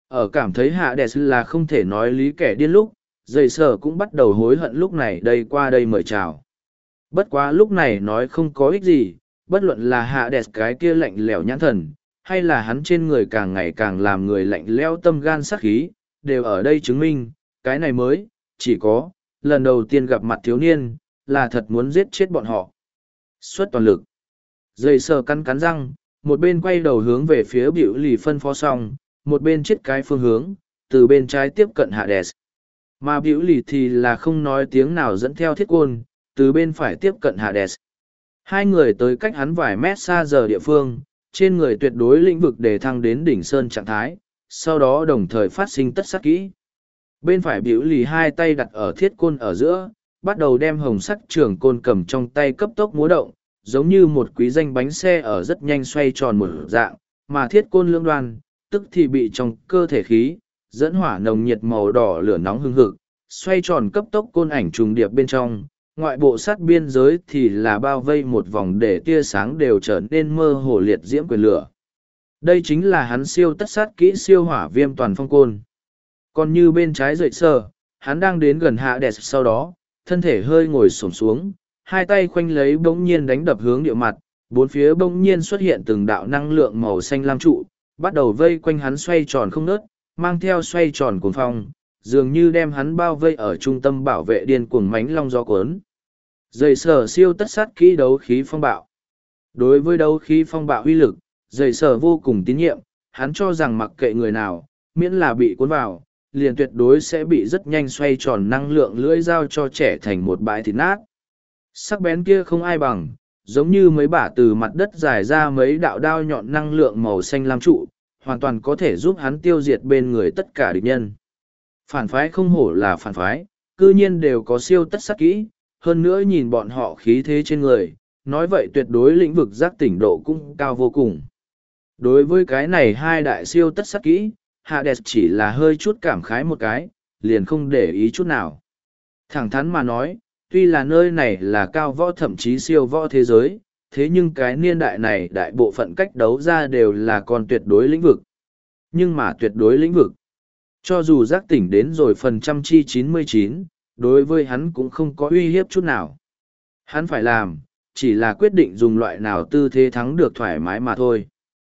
Ở cảm thấy Hades là không thể nói lý kẻ điên lúc, dây sở cũng bắt đầu hối hận lúc này đây qua đây mời chào. Bất quá lúc này nói không có ích gì, bất luận là Hades cái kia lạnh lẽo nhãn thần, hay là hắn trên người càng ngày càng làm người lạnh lẽo tâm gan sát khí, đều ở đây chứng minh, cái này mới, chỉ có, lần đầu tiên gặp mặt thiếu niên, là thật muốn giết chết bọn họ. Xuất toàn lực. Dây sờ cắn cắn răng, một bên quay đầu hướng về phía biểu lì phân phó xong, một bên chết cái phương hướng, từ bên trái tiếp cận Hades. Mà biểu lì thì là không nói tiếng nào dẫn theo thiết côn, từ bên phải tiếp cận Hades. Hai người tới cách hắn vài mét xa giờ địa phương, trên người tuyệt đối lĩnh vực để thăng đến đỉnh sơn trạng thái, sau đó đồng thời phát sinh tất sát kỹ. Bên phải biểu lì hai tay đặt ở thiết côn ở giữa, bắt đầu đem hồng sắc trường côn cầm trong tay cấp tốc múa động, giống như một quý danh bánh xe ở rất nhanh xoay tròn một dạng, mà thiết côn lưỡng đoan, tức thì bị trong cơ thể khí, dẫn hỏa nồng nhiệt màu đỏ lửa nóng hưng hực, xoay tròn cấp tốc côn ảnh trùng điệp bên trong, ngoại bộ sát biên giới thì là bao vây một vòng để tia sáng đều trở nên mơ hồ liệt diễm quyền lửa. Đây chính là hắn siêu tất sát kỹ siêu hỏa viêm toàn phong côn. Còn như bên trái dậy sờ, hắn đang đến gần Hades sau đó, thân thể hơi ngồi xổm xuống, hai tay khoanh lấy bỗng nhiên đánh đập hướng địa mặt, bốn phía bỗng nhiên xuất hiện từng đạo năng lượng màu xanh lam trụ, bắt đầu vây quanh hắn xoay tròn không ngớt, mang theo xoay tròn cuồng phong, dường như đem hắn bao vây ở trung tâm bảo vệ điên cuồng mánh long gió cuốn. Dày sở siêu tất sát kỹ đấu khí phong bạo. Đối với đấu khí phong bạo uy lực, dày sở vô cùng tín nhiệm, hắn cho rằng mặc kệ người nào, miễn là bị cuốn vào, liền tuyệt đối sẽ bị rất nhanh xoay tròn năng lượng lưỡi dao cho trẻ thành một bãi thịt nát. Sắc bén kia không ai bằng, giống như mấy bả từ mặt đất dài ra mấy đạo đao nhọn năng lượng màu xanh lam trụ, hoàn toàn có thể giúp hắn tiêu diệt bên người tất cả địch nhân. Phản phái không hổ là phản phái, cư nhiên đều có siêu tất sát kỹ, hơn nữa nhìn bọn họ khí thế trên người, nói vậy tuyệt đối lĩnh vực giác tỉnh độ cũng cao vô cùng. Đối với cái này hai đại siêu tất sát kỹ, Hades chỉ là hơi chút cảm khái một cái, liền không để ý chút nào. Thẳng thắn mà nói, tuy là nơi này là cao võ thậm chí siêu võ thế giới, thế nhưng cái niên đại này đại bộ phận cách đấu ra đều là còn tuyệt đối lĩnh vực. Nhưng mà tuyệt đối lĩnh vực, cho dù giác tỉnh đến rồi phần trăm chi 99, đối với hắn cũng không có uy hiếp chút nào. Hắn phải làm, chỉ là quyết định dùng loại nào tư thế thắng được thoải mái mà thôi.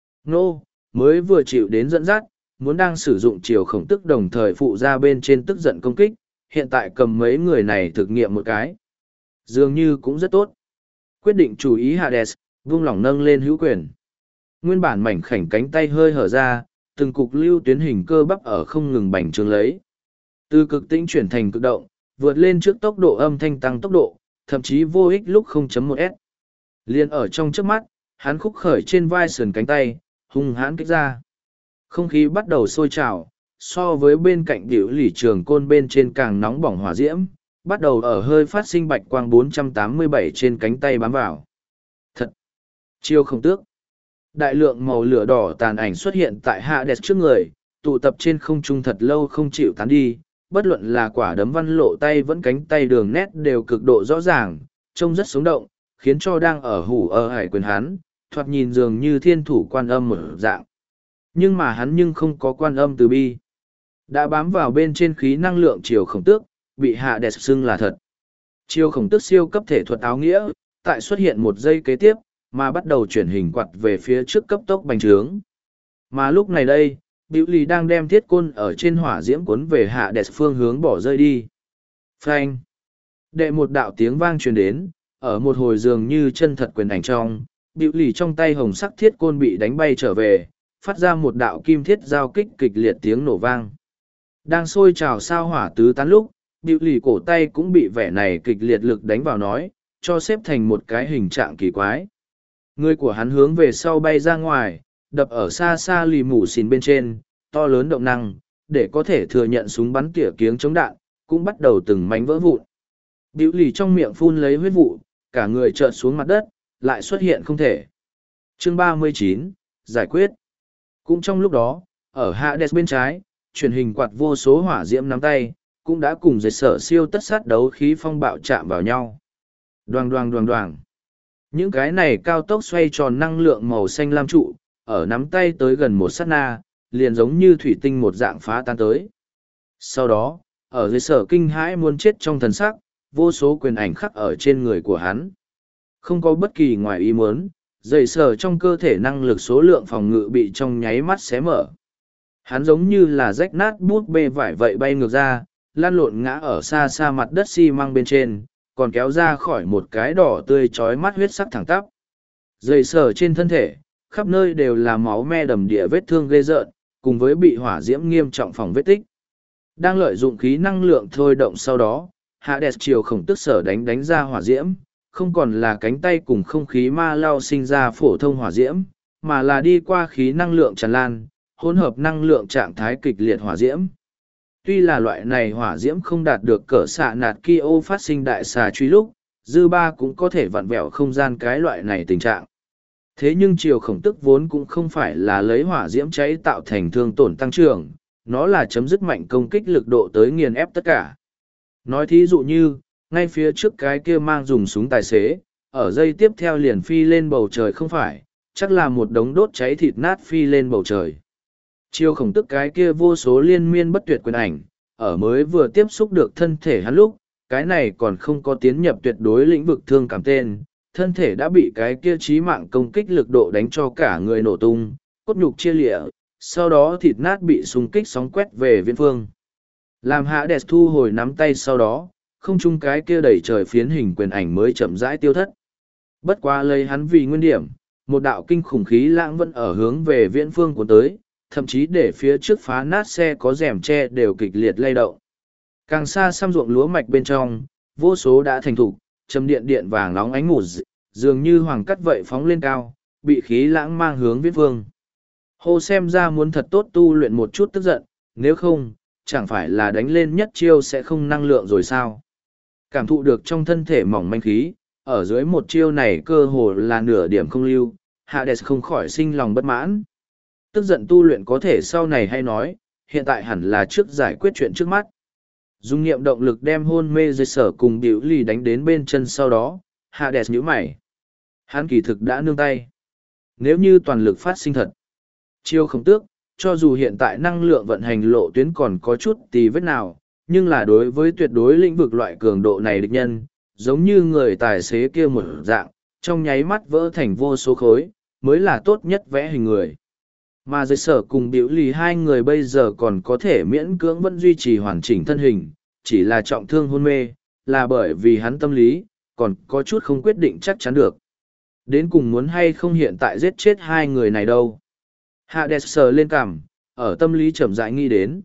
Nô, mới vừa chịu đến dẫn dắt, muốn đang sử dụng chiều khổng tức đồng thời phụ ra bên trên tức giận công kích, hiện tại cầm mấy người này thực nghiệm một cái. Dường như cũng rất tốt. Quyết định chú ý Hades, vung lỏng nâng lên hữu quyền. Nguyên bản mảnh khảnh cánh tay hơi hở ra, từng cục lưu tuyến hình cơ bắp ở không ngừng bành trướng lấy. Từ cực tĩnh chuyển thành cực động, vượt lên trước tốc độ âm thanh tăng tốc độ, thậm chí vô ích lúc 0.1 s. Liên ở trong trước mắt, hắn khúc khởi trên vai sườn cánh tay, hung hãn kích ra. Không khí bắt đầu sôi trào, so với bên cạnh điệu lỉ trường côn bên trên càng nóng bỏng hỏa diễm, bắt đầu ở hơi phát sinh bạch quang 487 trên cánh tay bám vào. Thật! Chiêu không tước! Đại lượng màu lửa đỏ tàn ảnh xuất hiện tại Hades trước người, tụ tập trên không trung thật lâu không chịu tán đi, bất luận là quả đấm văn lộ tay vẫn cánh tay đường nét đều cực độ rõ ràng, trông rất sống động, khiến cho đang ở hủ ở hải quyền hắn, thoạt nhìn dường như thiên thủ quan âm một dạng. Nhưng mà hắn nhưng không có quan âm từ bi. Đã bám vào bên trên khí năng lượng chiều khổng tước, bị Hades xưng là thật. Chiều khổng tước siêu cấp thể thuật áo nghĩa, tại xuất hiện một giây kế tiếp, mà bắt đầu chuyển hình quạt về phía trước cấp tốc bành trướng. Mà lúc này đây, Biểu Lì đang đem thiết côn ở trên hỏa diễm cuốn về Hades phương hướng bỏ rơi đi. Phanh! Đệ một đạo tiếng vang truyền đến, ở một hồi dường như chân thật quyền ảnh trong, Biểu Lì trong tay hồng sắc thiết côn bị đánh bay trở về, phát ra một đạo kim thiết giao kích kịch liệt tiếng nổ vang. Đang sôi trào sao hỏa tứ tán lúc, Biểu Lì cổ tay cũng bị vẻ này kịch liệt lực đánh vào nói, cho xếp thành một cái hình trạng kỳ quái. Người của hắn hướng về sau bay ra ngoài, đập ở xa xa lì mù xìn bên trên, to lớn động năng, để có thể thừa nhận súng bắn tỉa kiếng chống đạn, cũng bắt đầu từng mảnh vỡ vụn. Biểu Lì trong miệng phun lấy huyết vụ, cả người chợt xuống mặt đất, lại xuất hiện không thể. Chương 39, giải quyết. Cũng trong lúc đó, ở Hades bên trái, truyền hình quạt vô số hỏa diễm nắm tay, cũng đã cùng dệt sở siêu tất sát đấu khí phong bạo chạm vào nhau. Đoàng đoàng đoàng đoàng. Những cái này cao tốc xoay tròn năng lượng màu xanh lam trụ, ở nắm tay tới gần một sát na, liền giống như thủy tinh một dạng phá tan tới. Sau đó, ở dưới sở kinh hãi muốn chết trong thần sắc, vô số quyền ảnh khắc ở trên người của hắn. Không có bất kỳ ngoài ý muốn, dây sở trong cơ thể năng lực số lượng phòng ngự bị trong nháy mắt xé mở. Hắn giống như là rách nát bút bê vải vậy bay ngược ra, lăn lộn ngã ở xa xa mặt đất xi măng bên trên, còn kéo ra khỏi một cái đỏ tươi chói mắt huyết sắc thẳng tắp. Dây sở trên thân thể, khắp nơi đều là máu me đầm địa vết thương ghê rợn, cùng với bị hỏa diễm nghiêm trọng phòng vết tích. Đang lợi dụng khí năng lượng thôi động sau đó, Hades chiều khổng tức sở đánh ra hỏa diễm, không còn là cánh tay cùng không khí ma lao sinh ra phổ thông hỏa diễm, mà là đi qua khí năng lượng tràn lan, hỗn hợp năng lượng trạng thái kịch liệt hỏa diễm. Tuy là loại này hỏa diễm không đạt được cỡ xạ nạt Kyo phát sinh đại xà truy lúc, dư ba cũng có thể vặn vẹo không gian cái loại này tình trạng. Thế nhưng chiều khổng tức vốn cũng không phải là lấy hỏa diễm cháy tạo thành thương tổn tăng trưởng, nó là chấm dứt mạnh công kích lực độ tới nghiền ép tất cả. Nói thí dụ như, ngay phía trước cái kia mang dùng súng tài xế, ở dây tiếp theo liền phi lên bầu trời không phải, chắc là một đống đốt cháy thịt nát phi lên bầu trời. Chiêu khổng tức cái kia vô số liên miên bất tuyệt quyền ảnh, ở mới vừa tiếp xúc được thân thể hắn lúc, cái này còn không có tiến nhập tuyệt đối lĩnh vực thương cảm tên, thân thể đã bị cái kia chí mạng công kích lực độ đánh cho cả người nổ tung, cốt nhục chia lịa, sau đó thịt nát bị xung kích sóng quét về viễn phương. Làm Hades thu hồi nắm tay sau đó, không chung cái kia đẩy trời phiến hình quyền ảnh mới chậm rãi tiêu thất. Bất quá lấy hắn vì nguyên điểm, một đạo kinh khủng khí lãng vẫn ở hướng về viễn phương của tới, thậm chí để phía trước phá nát xe có rèm tre đều kịch liệt lay động. Càng xa xăm ruộng lúa mạch bên trong, vô số đã thành thục, châm điện điện vàng nóng ánh mụt, dường như hoàng cắt vậy phóng lên cao, bị khí lãng mang hướng viễn phương. Hồ xem ra muốn thật tốt tu luyện một chút tức giận, nếu không, chẳng phải là đánh lên nhất chiêu sẽ không năng lượng rồi sao. Cảm thụ được trong thân thể mỏng manh khí, ở dưới một chiêu này cơ hồ là nửa điểm không lưu, Hades không khỏi sinh lòng bất mãn. Tức giận tu luyện có thể sau này hay nói, hiện tại hẳn là trước giải quyết chuyện trước mắt. Dùng nghiệm động lực đem hôn mê dây sở cùng biểu lì đánh đến bên chân sau đó, Hades nhíu mày. Hắn kỳ thực đã nương tay. Nếu như toàn lực phát sinh thật, chiêu không tước, cho dù hiện tại năng lượng vận hành lộ tuyến còn có chút tì vết nào, nhưng là đối với tuyệt đối lĩnh vực loại cường độ này địch nhân, giống như người tài xế kia một dạng, trong nháy mắt vỡ thành vô số khối, mới là tốt nhất vẽ hình người. Mà dây sở cùng biểu lì hai người bây giờ còn có thể miễn cưỡng vẫn duy trì hoàn chỉnh thân hình, chỉ là trọng thương hôn mê, là bởi vì hắn tâm lý, còn có chút không quyết định chắc chắn được. Đến cùng muốn hay không hiện tại giết chết hai người này đâu. Hades sờ lên cằm, ở tâm lý chậm rãi nghĩ đến.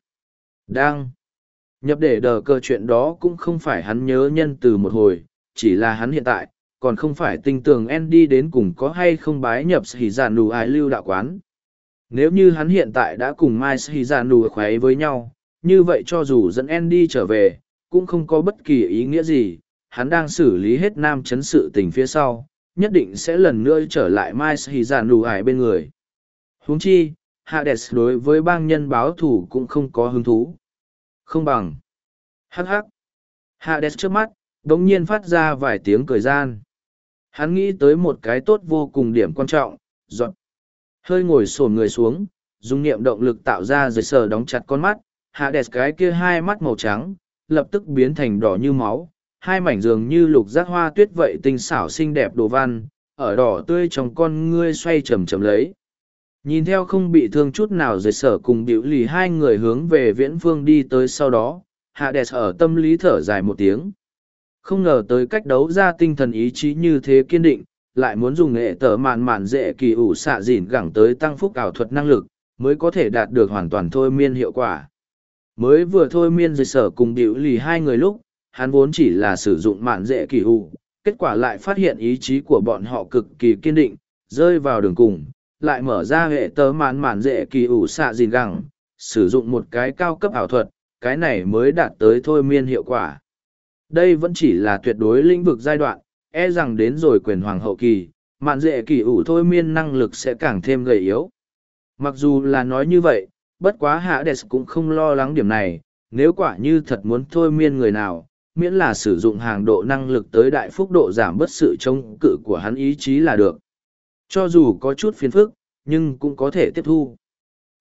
Đang nhập để đờ cơ chuyện đó cũng không phải hắn nhớ nhân từ một hồi, chỉ là hắn hiện tại, còn không phải tinh tường Andy đến cùng có hay không bái nhập Hỉ Giản Nù Ái Lưu đạo quán. Nếu như hắn hiện tại đã cùng Mai Hỉ Giản Nù khoái với nhau, như vậy cho dù dẫn Andy trở về, cũng không có bất kỳ ý nghĩa gì, hắn đang xử lý hết nam chấn sự tình phía sau, nhất định sẽ lần nữa trở lại Mai Hỉ Giản Nù Ái bên người. Huống chi, Hades đối với bang nhân báo thủ cũng không có hứng thú. Không bằng. Hắc hắc. Hades trước mắt, đống nhiên phát ra vài tiếng cười gian. Hắn nghĩ tới một cái tốt vô cùng điểm quan trọng, giọt. Hơi ngồi xổm người xuống, dùng niệm động lực tạo ra dây sờ đóng chặt con mắt, Hades cái kia hai mắt màu trắng, lập tức biến thành đỏ như máu, hai mảnh dường như lục giác hoa tuyết vậy tinh xảo xinh đẹp đồ văn, ở đỏ tươi trong con ngươi xoay chầm chầm lấy. Nhìn theo không bị thương chút nào dây sở cùng biểu lì hai người hướng về viễn phương đi tới sau đó, Hades ở tâm lý thở dài một tiếng. Không ngờ tới cách đấu ra tinh thần ý chí như thế kiên định, lại muốn dùng nghệ tở mạn mạn dễ kỳ ủ xạ dỉn gẳng tới tăng phúc ảo thuật năng lực, mới có thể đạt được hoàn toàn thôi miên hiệu quả. Mới vừa thôi miên dây sở cùng biểu lì hai người lúc, hắn vốn chỉ là sử dụng mạn dễ kỳ ủ, kết quả lại phát hiện ý chí của bọn họ cực kỳ kiên định, rơi vào đường cùng. Lại mở ra hệ tớ mạn mạn dễ kỳ ủ xạ dìn gẳng, sử dụng một cái cao cấp ảo thuật, cái này mới đạt tới thôi miên hiệu quả. Đây vẫn chỉ là tuyệt đối lĩnh vực giai đoạn, e rằng đến rồi quyền hoàng hậu kỳ, mạn dễ kỳ ủ thôi miên năng lực sẽ càng thêm gầy yếu. Mặc dù là nói như vậy, bất quá Hades cũng không lo lắng điểm này, nếu quả như thật muốn thôi miên người nào, miễn là sử dụng hàng độ năng lực tới đại phúc độ giảm bớt sự chống cự của hắn ý chí là được. Cho dù có chút phiền phức, nhưng cũng có thể tiếp thu.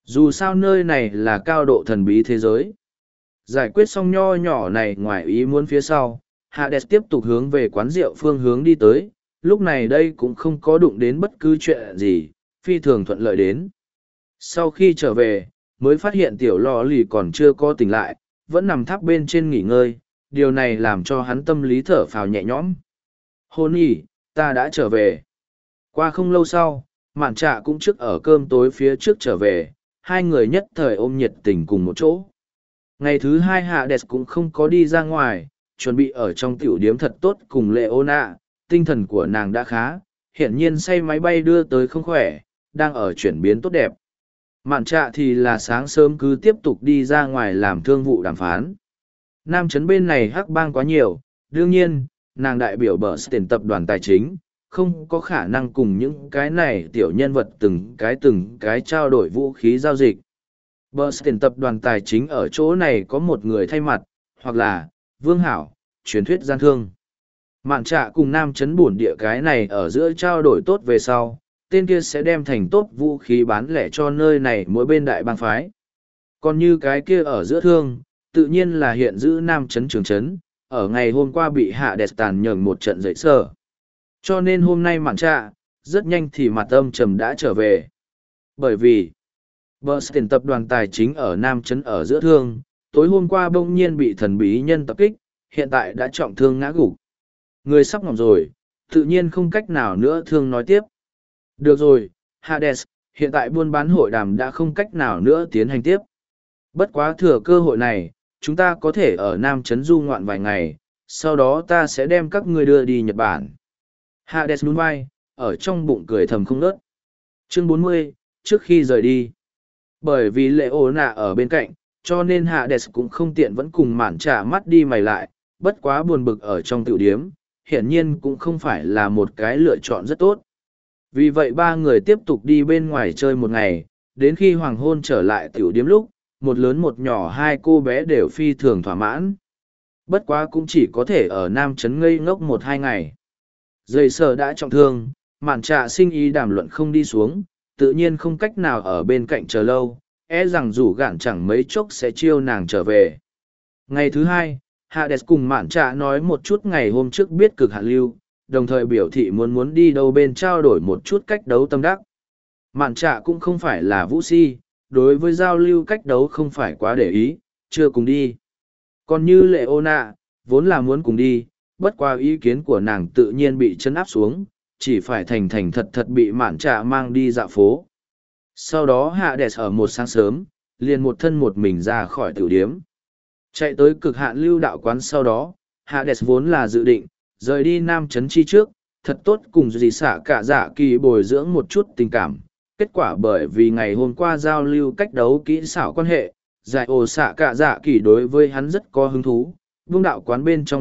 Dù sao nơi này là cao độ thần bí thế giới. Giải quyết xong nho nhỏ này ngoài ý muốn phía sau, Hades tiếp tục hướng về quán rượu phương hướng đi tới, lúc này đây cũng không có đụng đến bất cứ chuyện gì, phi thường thuận lợi đến. Sau khi trở về, mới phát hiện tiểu lò lì còn chưa có tỉnh lại, vẫn nằm tháp bên trên nghỉ ngơi, điều này làm cho hắn tâm lý thở phào nhẹ nhõm. Hôn nhỉ, ta đã trở về. Qua không lâu sau, mạn trạ cũng trước ở cơm tối phía trước trở về, hai người nhất thời ôm nhiệt tình cùng một chỗ. Ngày thứ hai Hades cũng không có đi ra ngoài, chuẩn bị ở trong tiểu điếm thật tốt cùng Leona, tinh thần của nàng đã khá, hiển nhiên say máy bay đưa tới không khỏe, đang ở chuyển biến tốt đẹp. Mạn trạ thì là sáng sớm cứ tiếp tục đi ra ngoài làm thương vụ đàm phán. Nam chấn bên này hắc bang quá nhiều, đương nhiên, nàng đại biểu bờ tiền tập đoàn tài chính, không có khả năng cùng những cái này tiểu nhân vật từng cái trao đổi vũ khí giao dịch. Bờ tiền tập đoàn tài chính ở chỗ này có một người thay mặt, hoặc là, Vương Hảo, truyền thuyết gian thương. Mạn trạ cùng Nam chấn bổn địa cái này ở giữa trao đổi tốt về sau, tên kia sẽ đem thành tốt vũ khí bán lẻ cho nơi này mỗi bên đại bang phái. Còn như cái kia ở giữa thương, tự nhiên là hiện giữ Nam chấn trường chấn, ở ngày hôm qua bị hạ đẹp tàn nhường một trận dậy sở. Cho nên hôm nay mạn trạ, rất nhanh thì mặt âm trầm đã trở về. Bởi vì, Bernstein tập đoàn tài chính ở Nam chấn ở giữa thương, tối hôm qua bỗng nhiên bị thần bí nhân tập kích, hiện tại đã trọng thương ngã gục. Người sắp ngỏm rồi, tự nhiên không cách nào nữa thương nói tiếp. Được rồi, Hades, hiện tại buôn bán hội đàm đã không cách nào nữa tiến hành tiếp. Bất quá thừa cơ hội này, chúng ta có thể ở Nam Trấn du ngoạn vài ngày, sau đó ta sẽ đem các ngươi đưa đi Nhật Bản. Hades nhún vai, ở trong bụng cười thầm không ngớt. Chương 40, trước khi rời đi. Bởi vì Leona ở bên cạnh, cho nên Hades cũng không tiện vẫn cùng mạn trả mắt đi mày lại, bất quá buồn bực ở trong tiểu điếm, hiển nhiên cũng không phải là một cái lựa chọn rất tốt. Vì vậy ba người tiếp tục đi bên ngoài chơi một ngày, đến khi hoàng hôn trở lại tiểu điếm lúc, một lớn một nhỏ hai cô bé đều phi thường thỏa mãn. Bất quá cũng chỉ có thể ở Nam Trấn ngây ngốc 1-2 ngày. Dây sở đã trọng thương, mạn trạ sinh ý đàm luận không đi xuống, tự nhiên không cách nào ở bên cạnh chờ lâu, rằng rủ gạn chẳng mấy chốc sẽ chiêu nàng trở về. Ngày thứ hai, Hades cùng mạn trạ nói một chút ngày hôm trước biết cực hạn lưu, đồng thời biểu thị muốn đi đâu bên trao đổi một chút cách đấu tâm đắc. Mạn trạ cũng không phải là vũ si, đối với giao lưu cách đấu không phải quá để ý, chưa cùng đi. Còn như Leona, vốn là muốn cùng đi, bất qua ý kiến của nàng tự nhiên bị chấn áp xuống, chỉ phải thành thật bị mạn trạ mang đi dạo phố. Sau đó Hades ở một sáng sớm, liền một thân một mình ra khỏi tiểu điếm. Chạy tới cực hạn lưu đạo quán sau đó, Hades vốn là dự định, rời đi Nam Trấn chi trước, thật tốt cùng dì xả cả dạ kỳ bồi dưỡng một chút tình cảm. Kết quả bởi vì ngày hôm qua giao lưu cách đấu kỹ xảo quan hệ, giải ổ xạ cả dạ kỳ đối với hắn rất có hứng thú. Vương đạo quán bên trong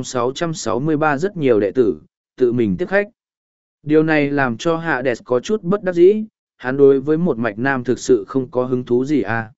663 rất nhiều đệ tử, tự mình tiếp khách. Điều này làm cho Hades có chút bất đắc dĩ, hắn đối với một mạch nam thực sự không có hứng thú gì à.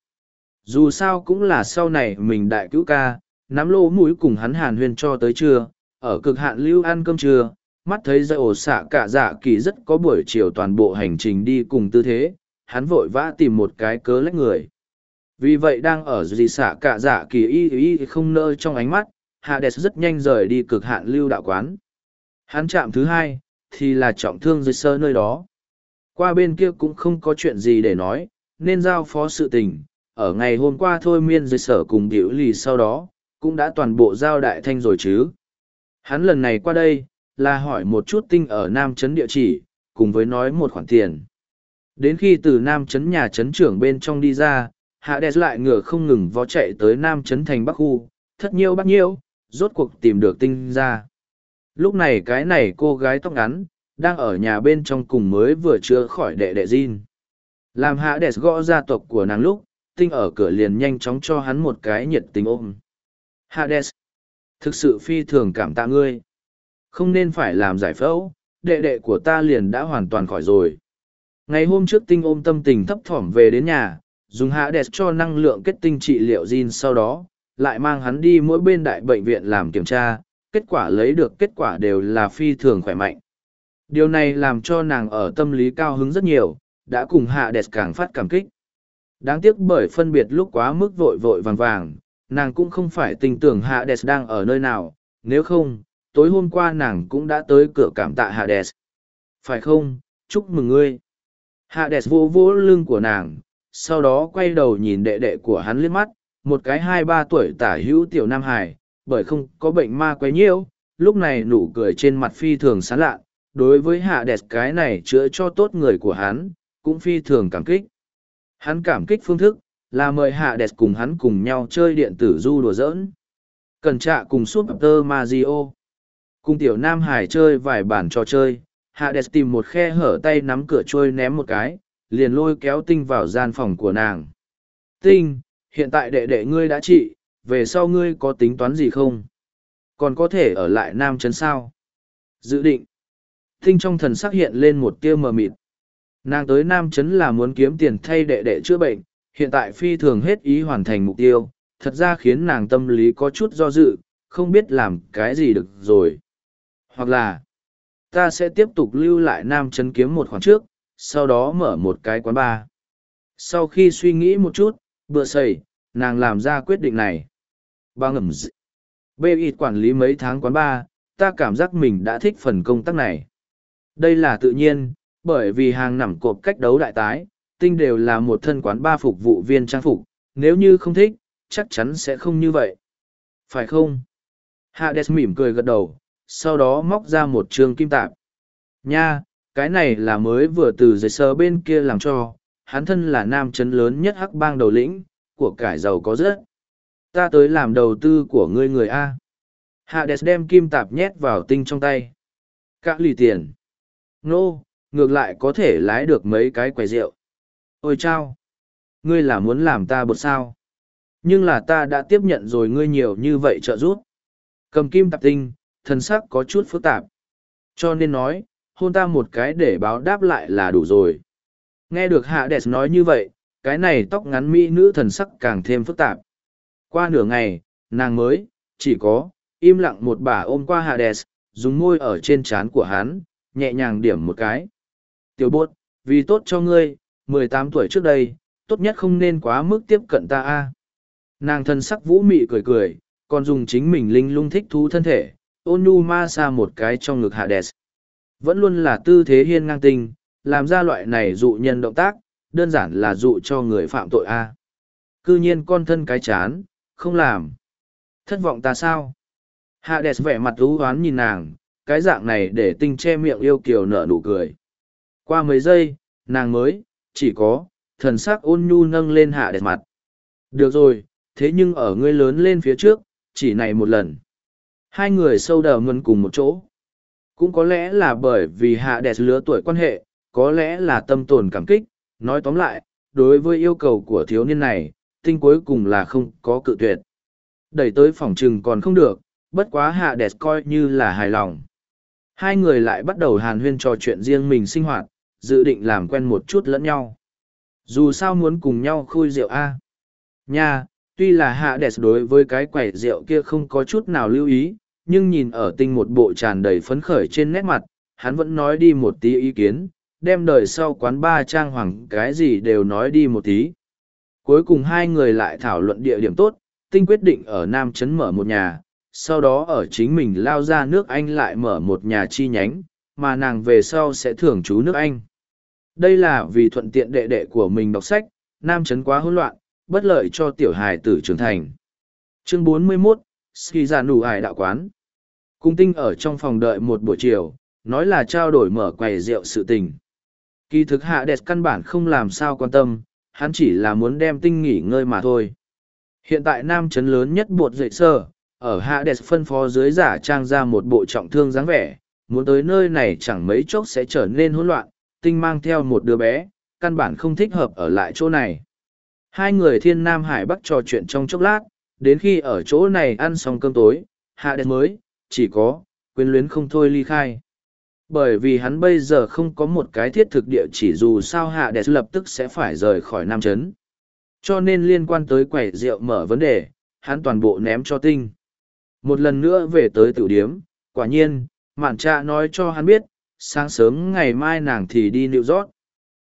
Dù sao cũng là sau này mình đại cứu ca, nắm lỗ mũi cùng hắn hàn huyên cho tới trưa, ở cực hạn lưu ăn cơm trưa, mắt thấy giải ổ xạ cả dạ kỳ rất có buổi chiều toàn bộ hành trình đi cùng tư thế, hắn vội vã tìm một cái cớ lách người. Vì vậy đang ở dì xạ cả dạ kỳ y không nỡ trong ánh mắt, Hades rất nhanh rời đi cực hạn lưu đạo quán. Hắn chạm thứ hai, thì là trọng thương dưới sơ nơi đó. Qua bên kia cũng không có chuyện gì để nói, nên giao phó sự tình. Ở ngày hôm qua thôi miên dưới sở cùng biểu lì sau đó, cũng đã toàn bộ giao đại thanh rồi chứ. Hắn lần này qua đây, là hỏi một chút tinh ở Nam Trấn địa chỉ, cùng với nói một khoản tiền. Đến khi từ Nam Trấn nhà trấn trưởng bên trong đi ra, Hades lại ngựa không ngừng vó chạy tới Nam Trấn thành Bắc Khu, thất nhiêu bác nhiêu, rốt cuộc tìm được tinh ra. Lúc này cái này cô gái tóc ngắn, đang ở nhà bên trong cùng mới vừa chữa khỏi đệ đệ Jin. Làm Hades gõ gia tộc của nàng lúc, tinh ở cửa liền nhanh chóng cho hắn một cái nhiệt tình ôm. Hades, thực sự phi thường cảm tạ ngươi. Không nên phải làm giải phẫu, đệ đệ của ta liền đã hoàn toàn khỏi rồi. Ngày hôm trước tinh ôm tâm tình thấp thỏm về đến nhà, dùng Hades cho năng lượng kết tinh trị liệu Jin sau đó, lại mang hắn đi mỗi bên đại bệnh viện làm kiểm tra, kết quả lấy được kết quả đều là phi thường khỏe mạnh. Điều này làm cho nàng ở tâm lý cao hứng rất nhiều, đã cùng Hades càng phát cảm kích. Đáng tiếc bởi phân biệt lúc quá mức vội vội vàng vàng, nàng cũng không phải tin tưởng Hades đang ở nơi nào, nếu không, tối hôm qua nàng cũng đã tới cửa cảm tạ Hades. Phải không, chúc mừng ngươi. Hades vỗ vỗ lưng của nàng, sau đó quay đầu nhìn đệ đệ của hắn liếc mắt, một cái 2-3 tuổi tả hữu tiểu nam hải, bởi không có bệnh ma quấy nhiễu, lúc này nụ cười trên mặt phi thường sán lạ, đối với Hades cái này chữa cho tốt người của hắn, cũng phi thường cảm kích. Hắn cảm kích phương thức, là mời Hades cùng hắn cùng nhau chơi điện tử du đùa giỡn. Cần trạ cùng Super Mario. Cùng tiểu nam hải chơi vài bản trò chơi, Hades tìm một khe hở tay nắm cửa trôi ném một cái, liền lôi kéo Tinh vào gian phòng của nàng. Tinh, hiện tại đệ đệ ngươi đã trị, về sau ngươi có tính toán gì không? Còn có thể ở lại Nam Trấn sao? Dự định. Tinh trong thần sắc hiện lên một tia mờ mịt. Nàng tới Nam Trấn là muốn kiếm tiền thay đệ đệ chữa bệnh, hiện tại phi thường hết ý hoàn thành mục tiêu, thật ra khiến nàng tâm lý có chút do dự, không biết làm cái gì được rồi. Hoặc là, ta sẽ tiếp tục lưu lại Nam Trấn kiếm một khoản trước, sau đó mở một cái quán bar. Sau khi suy nghĩ một chút, bữa sầy, nàng làm ra quyết định này. Ba ngầm dị. Bê ít quản lý mấy tháng quán bar, ta cảm giác mình đã thích phần công tác này. Đây là tự nhiên, bởi vì hàng nằm cộp cách đấu đại tái, Tinh đều là một thân quán bar phục vụ viên trang phục, nếu như không thích, chắc chắn sẽ không như vậy. Phải không? Hades mỉm cười gật đầu, sau đó móc ra một trường kim tạp. Nha, cái này là mới vừa từ giấy sờ bên kia làm cho, hắn thân là Nam Trấn lớn nhất hắc bang đầu lĩnh, của cải giàu có rất. Ta tới làm đầu tư của ngươi người A. Hades đem kim tạp nhét vào Tinh trong tay. Các lì tiền. Nô, ngược lại có thể lái được mấy cái quầy rượu. Ôi chao! Ngươi là muốn làm ta bột sao? Nhưng là ta đã tiếp nhận rồi ngươi nhiều như vậy trợ giúp. Cầm kim tạp Tinh, thân sắc có chút phức tạp. Cho nên nói, hôn ta một cái để báo đáp lại là đủ rồi. Nghe được Hades nói như vậy, cái này tóc ngắn mỹ nữ thần sắc càng thêm phức tạp. Qua nửa ngày, nàng mới, chỉ có, im lặng một bà ôm qua Hades, dùng môi ở trên trán của hắn, nhẹ nhàng điểm một cái. Tiểu bốt, vì tốt cho ngươi, 18 tuổi trước đây, tốt nhất không nên quá mức tiếp cận ta a. Nàng thân sắc vũ mị cười cười, còn dùng chính mình linh lung thích thú thân thể, ôn nhu ma xa một cái trong ngực Hades. Vẫn luôn là tư thế hiên ngang tinh, làm ra loại này dụ nhân động tác, đơn giản là dụ cho người phạm tội a. Cư nhiên con thân cái chán, không làm. Thất vọng ta sao? Hades vẻ mặt ú hoán nhìn nàng, cái dạng này để Tinh che miệng yêu kiều nở nụ cười. Qua mấy giây, nàng mới, chỉ có, thần sắc ôn nhu nâng lên Hades mặt. Được rồi, thế nhưng ở ngươi lớn lên phía trước, chỉ này một lần. Hai người sâu đờ ngân cùng một chỗ. Cũng có lẽ là bởi vì Hades lứa tuổi quan hệ, có lẽ là tâm tồn cảm kích. Nói tóm lại, đối với yêu cầu của thiếu niên này, Tinh cuối cùng là không có cự tuyệt. Đẩy tới phòng trừng còn không được, bất quá Hades coi như là hài lòng. Hai người lại bắt đầu hàn huyên trò chuyện riêng mình sinh hoạt, dự định làm quen một chút lẫn nhau. Dù sao muốn cùng nhau khui rượu A. Nha, tuy là Hades đối với cái quẩy rượu kia không có chút nào lưu ý, nhưng nhìn ở Tinh một bộ tràn đầy phấn khởi trên nét mặt, hắn vẫn nói đi một tí ý kiến, đem đời sau quán bar trang hoàng cái gì đều nói đi một tí. Cuối cùng hai người lại thảo luận địa điểm tốt, Tinh quyết định ở Nam Trấn mở một nhà, sau đó ở chính mình lao ra nước Anh lại mở một nhà chi nhánh, mà nàng về sau sẽ thưởng trú nước Anh. Đây là vì thuận tiện đệ đệ của mình đọc sách, Nam Trấn quá hỗn loạn, bất lợi cho tiểu hài tử trưởng thành. Chương 41, Ski Già Nụ Hải đạo quán. Cung Tinh ở trong phòng đợi một buổi chiều, nói là trao đổi mở quầy rượu sự tình. Kỳ thực Hades căn bản không làm sao quan tâm, hắn chỉ là muốn đem Tinh nghỉ ngơi mà thôi. Hiện tại Nam Trấn lớn nhất bột dậy sơ, ở Hades phân phó dưới giả trang ra một bộ trọng thương dáng vẻ, muốn tới nơi này chẳng mấy chốc sẽ trở nên hỗn loạn, Tinh mang theo một đứa bé, căn bản không thích hợp ở lại chỗ này. Hai người thiên nam hải bắc trò chuyện trong chốc lát, đến khi ở chỗ này ăn xong cơm tối, Hades mới, chỉ có, quyến luyến không thôi ly khai. Bởi vì hắn bây giờ không có một cái thiết thực địa chỉ dù sao Hades lập tức sẽ phải rời khỏi Nam Trấn. Cho nên liên quan tới quầy rượu mở vấn đề, hắn toàn bộ ném cho Tinh. Một lần nữa về tới tiểu điếm, quả nhiên, mạn trạ nói cho hắn biết, sáng sớm ngày mai nàng thì đi New York.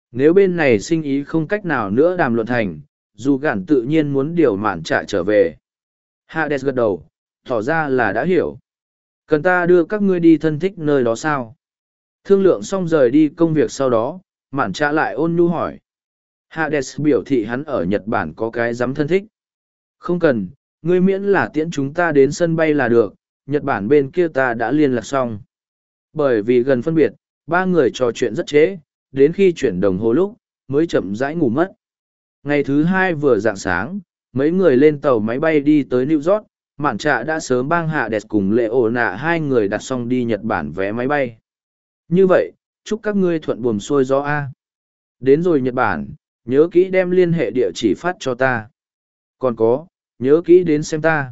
Nếu bên này sinh ý không cách nào nữa đàm luận thành, dù gạn tự nhiên muốn điều mạn trạ trở về. Hades gật đầu, tỏ ra là đã hiểu. Cần ta đưa các ngươi đi thân thích nơi đó sao? Thương lượng xong rời đi công việc sau đó, mạn trạ lại ôn nhu hỏi. Hades biểu thị hắn ở Nhật Bản có cái dám thân thích. Không cần, ngươi miễn là tiễn chúng ta đến sân bay là được, Nhật Bản bên kia ta đã liên lạc xong. Bởi vì gần phân biệt, ba người trò chuyện rất trễ, đến khi chuyển đồng hồ lúc, mới chậm rãi ngủ mất. Ngày thứ hai vừa rạng sáng, mấy người lên tàu máy bay đi tới New York, mạn trạ đã sớm bang Hades cùng Lệ Ổ Nạ hai người đặt xong đi Nhật Bản vé máy bay. Như vậy, chúc các ngươi thuận buồm xuôi gió A. Đến rồi Nhật Bản, nhớ kỹ đem liên hệ địa chỉ phát cho ta. Còn có, nhớ kỹ đến xem ta.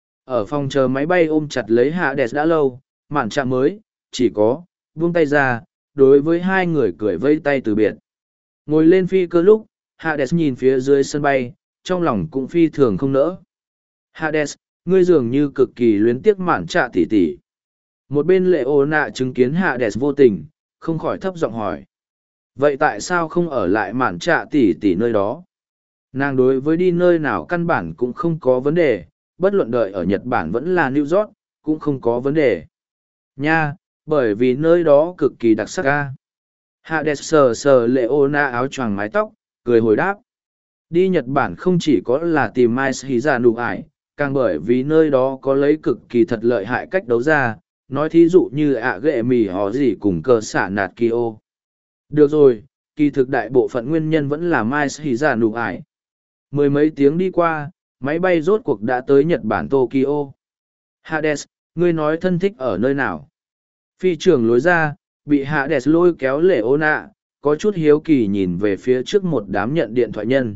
Ở phòng chờ máy bay ôm chặt lấy Hades đã lâu, mạn trạ mới, chỉ có, buông tay ra, đối với hai người cười vây tay từ biệt. Ngồi lên phi cơ lúc, Hades nhìn phía dưới sân bay, trong lòng cũng phi thường không nỡ. Hades, ngươi dường như cực kỳ luyến tiếc mạn trạ tỉ tỉ. Một bên Lệ Ô Nạ chứng kiến Hades vô tình, không khỏi thấp giọng hỏi. Vậy tại sao không ở lại mạn trạ tỉ tỉ nơi đó? Nàng đối với đi nơi nào căn bản cũng không có vấn đề, bất luận đợi ở Nhật Bản vẫn là New York, cũng không có vấn đề. Nha, bởi vì nơi đó cực kỳ đặc sắc ca. Hades sờ sờ Lệ Ô Na áo choàng mái tóc, cười hồi đáp. Đi Nhật Bản không chỉ có là tìm Mai Shizanu ải, càng bởi vì nơi đó có lấy cực kỳ thật lợi hại cách đấu ra, nói thí dụ như ạ ghệ mì họ gì cùng cơ xả nạt Kyo. Được rồi, kỳ thực đại bộ phận nguyên nhân vẫn là Mai Shizanu ải. Mười mấy tiếng đi qua, máy bay rốt cuộc đã tới Nhật Bản Tokyo. Hades, ngươi nói thân thích ở nơi nào? Phi trường lối ra, bị Hades lôi kéo Lệ Ô Nạ, có chút hiếu kỳ nhìn về phía trước một đám nhận điện thoại nhân.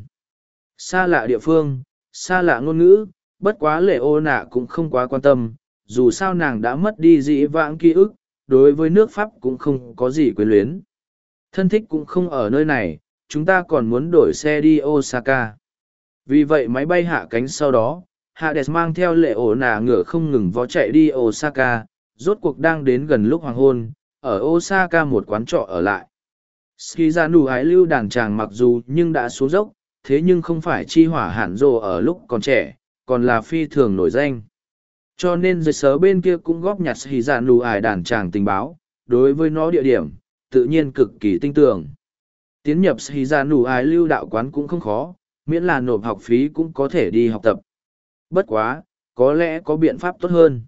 Xa lạ địa phương, xa lạ ngôn ngữ, bất quá Lệ Ô Nạ cũng không quá quan tâm, dù sao nàng đã mất đi dĩ vãng ký ức, đối với nước Pháp cũng không có gì quyến luyến. Thân thích cũng không ở nơi này, chúng ta còn muốn đổi xe đi Osaka. Vì vậy máy bay hạ cánh sau đó, Hades mang theo Lệ Ổ Nạ ngựa không ngừng vó chạy đi Osaka, rốt cuộc đang đến gần lúc hoàng hôn, ở Osaka một quán trọ ở lại. Skizanu ái lưu đàn tràng mặc dù nhưng đã xuống dốc, thế nhưng không phải chi hỏa hạn rồ ở lúc còn trẻ, còn là phi thường nổi danh. Cho nên dưới sớ bên kia cũng góp nhặt Skizanu ái đàn tràng tình báo, đối với nó địa điểm, tự nhiên cực kỳ tinh tường. Tiến nhập Skizanu ái lưu đạo quán cũng không khó, miễn là nộp học phí cũng có thể đi học tập. Bất quá, có lẽ có biện pháp tốt hơn.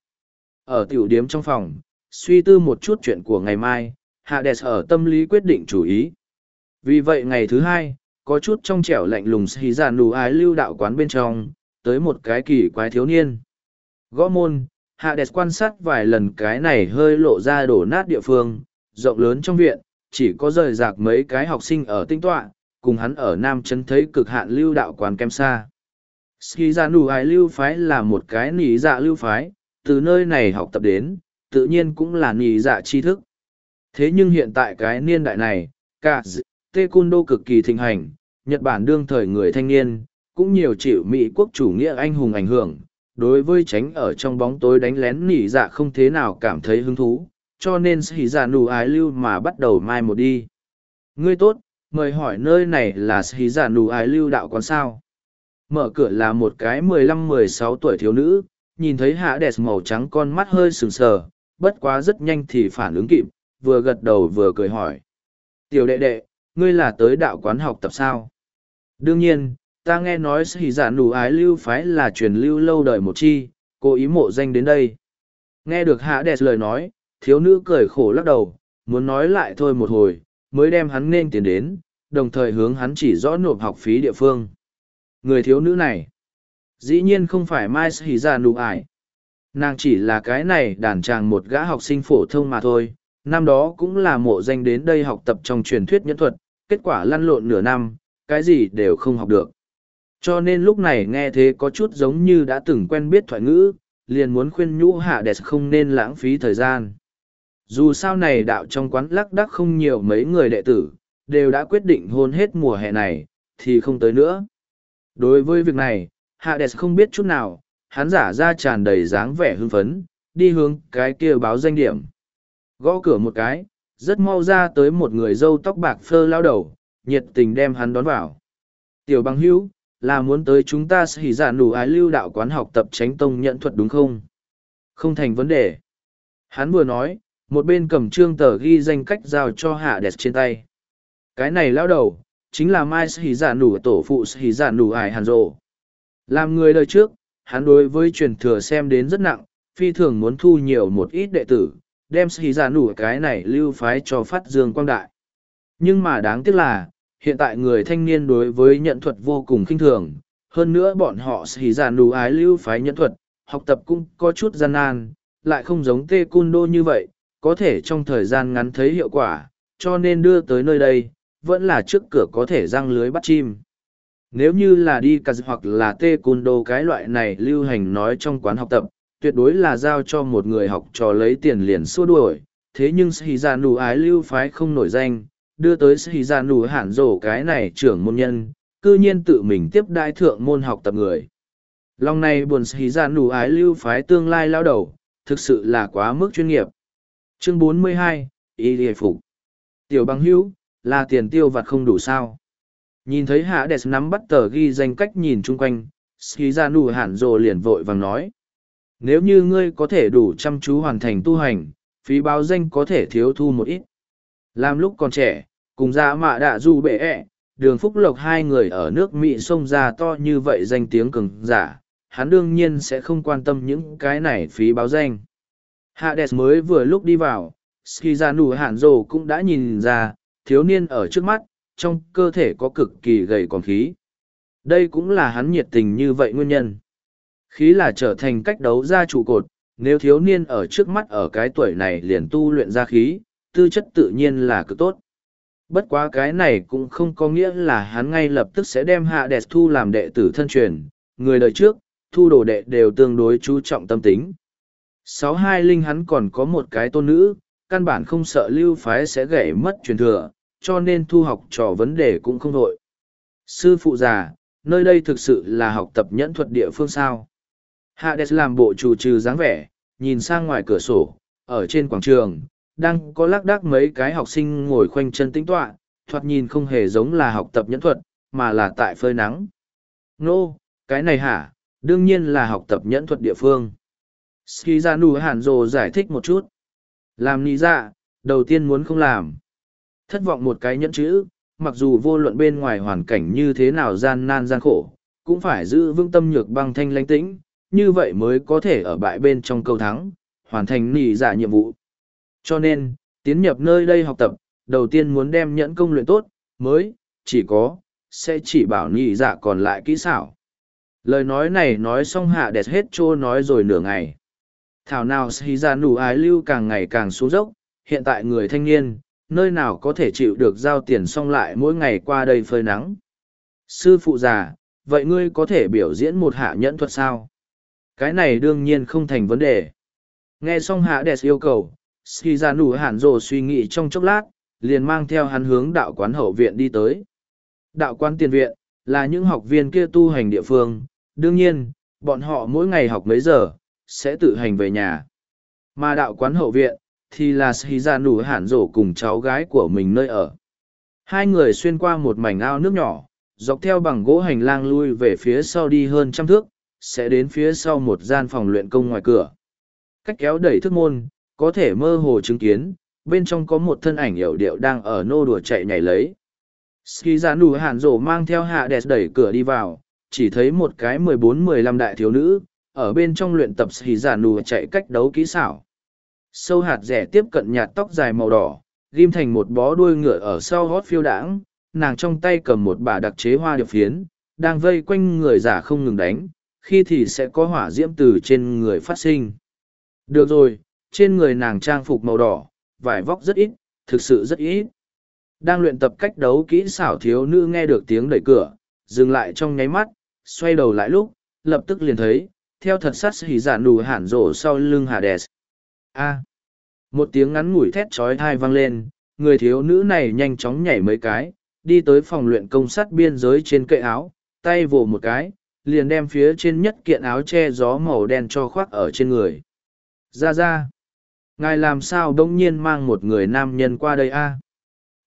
Ở tiểu điếm trong phòng, suy tư một chút chuyện của ngày mai, Hades ở tâm lý quyết định chủ ý. Vì vậy ngày thứ hai, có chút trong trẻo lạnh lùng xì ra nụ ái lưu đạo quán bên trong, tới một cái kỳ quái thiếu niên. Gõ môn, Hades quan sát vài lần cái này hơi lộ ra đổ nát địa phương, rộng lớn trong viện, chỉ có rời rạc mấy cái học sinh ở tinh tọa, cùng hắn ở Nam Trấn thấy cực hạn lưu đạo quán kém xa. Skizanu ái lưu phái là một cái nỉ dạ lưu phái, từ nơi này học tập đến, tự nhiên cũng là nỉ dạ tri thức. Thế nhưng hiện tại cái niên đại này, cả Taekwondo cực kỳ thịnh hành, Nhật Bản đương thời người thanh niên, cũng nhiều chịu Mỹ quốc chủ nghĩa anh hùng ảnh hưởng, đối với tránh ở trong bóng tối đánh lén nỉ dạ không thế nào cảm thấy hứng thú, cho nên Skizanu ái lưu mà bắt đầu mai một đi. Ngươi tốt, mời hỏi nơi này là Skizanu ái lưu đạo quán sao? Mở cửa là một cái 15-16 tuổi thiếu nữ, nhìn thấy Hades màu trắng con mắt hơi sừng sờ, bất quá rất nhanh thì phản ứng kịp, vừa gật đầu vừa cười hỏi. Tiểu đệ đệ, ngươi là tới đạo quán học tập sao? Đương nhiên, ta nghe nói sĩ giả nụ ái lưu phái là truyền lưu lâu đời một chi, cố ý mộ danh đến đây. Nghe được Hades lời nói, thiếu nữ cười khổ lắc đầu, muốn nói lại thôi một hồi, mới đem hắn nên tiền đến, đồng thời hướng hắn chỉ rõ nộp học phí địa phương. Người thiếu nữ này, dĩ nhiên không phải Mai Sĩ Gia Nụ Ải. Nàng chỉ là cái này đàn tràng một gã học sinh phổ thông mà thôi, năm đó cũng là mộ danh đến đây học tập trong truyền thuyết nhẫn thuật, kết quả lăn lộn nửa năm, cái gì đều không học được. Cho nên lúc này nghe thế có chút giống như đã từng quen biết thoại ngữ, liền muốn khuyên nhũ Hades không nên lãng phí thời gian. Dù sao này đạo trong quán lắc đắc không nhiều mấy người đệ tử, đều đã quyết định hôn hết mùa hè này, thì không tới nữa. Đối với việc này, Hades không biết chút nào, hắn giả ra tràn đầy dáng vẻ hưng phấn, đi hướng cái kia báo danh điểm. Gõ cửa một cái, rất mau ra tới một người râu tóc bạc phơ lao đầu, nhiệt tình đem hắn đón vào. Tiểu bằng hữu, là muốn tới chúng ta hỉ dạ nụ ái lưu đạo quán học tập tránh tông nhận thuật đúng không? Không thành vấn đề. Hắn vừa nói, một bên cầm trương tờ ghi danh cách giao cho hạ đẹp trên tay. Cái này lão đầu, chính là mai hỉ dạ nụ tổ phụ hỉ dạ nụ ái hàn rộ. Làm người đời trước, hắn đối với truyền thừa xem đến rất nặng, phi thường muốn thu nhiều một ít đệ tử, đem hỉ dạ nụ cái này lưu phái cho phát dương quang đại. Nhưng mà đáng tiếc là, hiện tại người thanh niên đối với nhận thuật vô cùng khinh thường, hơn nữa bọn họ hỉ dạ nụ ái lưu phái nhận thuật, học tập cũng có chút gian nan, lại không giống Tê Cun Đô như vậy, có thể trong thời gian ngắn thấy hiệu quả, cho nên đưa tới nơi đây, vẫn là trước cửa có thể răng lưới bắt chim. Nếu như là đi cà hoặc là Tê Cun Đô cái loại này lưu hành nói trong quán học tập, tuyệt đối là giao cho một người học trò lấy tiền liền xua đuổi, thế nhưng hỉ dạ nụ ái lưu phái không nổi danh, đưa tới hỉ dạ nụ hẳn rổ cái này trưởng môn nhân, cư nhiên tự mình tiếp đãi thượng môn học tập người. Lòng này buồn hỉ dạ nụ ái lưu phái tương lai lao đầu, thực sự là quá mức chuyên nghiệp. Chương 42, Y Lê Phục. Tiểu bằng hữu, là tiền tiêu vặt không đủ sao? Nhìn thấy Hạ Đẹp nắm bắt tờ ghi danh cách nhìn chung quanh, hỉ dạ nụ hẳn rổ liền vội vàng nói. Nếu như ngươi có thể đủ chăm chú hoàn thành tu hành, phí báo danh có thể thiếu thu một ít. Làm lúc còn trẻ, cùng dạ mạ đạ du bệ đường phúc lộc hai người ở nước Mỹ sông ra to như vậy danh tiếng cường giả, hắn đương nhiên sẽ không quan tâm những cái này phí báo danh. Hades mới vừa lúc đi vào, Skizanu Hạn Dồ cũng đã nhìn ra, thiếu niên ở trước mắt, trong cơ thể có cực kỳ gầy còn khí. Đây cũng là hắn nhiệt tình như vậy nguyên nhân. Khí là trở thành cách đấu ra trụ cột, nếu thiếu niên ở trước mắt ở cái tuổi này liền tu luyện ra khí, tư chất tự nhiên là cực tốt. Bất quá cái này cũng không có nghĩa là hắn ngay lập tức sẽ đem Hades thu làm đệ tử thân truyền, người đời trước, thu đồ đệ đều tương đối chú trọng tâm tính. 620 hắn còn có một cái tôn nữ, căn bản không sợ lưu phái sẽ gãy mất truyền thừa, cho nên thu học trò vấn đề cũng không vội. Sư phụ già, nơi đây thực sự là học tập nhẫn thuật địa phương sao? Hades làm bộ chủ trừ dáng vẻ, nhìn sang ngoài cửa sổ, ở trên quảng trường, đang có lác đác mấy cái học sinh ngồi khoanh chân tĩnh tọa, thoạt nhìn không hề giống là học tập nhẫn thuật, mà là tại phơi nắng. Nô, cái này hả, đương nhiên là học tập nhẫn thuật địa phương. Skizanu Hàn Dồ giải thích một chút. Làm nị dạ, đầu tiên muốn không làm. Thất vọng một cái nhẫn chữ, mặc dù vô luận bên ngoài hoàn cảnh như thế nào gian nan gian khổ, cũng phải giữ vững tâm nhược băng thanh lãnh tĩnh, như vậy mới có thể ở bại bên trong câu thắng, hoàn thành nị dạ nhiệm vụ. Cho nên, tiến nhập nơi đây học tập, đầu tiên muốn đem nhẫn công luyện tốt, mới, sẽ chỉ bảo nị dạ còn lại kỹ xảo. Lời nói này nói xong Hạ Đẹp hết trô nói rồi nửa ngày. Thảo nào hỉ dạ nụ ái lưu càng ngày càng xuống dốc, hiện tại người thanh niên, nơi nào có thể chịu được giao tiền xong lại mỗi ngày qua đây phơi nắng. Sư phụ già, vậy ngươi có thể biểu diễn một hạ nhẫn thuật sao? Cái này đương nhiên không thành vấn đề. Nghe xong Hạ Đẹp yêu cầu, Skizanu Hàn Dồ suy nghĩ trong chốc lát, liền mang theo hắn hướng đạo quán hậu viện đi tới. Đạo quán tiền viện, là những học viên kia tu hành địa phương, đương nhiên, bọn họ mỗi ngày học mấy giờ, sẽ tự hành về nhà. Mà đạo quán hậu viện, thì là Skizanu Hàn Dồ cùng cháu gái của mình nơi ở. Hai người xuyên qua một mảnh ao nước nhỏ, dọc theo bằng gỗ hành lang lui về phía sau đi hơn 100 thước, sẽ đến phía sau một gian phòng luyện công ngoài cửa. Cách kéo đẩy thức môn, có thể mơ hồ chứng kiến, bên trong có một thân ảnh yểu điệu đang ở nô đùa chạy nhảy lấy. Skizanu Hàn Dồ mang theo Hades đẩy cửa đi vào, chỉ thấy một cái 14-15 đại thiếu nữ, ở bên trong luyện tập Skizanu chạy cách đấu kỹ xảo. Sâu hạt rẻ tiếp cận nhạt tóc dài màu đỏ, ghim thành một bó đuôi ngựa ở sau hót phiêu đãng, nàng trong tay cầm một bả đặc chế hoa điệp phiến, đang vây quanh người giả không ngừng đánh, khi thì sẽ có hỏa diễm từ trên người phát sinh. Được rồi, trên người nàng trang phục màu đỏ, vải vóc rất ít, thực sự rất ít. Đang luyện tập cách đấu kỹ xảo thiếu nữ nghe được tiếng đẩy cửa, dừng lại trong nháy mắt, xoay đầu lại lúc, lập tức liền thấy, theo thật sát hỉ dạ nụ hẳn rổ sau lưng Hades. Một tiếng ngắn ngủi thét trói thai vang lên, người thiếu nữ này nhanh chóng nhảy mấy cái, đi tới phòng luyện công sắt biên giới trên kệ áo, tay vồ một cái, liền đem phía trên nhất kiện áo che gió màu đen cho khoác ở trên người. Ra, ngài làm sao đông nhiên mang một người nam nhân qua đây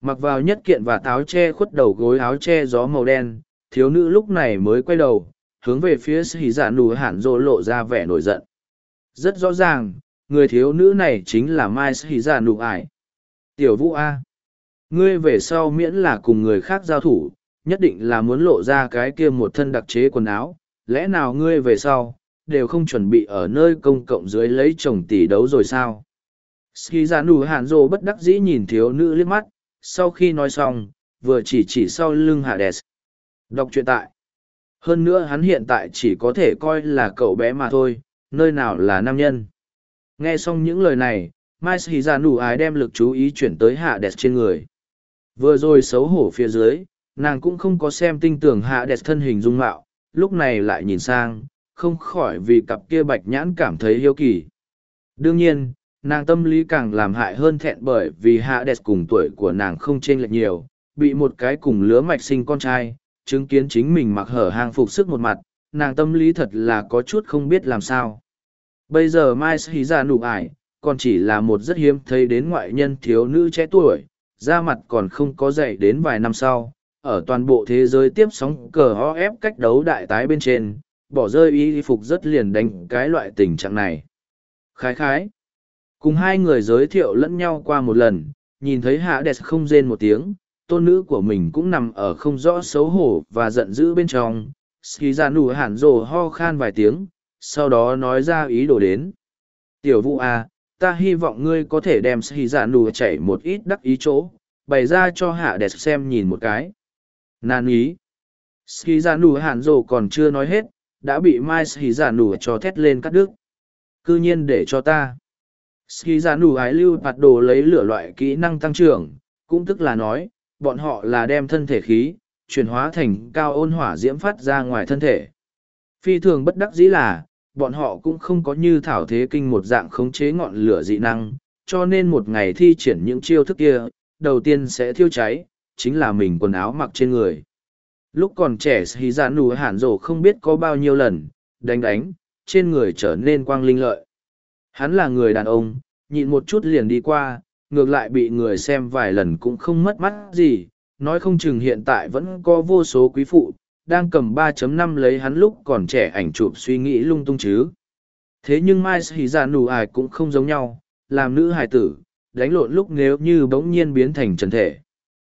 Mặc vào nhất kiện và áo che khuất đầu gối áo che gió màu đen, thiếu nữ lúc này mới quay đầu, hướng về phía Hỉ Dạ Nụ Hàn Dô lộ ra vẻ nổi giận. Rất rõ ràng, người thiếu nữ này chính là Mai Hỉ Dạ Nụ Ải. Tiểu Vũ A. Ngươi về sau miễn là cùng người khác giao thủ, nhất định là muốn lộ ra cái kia một thân đặc chế quần áo, lẽ nào ngươi về sau, đều không chuẩn bị ở nơi công cộng dưới lấy chồng tỷ đấu rồi sao? Ski Dạ Nụ Hàn Dô bất đắc dĩ nhìn thiếu nữ liếc mắt, sau khi nói xong, vừa chỉ sau lưng Hades. Đọc truyện tại. Hơn nữa hắn hiện tại chỉ có thể coi là cậu bé mà thôi, nơi nào là nam nhân. Nghe xong những lời này, Mai Sì Dạ Nụ Ái đem lực chú ý chuyển tới Hades trên người. Vừa rồi xấu hổ phía dưới, nàng cũng không có xem tinh tưởng Hades thân hình dung mạo, lúc này lại nhìn sang, không khỏi vì cặp kia bạch nhãn cảm thấy hiếu kỳ. Đương nhiên, nàng tâm lý càng làm hại hơn thẹn bởi vì Hades cùng tuổi của nàng không chênh lệch nhiều, bị một cái cùng lứa mạch sinh con trai, chứng kiến chính mình mặc hở hang phục sức một mặt, nàng tâm lý thật là có chút không biết làm sao. Bây giờ Mai Sì Dạ Nụ Ải, còn chỉ là một rất hiếm thấy đến ngoại nhân thiếu nữ trẻ tuổi, da mặt còn không có dậy đến vài năm sau, ở toàn bộ thế giới tiếp sóng cờ ho ép cách đấu đại tái bên trên, bỏ rơi y phục rất liền đánh cái loại tình trạng này. Khái khái. Cùng hai người giới thiệu lẫn nhau qua một lần, nhìn thấy Hades không rên một tiếng, tôn nữ của mình cũng nằm ở không rõ xấu hổ và giận dữ bên trong. Ski Dạ Nụ Hàn Dô ho khan vài tiếng, sau đó nói ra ý đồ đến. Tiểu Vũ à, ta hy vọng ngươi có thể đem Ski Dạ Nụ chảy một ít đắc ý chỗ, bày ra cho Hades xem nhìn một cái. Nan ý. Ski Dạ Nụ Hàn Dô còn chưa nói hết, đã bị Mai Ski Dạ Nụ cho thét lên cắt đứt. Cư nhiên để cho ta. Ski Dạ Nụ Ái lưu phạt đồ lấy lửa loại kỹ năng tăng trưởng, cũng tức là nói, bọn họ là đem thân thể khí, chuyển hóa thành cao ôn hỏa diễm phát ra ngoài thân thể. Phi thường bất đắc dĩ là, bọn họ cũng không có như thảo thế kinh một dạng khống chế ngọn lửa dị năng, cho nên một ngày thi triển những chiêu thức kia, đầu tiên sẽ thiêu cháy, chính là mình quần áo mặc trên người. Lúc còn trẻ Ski Dạ Nụ Hàn Dô không biết có bao nhiêu lần, đánh, trên người trở nên quang linh lợi. Hắn là người đàn ông, nhịn một chút liền đi qua, ngược lại bị người xem vài lần cũng không mất mắt gì, nói không chừng hiện tại vẫn có vô số quý phụ, đang cầm 3.5 lấy hắn lúc còn trẻ ảnh chụp suy nghĩ lung tung chứ. Thế nhưng Mai Sì Dạ Nụ Ải cũng không giống nhau, làm nữ hài tử, đánh lộn lúc nếu như bỗng nhiên biến thành trần thể.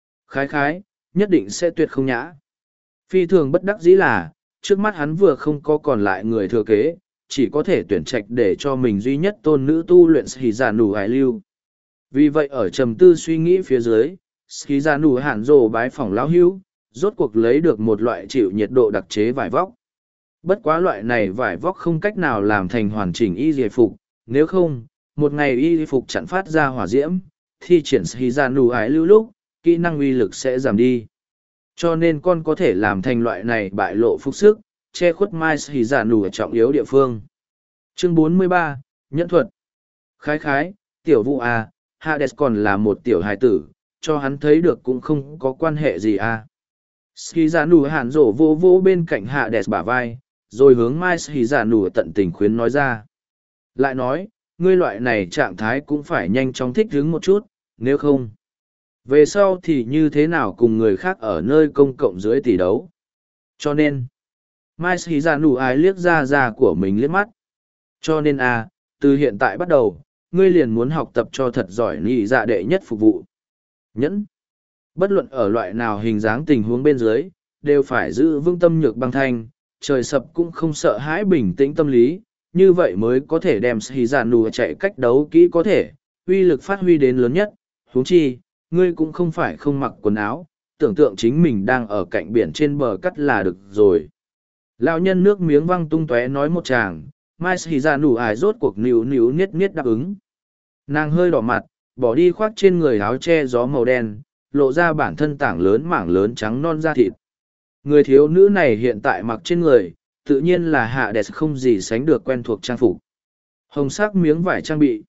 Khái, nhất định sẽ tuyệt không nhã. Phi thường bất đắc dĩ là, trước mắt hắn vừa không có còn lại người thừa kế, chỉ có thể tuyển trạch để cho mình duy nhất tôn nữ tu luyện Ski Dạ Nụ Ải lưu. Vì vậy ở trầm tư suy nghĩ phía dưới, Ski Dạ Nụ Hàn Dô bái phỏng lão hữu, rốt cuộc lấy được một loại chịu nhiệt độ đặc chế vải vóc. Bất quá loại này vải vóc không cách nào làm thành hoàn chỉnh y giải phục, nếu không, một ngày y phục chặn phát ra hỏa diễm, thi triển Ski Dạ Nụ Ải lưu lúc, kỹ năng uy lực sẽ giảm đi. Cho nên con có thể làm thành loại này bại lộ phục sức, che khuất Mai Ski Dạ Nụ trọng yếu địa phương. Chương 43, Nhẫn thuật. Khái, tiểu Vũ à, Hades còn là một tiểu hài tử, cho hắn thấy được cũng không có quan hệ gì à. Ski Dạ Nụ Hàn Dô vô bên cạnh Hades bả vai, rồi hướng Mai Ski Dạ Nụ tận tình khuyến nói ra. Lại nói, ngươi loại này trạng thái cũng phải nhanh chóng thích ứng một chút, nếu không. Về sau thì như thế nào cùng người khác ở nơi công cộng dưới tỷ đấu. Cho nên, Mai Ski Dạ Nụ Ái liếc ra của mình liếc mắt. Cho nên từ hiện tại bắt đầu, ngươi liền muốn học tập cho thật giỏi nhị dạ đệ nhất phục vụ. Nhẫn. Bất luận ở loại nào hình dáng tình huống bên dưới, đều phải giữ vững tâm nhược băng thanh, trời sập cũng không sợ hãi bình tĩnh tâm lý, như vậy mới có thể đem Ski Dạ Nụ chạy cách đấu kỹ có thể, uy lực phát huy đến lớn nhất. Huống chi, ngươi cũng không phải không mặc quần áo, tưởng tượng chính mình đang ở cạnh biển trên bờ cắt là được rồi. Lão nhân nước miếng văng tung tóe nói một tràng, Mai Ski Dạ Nụ Ải rốt cuộc níu niết đáp ứng. Nàng hơi đỏ mặt, bỏ đi khoác trên người áo che gió màu đen, lộ ra bản thân mảng lớn trắng non da thịt. Người thiếu nữ này hiện tại mặc trên người, tự nhiên là Hades không gì sánh được quen thuộc trang phục. Hồng sắc miếng vải trang bị.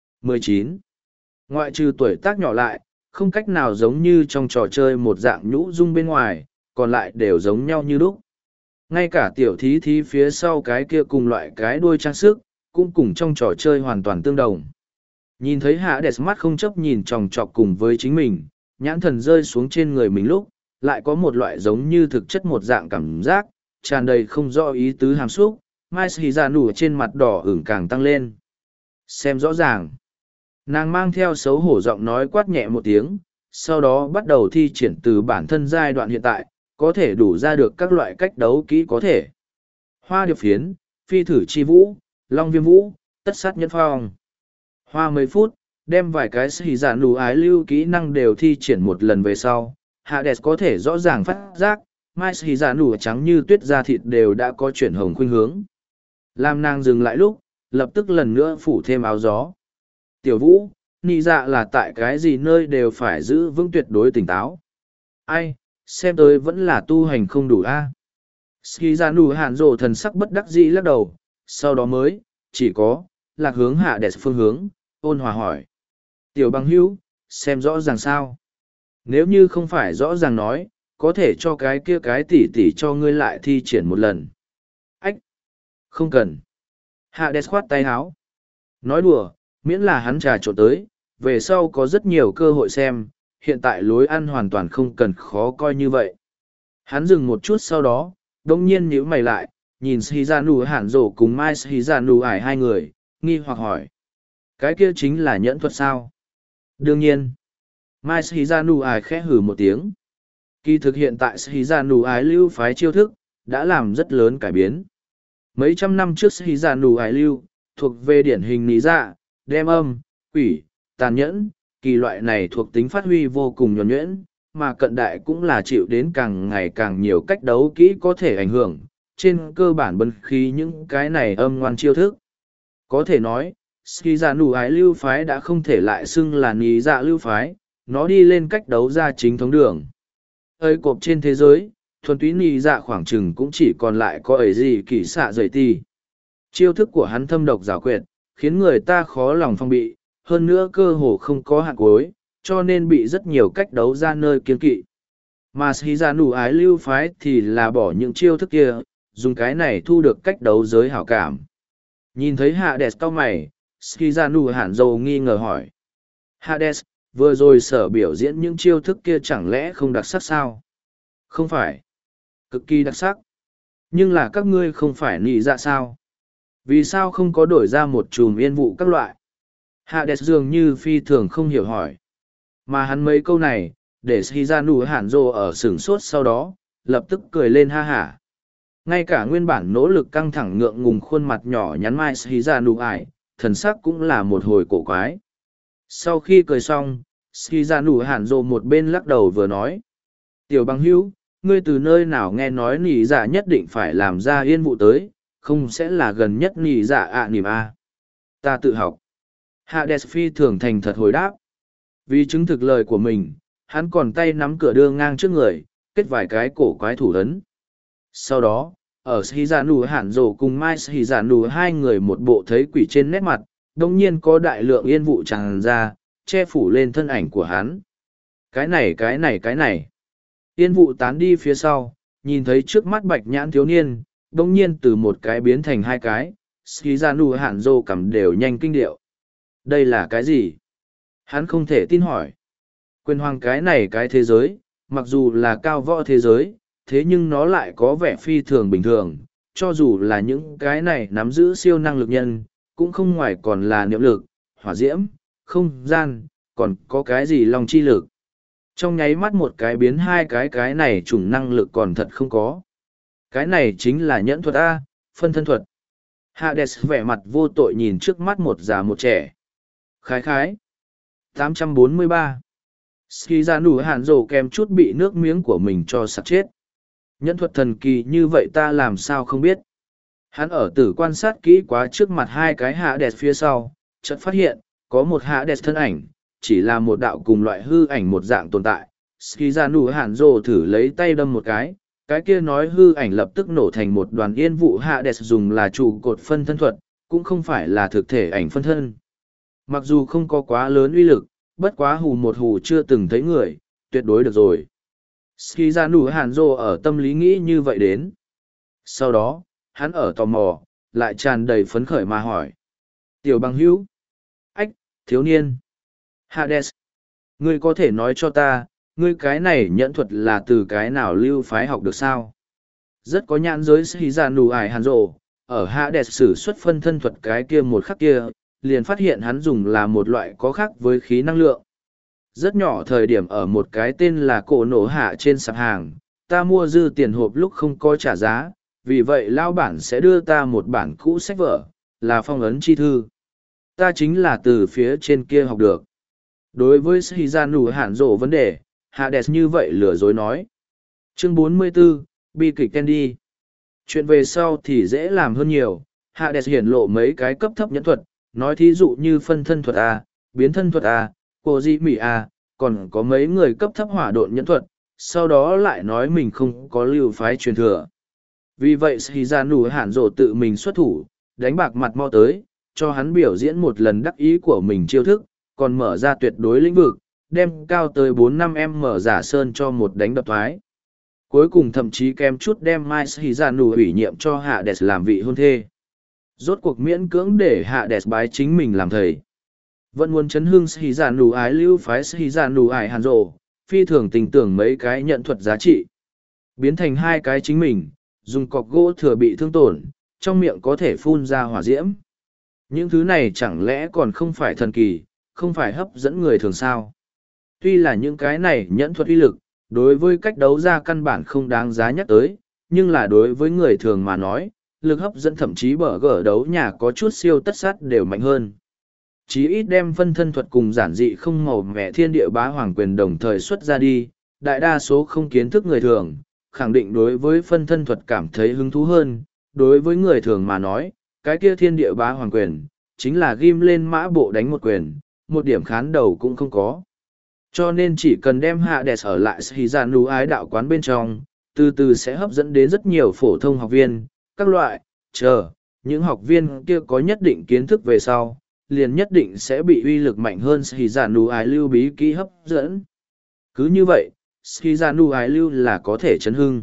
19. Ngoại trừ tuổi tác nhỏ lại, không cách nào giống như trong trò chơi một dạng nhũ dung bên ngoài, còn lại đều giống nhau như lúc. Ngay cả tiểu thí phía sau cái kia cùng loại cái đuôi trang sức, cũng cùng trong trò chơi hoàn toàn tương đồng. Nhìn thấy Hades mắt không chấp nhìn chòng chọc cùng với chính mình, nhãn thần rơi xuống trên người mình lúc, lại có một loại giống như thực chất một dạng cảm giác, tràn đầy không rõ ý tứ hàm xúc, Mai Sĩ Dạ Nụ trên mặt đỏ ửng càng tăng lên. Xem rõ ràng. Nàng mang theo xấu hổ giọng nói quát nhẹ một tiếng, sau đó bắt đầu thi triển từ bản thân giai đoạn hiện tại, có thể đủ ra được các loại cách đấu kỹ có thể. Hoa điệp phiến, phi thử chi vũ, long viêm vũ, tất sát nhân phong. Hoa mấy phút, đem vài cái Sĩ Dạ Nụ ái lưu kỹ năng đều thi triển một lần về sau. Hades có thể rõ ràng phát giác, Mai Sĩ Dạ Nụ trắng như tuyết da thịt đều đã có chuyển hồng khuynh hướng. Làm nàng dừng lại lúc, lập tức lần nữa phủ thêm áo gió. Tiểu vũ, nị dạ là tại cái gì nơi đều phải giữ vững tuyệt đối tỉnh táo. Ai, xem tới vẫn là tu hành không đủ a. Ski ra nụ hạn rộ thần sắc bất đắc dĩ lắc đầu, sau đó mới, chỉ có, lạc hướng hạ đẹp phương hướng, ôn hòa hỏi. Tiểu bằng hữu, xem rõ ràng sao. Nếu như không phải rõ ràng nói, có thể cho cái kia cái tỉ tỉ cho ngươi lại thi triển một lần. Ách! Không cần. Hạ đẹp khoát tay háo. Nói đùa, miễn là hắn trà trộn tới, về sau có rất nhiều cơ hội xem, hiện tại lối ăn hoàn toàn không cần khó coi như vậy. Hắn dừng một chút sau đó, đông nhiên nhíu mày lại, nhìn Shizanu Hàn Dỗ cùng Mai Shizanu ải hai người, nghi hoặc hỏi. Cái kia chính là nhẫn thuật sao? Đương nhiên. Mai Shizanu ải khẽ hử một tiếng. Kỳ thực hiện tại Shizanu ải lưu phái chiêu thức, đã làm rất lớn cải biến. Mấy trăm năm trước Shizanu ải lưu, thuộc về điển hình lý dạ, đem âm, quỷ, tàn nhẫn, kỳ loại này thuộc tính phát huy vô cùng nhuần nhuyễn, mà cận đại cũng là chịu đến càng ngày càng nhiều cách đấu kỹ có thể ảnh hưởng, trên cơ bản bân khí những cái này âm ngoan chiêu thức. Có thể nói, ski giả nụ ái lưu phái đã không thể lại xưng là ní dạ lưu phái, nó đi lên cách đấu ra chính thống đường. Ơi cộp trên thế giới, thuần túy ní dạ khoảng chừng cũng chỉ còn lại có ấy gì kỳ xạ rời ti. Chiêu thức của hắn thâm độc giảo quyệt, khiến người ta khó lòng phong bị, hơn nữa cơ hồ không có hạn cuối, cho nên bị rất nhiều cách đấu ra nơi kiên kỵ. Mà Sĩ Gia Nụ ái lưu phái thì là bỏ những chiêu thức kia, dùng cái này thu được cách đấu giới hảo cảm. Nhìn thấy Hades cau mày, Sĩ Gia Nụ hẳn dầu nghi ngờ hỏi. Hades, vừa rồi sở biểu diễn những chiêu thức kia chẳng lẽ không đặc sắc sao? Không phải. Cực kỳ đặc sắc. Nhưng là các ngươi không phải nị dạ sao? Vì sao không có đổi ra một chùm yên vụ các loại? Hades dường như phi thường không hiểu hỏi. Mà hắn mấy câu này, để Shizanu Hàn Dô ở sửng sốt sau đó, lập tức cười lên ha hả. Ngay cả nguyên bản nỗ lực căng thẳng ngượng ngùng khuôn mặt nhỏ nhắn mai Shizanu ải, thần sắc cũng là một hồi cổ quái. Sau khi cười xong, Shizanu Hàn Dô một bên lắc đầu vừa nói. Tiểu bằng hữu, ngươi từ nơi nào nghe nói nỉ dạ nhất định phải làm ra yên vụ tới, không sẽ là gần nhất nỉ dạ ạ nỉm a. Ta tự học. Hades phi thường thành thật hồi đáp. Vì chứng thực lời của mình, hắn còn tay nắm cửa đưa ngang trước người, kết vài cái cổ quái thủ ấn. Sau đó, ở Shizanu Hàn Dỗ cùng Mai Shizanu hai người một bộ thấy quỷ trên nét mặt, đồng nhiên có đại lượng yên vụ tràn ra, che phủ lên thân ảnh của hắn. Cái này. Yên vụ tán đi phía sau, nhìn thấy trước mắt bạch nhãn thiếu niên, đồng nhiên từ một cái biến thành hai cái, Shizanu Hàn Dỗ cầm đều nhanh kinh điệu. Đây là cái gì? Hắn không thể tin hỏi. Quyền hoàng cái này cái thế giới, mặc dù là cao võ thế giới, thế nhưng nó lại có vẻ phi thường bình thường, cho dù là những cái này nắm giữ siêu năng lực nhân, cũng không ngoài còn là niệm lực, hỏa diễm, không gian, còn có cái gì lòng chi lực. Trong nháy mắt một cái biến hai cái này chủng năng lực còn thật không có. Cái này chính là nhẫn thuật A, phân thân thuật. Hades vẻ mặt vô tội nhìn trước mắt một già một trẻ. Khái. 843. Ski ra nụ hàn rổ kèm chút bị nước miếng của mình cho sặc chết. Nhẫn thuật thần kỳ như vậy ta làm sao không biết. Hắn ở tử quan sát kỹ quá trước mặt hai cái hạ đẹp phía sau, chợt phát hiện, có một hạ đẹp thân ảnh, chỉ là một đạo cùng loại hư ảnh một dạng tồn tại. Ski ra nụ hàn rổ thử lấy tay đâm một cái kia nói hư ảnh lập tức nổ thành một đoàn yên vụ hạ đẹp dùng là trụ cột phân thân thuật, cũng không phải là thực thể ảnh phân thân. Mặc dù không có quá lớn uy lực, bất quá hù một hù chưa từng thấy người, tuyệt đối được rồi. Ski ra nụ hàn rô ở tâm lý nghĩ như vậy đến. Sau đó, hắn ở tò mò, lại tràn đầy phấn khởi mà hỏi. Tiểu bằng hữu. Ách, thiếu niên. Hades. Ngươi có thể nói cho ta, ngươi cái này nhẫn thuật là từ cái nào lưu phái học được sao? Rất có nhãn giới sĩ ra nụ ải hàn rộ, ở hạ đẹp sử xuất phân thân thuật cái kia một khắc kia, liền phát hiện hắn dùng là một loại có khác với khí năng lượng. Rất nhỏ thời điểm ở một cái tên là cổ nổ hạ trên sạp hàng, ta mua dư tiền hộp lúc không có trả giá, vì vậy lao bản sẽ đưa ta một bản cũ sách vở, là phong ấn chi thư. Ta chính là từ phía trên kia học được. Đối với Shizanu hạn rộ vấn đề, Hades như vậy lừa dối nói. Chương 44, bi kịch Candy. Chuyện về sau thì dễ làm hơn nhiều, Hades hiển lộ mấy cái cấp thấp nhẫn thuật, nói thí dụ như phân thân thuật A, biến thân thuật A, cô di mỉ A, còn có mấy người cấp thấp hỏa độn nhẫn thuật, sau đó lại nói mình không có lưu phái truyền thừa. Vì vậy Shizanu hạn rộ tự mình xuất thủ, đánh bạc mặt mau tới, cho hắn biểu diễn một lần đắc ý của mình chiêu thức, còn mở ra tuyệt đối lĩnh vực, đem cao tới 4-5 mở giả sơn cho một đánh đập thoái. Cuối cùng thậm chí kém chút đem Mai Shizanu ủy nhiệm cho Hades làm vị hôn thê. Rốt cuộc miễn cưỡng để Hades bái chính mình làm thầy. Vẫn muốn chấn hương Shizanu ái lưu phái Shizanu ái hàn rộ, phi thường tình tưởng mấy cái nhận thuật giá trị. Biến thành hai cái chính mình, dùng cọc gỗ thừa bị thương tổn, trong miệng có thể phun ra hỏa diễm. Những thứ này chẳng lẽ còn không phải thần kỳ, không phải hấp dẫn người thường sao? Tuy là những cái này nhẫn thuật uy lực, đối với cách đấu ra căn bản không đáng giá nhắc tới, nhưng là đối với người thường mà nói, lực hấp dẫn thậm chí bở gở đấu nhà có chút siêu tất sát đều mạnh hơn. Chí ít đem phân thân thuật cùng giản dị không màu mẹ thiên địa bá hoàng quyền đồng thời xuất ra đi, đại đa số không kiến thức người thường, khẳng định đối với phân thân thuật cảm thấy hứng thú hơn, đối với người thường mà nói, cái kia thiên địa bá hoàng quyền, chính là ghim lên mã bộ đánh một quyền, một điểm khán đầu cũng không có. Cho nên chỉ cần đem Hades ở lại Shizanu ái đạo quán bên trong, từ từ sẽ hấp dẫn đến rất nhiều phổ thông học viên, các loại, những học viên kia có nhất định kiến thức về sau, liền nhất định sẽ bị uy lực mạnh hơn Shizanu ái lưu bí kỹ hấp dẫn. Cứ như vậy, Shizanu ái lưu là có thể chấn hưng.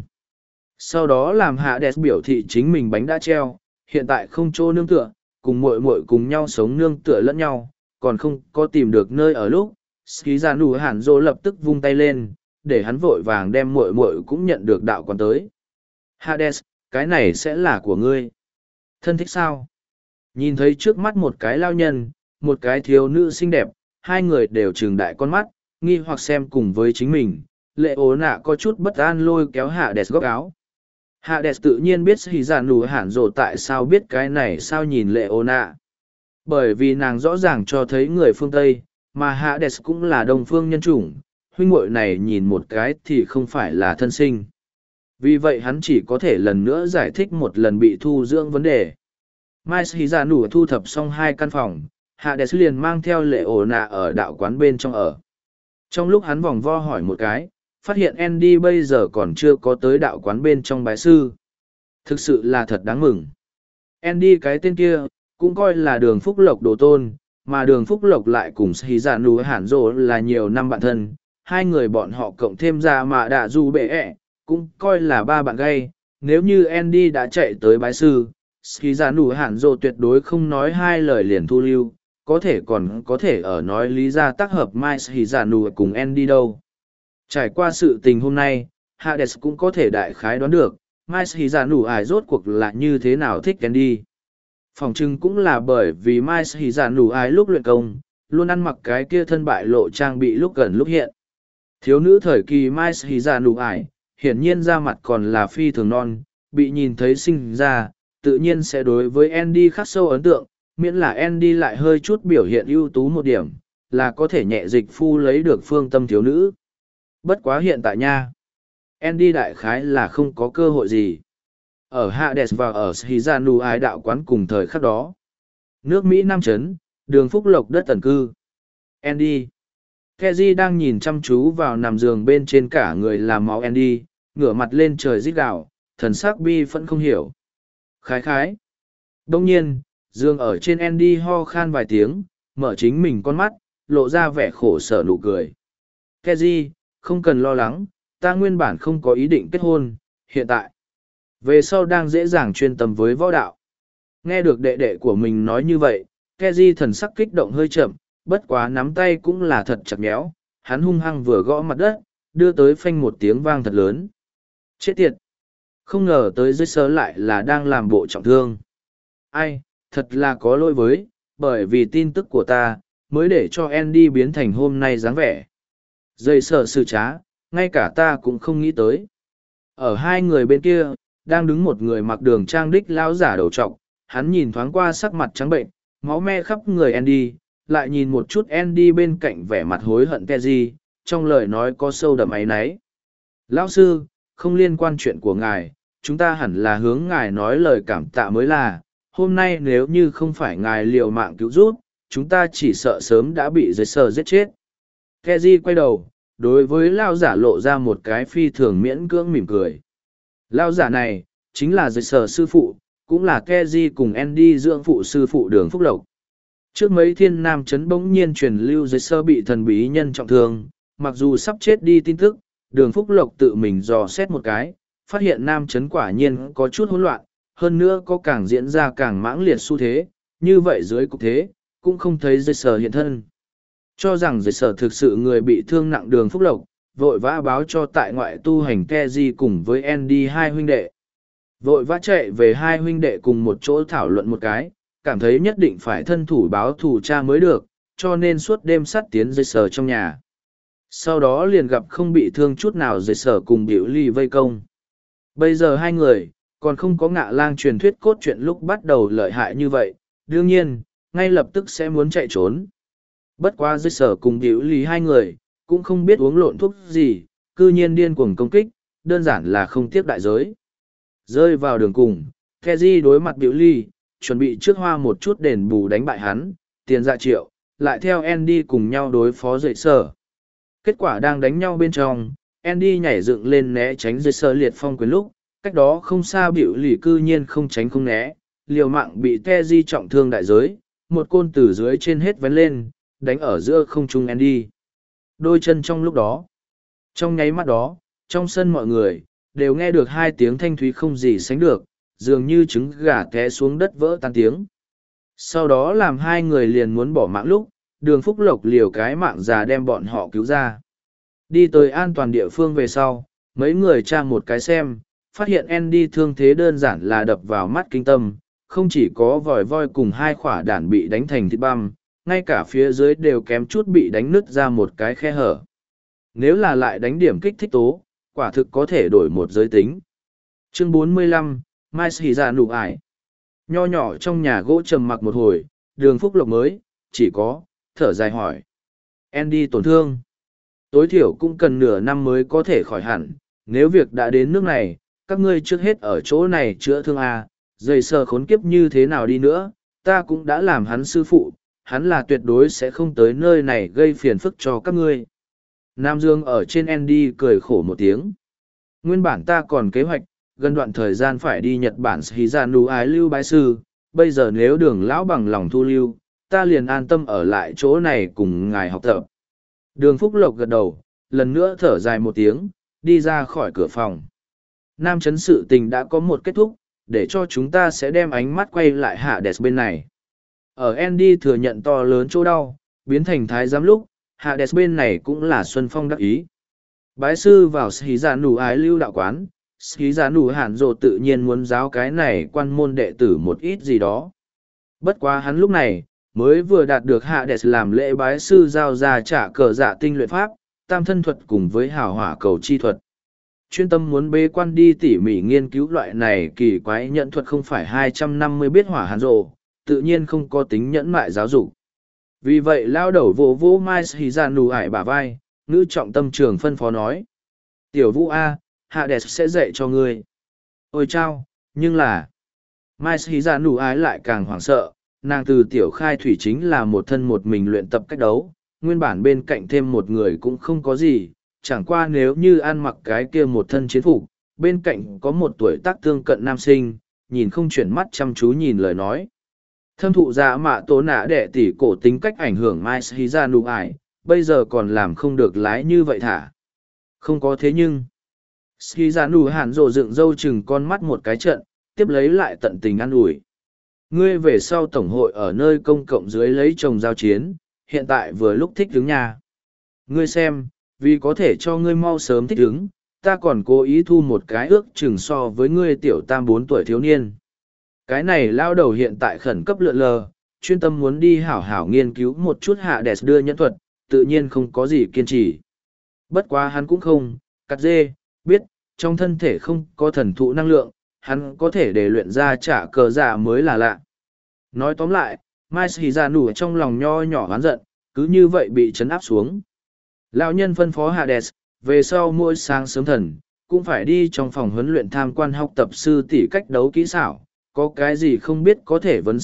Sau đó làm Hades biểu thị chính mình bánh đã treo, hiện tại không chỗ nương tựa, cùng muội muội cùng nhau sống nương tựa lẫn nhau, còn không có tìm được nơi ở lúc. Shizanu hàn dô lập tức vung tay lên, để hắn vội vàng đem muội muội cũng nhận được đạo quan tới. Hades, cái này sẽ là của ngươi. Thân thích sao? Nhìn thấy trước mắt một cái lao nhân, một cái thiếu nữ xinh đẹp, hai người đều trừng đại con mắt, nghi hoặc xem cùng với chính mình. Lệ ố nạ có chút bất an lôi kéo Hades góc áo. Hades tự nhiên biết Shizanu hàn dô tại sao biết cái này sao nhìn lệ ố nạ. Bởi vì nàng rõ ràng cho thấy người phương Tây, mà Hades cũng là đồng phương nhân chủng, huynh muội này nhìn một cái thì không phải là thân sinh. Vì vậy hắn chỉ có thể lần nữa giải thích một lần bị thu dưỡng vấn đề. Mai Shizanu thu thập xong hai căn phòng, Hades liền mang theo lệ ổ nạ ở đạo quán bên trong ở. Trong lúc hắn vòng vo hỏi một cái, phát hiện Andy bây giờ còn chưa có tới đạo quán bên trong bái sư. Thực sự là thật đáng mừng. Andy cái tên kia, cũng coi là đường phúc lộc đồ tôn, mà đường phúc lộc lại cùng Shizanu hàn rộ là nhiều năm bạn thân. Hai người bọn họ cộng thêm ra mà đã dù bệ ẹ, cũng coi là ba bạn gay. Nếu như Andy đã chạy tới bái sư, Shizanu hàn rộ tuyệt đối không nói hai lời liền thu lưu, có thể còn có thể ở nói lý ra tác hợp mai Shizanu cùng Andy đâu. Trải qua sự tình hôm nay, Hades cũng có thể đại khái đoán được, mai Shizanu ải rốt cuộc là như thế nào thích Andy. Phòng trưng cũng là bởi vì mai Shizanu ải lúc luyện công, luôn ăn mặc cái kia thân bại lộ trang bị lúc gần lúc hiện. Thiếu nữ thời kỳ mai Shizanu ải, hiển nhiên da mặt còn là phi thường non, bị nhìn thấy sinh ra, tự nhiên sẽ đối với Andy khắc sâu ấn tượng, miễn là Andy lại hơi chút biểu hiện ưu tú một điểm, là có thể nhẹ dịch phu lấy được phương tâm thiếu nữ. Bất quá hiện tại nha, Andy đại khái là không có cơ hội gì. Ở Hades và ở Shizanu ái đạo quán cùng thời khắc đó. Nước Mỹ Nam Trấn, đường Phúc Lộc đất tần cư. Andy. Keji đang nhìn chăm chú vào nằm giường bên trên cả người làm máu Andy, ngửa mặt lên trời rít gào, thần sắc bi phẫn không hiểu. Khái khái. Đông nhiên, giường ở trên Andy ho khan vài tiếng, mở chính mình con mắt, lộ ra vẻ khổ sở nụ cười. Keji, không cần lo lắng, ta nguyên bản không có ý định kết hôn, hiện tại. Về sau đang dễ dàng chuyên tâm với võ đạo. Nghe được đệ đệ của mình nói như vậy, Keji thần sắc kích động hơi chậm, bất quá nắm tay cũng là thật chặt méo, hắn hung hăng vừa gõ mặt đất, đưa tới phanh một tiếng vang thật lớn. Chết tiệt! Không ngờ tới dưới sớ lại là đang làm bộ trọng thương. Ai, thật là có lỗi với, bởi vì tin tức của ta, mới để cho Andy biến thành hôm nay dáng vẻ. Dây sợ sự trá, ngay cả ta cũng không nghĩ tới. Ở hai người bên kia, đang đứng một người mặc đường trang đích lão giả đầu trọc, hắn nhìn thoáng qua sắc mặt trắng bệnh, máu me khắp người Andy, lại nhìn một chút Andy bên cạnh vẻ mặt hối hận Keji, trong lời nói có sâu đậm áy náy. Lão sư, không liên quan chuyện của ngài, chúng ta hẳn là hướng ngài nói lời cảm tạ mới là, hôm nay nếu như không phải ngài liều mạng cứu giúp, chúng ta chỉ sợ sớm đã bị dây sờ giết chết. Keji quay đầu, đối với lao giả lộ ra một cái phi thường miễn cưỡng mỉm cười. Lao giả này, chính là dây sờ sư phụ, cũng là Keji cùng Andy dưỡng phụ sư phụ Đường Phúc Lộc. Trước mấy thiên nam chấn bỗng nhiên truyền lưu dây sơ bị thần bí nhân trọng thương, mặc dù sắp chết đi tin tức, Đường Phúc Lộc tự mình dò xét một cái, phát hiện nam chấn quả nhiên có chút hỗn loạn, hơn nữa có càng diễn ra càng mãng liệt xu thế, như vậy dưới cục thế, cũng không thấy dây sờ hiện thân. Cho rằng dây sờ thực sự người bị thương nặng Đường Phúc Lộc, vội vã báo cho tại ngoại tu hành Keji cùng với Andy hai huynh đệ. Vội vã chạy về hai huynh đệ cùng một chỗ thảo luận một cái, cảm thấy nhất định phải thân thủ báo thù cha mới được, cho nên suốt đêm sắt tiến dây sờ trong nhà. Sau đó liền gặp không bị thương chút nào dây sờ cùng biểu ly vây công. Bây giờ hai người, còn không có ngạ lang truyền thuyết cốt truyện lúc bắt đầu lợi hại như vậy, đương nhiên, ngay lập tức sẽ muốn chạy trốn. Bất quá dây sờ cùng biểu ly hai người, cũng không biết uống lộn thuốc gì, cư nhiên điên cuồng công kích, đơn giản là không tiếc đại giới. Rơi vào đường cùng, Keji đối mặt biểu ly, chuẩn bị trước hoa một chút đền bù đánh bại hắn, tiền dạ triệu, lại theo Andy cùng nhau đối phó dậy sở. Kết quả đang đánh nhau bên trong, Andy nhảy dựng lên né tránh dậy sở liệt phong quyền lúc, cách đó không xa biểu lì cư nhiên không tránh không né, liều mạng bị Keji trọng thương đại giới, một côn từ dưới trên hết vén lên, đánh ở giữa không trung Andy. Đôi chân trong lúc đó. Trong nháy mắt đó, trong sân mọi người, đều nghe được hai tiếng thanh thúy không gì sánh được, dường như trứng gà té xuống đất vỡ tan tiếng. Sau đó làm hai người liền muốn bỏ mạng lúc, Đường Phúc Lộc liều cái mạng già đem bọn họ cứu ra. Đi tới an toàn địa phương về sau, mấy người tra một cái xem, phát hiện Andy thương thế đơn giản là đập vào mắt kinh tâm, không chỉ có vòi voi cùng hai khỏa đản bị đánh thành thịt băm, ngay cả phía dưới đều kém chút bị đánh nứt ra một cái khe hở. Nếu là lại đánh điểm kích thích tố, quả thực có thể đổi một giới tính. Chương 45, Mai Sĩ Dạ Nụ Ải. Nho nhỏ trong nhà gỗ trầm mặc một hồi, Đường Phúc Lộc mới, chỉ có, thở dài hỏi. Andy tổn thương. Tối thiểu cũng cần nửa năm mới có thể khỏi hẳn, nếu việc đã đến nước này, các ngươi trước hết ở chỗ này chữa thương à, dây sờ khốn kiếp như thế nào đi nữa, ta cũng đã làm hắn sư phụ, hắn là tuyệt đối sẽ không tới nơi này gây phiền phức cho các ngươi. Nam Dương ở trên Andy cười khổ một tiếng. Nguyên bản ta còn kế hoạch, gần đoạn thời gian phải đi Nhật Bản Sĩ Gia Nú Ái lưu bái sư, bây giờ nếu Đường lão bằng lòng thu lưu, ta liền an tâm ở lại chỗ này cùng ngài học tập. Đường Phúc Lộc gật đầu, lần nữa thở dài một tiếng, đi ra khỏi cửa phòng. Nam chấn sự tình đã có một kết thúc, để cho chúng ta sẽ đem ánh mắt quay lại Hades bên này. Ở Andy thừa nhận to lớn chỗ đau, biến thành thái giám lúc, Hades bên này cũng là xuân phong đắc ý. Bái sư vào Sĩ Gia Nú Ái lưu đạo quán, Sĩ Gia Nú Hàn Dồ tự nhiên muốn giáo cái này quan môn đệ tử một ít gì đó. Bất quá hắn lúc này, mới vừa đạt được Hades làm lễ bái sư giao ra trả cờ dạ tinh luyện pháp, tam thân thuật cùng với hào hỏa cầu chi thuật. Chuyên tâm muốn bế quan đi tỉ mỉ nghiên cứu loại này kỳ quái nhận thuật không phải 250 biết hỏa Hàn Dồ, tự nhiên không có tính nhẫn mại giáo dục. Vì vậy lao đầu vô vô Mai Sĩ Gia Nú Ải bả vai, ngữ trọng tâm trường phân phó nói. Tiểu Vũ A, Hades sẽ dạy cho ngươi. Ôi chao, nhưng là... Mai Sĩ Gia Nú Ái lại càng hoảng sợ, nàng từ tiểu khai thủy chính là một thân một mình luyện tập cách đấu, nguyên bản bên cạnh thêm một người cũng không có gì, chẳng qua nếu như ăn mặc cái kia một thân chiến phục, bên cạnh có một tuổi tác tương cận nam sinh, nhìn không chuyển mắt chăm chú nhìn lời nói. Thâm thụ dạ mạ tố nã đệ tỷ cổ tính cách ảnh hưởng Mai Sĩ Gia Nú Ải, bây giờ còn làm không được lái như vậy thả. Không có thế nhưng... Sĩ Gia Nú Hàn rồ dựng râu chừng con mắt một cái trận, tiếp lấy lại tận tình ăn ủi. Ngươi về sau tổng hội ở nơi công cộng dưới lấy chồng giao chiến, hiện tại vừa lúc thích đứng nhà. Ngươi xem, vì có thể cho ngươi mau sớm thích ứng, ta còn cố ý thu một cái ước chừng so với ngươi tiểu tam 4 tuổi thiếu niên. Cái này lao đầu hiện tại khẩn cấp lượn lờ, chuyên tâm muốn đi hảo hảo nghiên cứu một chút hạ đẹp đưa nhẫn thuật, tự nhiên không có gì kiên trì. Bất quá hắn cũng không, cắt dê, biết, trong thân thể không có thần thụ năng lượng, hắn có thể để luyện ra trả cờ giả mới là lạ. Nói tóm lại, Mai Sĩ Gia Nủ trong lòng nho nhỏ oán giận, cứ như vậy bị chấn áp xuống. Lão nhân phân phó Hades, về sau mỗi sáng sớm thần, cũng phải đi trong phòng huấn luyện tham quan học tập sư tỷ cách đấu kỹ xảo, có cái gì không biết có thể vấn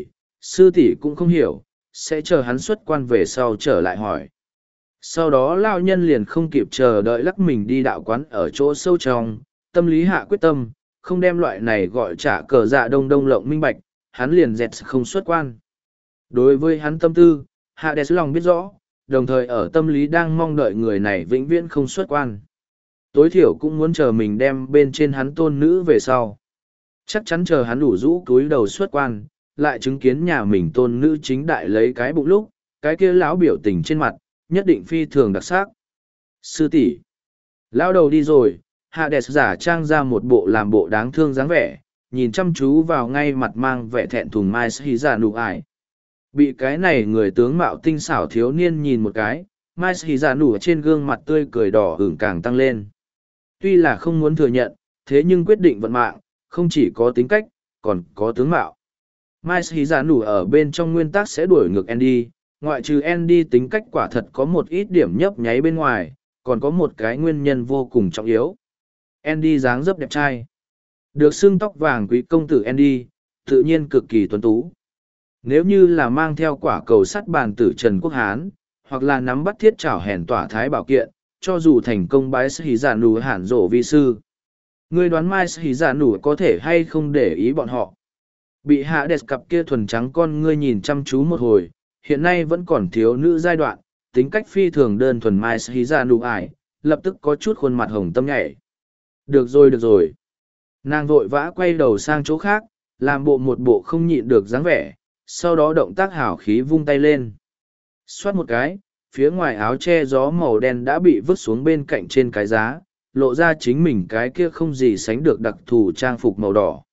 sư tỷ cũng không hiểu, sẽ chờ hắn xuất quan về sau trở lại hỏi. Sau đó lão nhân liền không kịp chờ đợi lắc mình đi đạo quán ở chỗ sâu trong, tâm lý hạ quyết tâm, không đem loại này gọi trả cờ dạ đông đông lộng minh bạch, hắn liền dẹt không xuất quan. Đối với hắn tâm tư, Hades lòng biết rõ, đồng thời ở tâm lý đang mong đợi người này vĩnh viễn không xuất quan. Tối thiểu cũng muốn chờ mình đem bên trên hắn tôn nữ về sau. Chắc chắn chờ hắn đủ rũ cúi đầu xuất quan, lại chứng kiến nhà mình tôn nữ chính đại lấy cái bụng lúc, cái kia lão biểu tình trên mặt, nhất định phi thường đặc sắc. Sư tỷ, lão đầu đi rồi, Hades giả trang ra một bộ làm bộ đáng thương dáng vẻ, nhìn chăm chú vào ngay mặt mang vẻ thẹn thùng Mai Sĩ Giả Nụ ải. Bị cái này người tướng mạo tinh xảo thiếu niên nhìn một cái, Mai Sĩ Giả Nụ trên gương mặt tươi cười đỏ ửng càng tăng lên. Tuy là không muốn thừa nhận, thế nhưng quyết định vận mạng, không chỉ có tính cách, còn có tướng mạo. Mai Sĩ Giả Nụ ở bên trong nguyên tắc sẽ đuổi ngược Andy, ngoại trừ Andy tính cách quả thật có một ít điểm nhấp nháy bên ngoài, còn có một cái nguyên nhân vô cùng trọng yếu. Andy dáng dấp đẹp trai. Được xưng tóc vàng quý công tử Andy, tự nhiên cực kỳ tuấn tú. Nếu như là mang theo quả cầu sắt bàn tử Trần Quốc Hán, hoặc là nắm bắt thiết trảo hèn tỏa thái bảo kiện, cho dù thành công bái sĩ giả nụ hẳn rộ vi sư. Ngươi đoán Mai sĩ giả nụ có thể hay không để ý bọn họ. Bị hạ đẹp cặp kia thuần trắng con ngươi nhìn chăm chú một hồi, hiện nay vẫn còn thiếu nữ giai đoạn, tính cách phi thường đơn thuần Mai sĩ giả nụ ải, lập tức có chút khuôn mặt hồng tâm nhảy. Được rồi được rồi. Nàng vội vã quay đầu sang chỗ khác, làm bộ một bộ không nhịn được dáng vẻ, sau đó động tác hảo khí vung tay lên. Xoát một cái, phía ngoài áo che gió màu đen đã bị vứt xuống bên cạnh trên cái giá, lộ ra chính mình cái kia không gì sánh được đặc thù trang phục màu đỏ.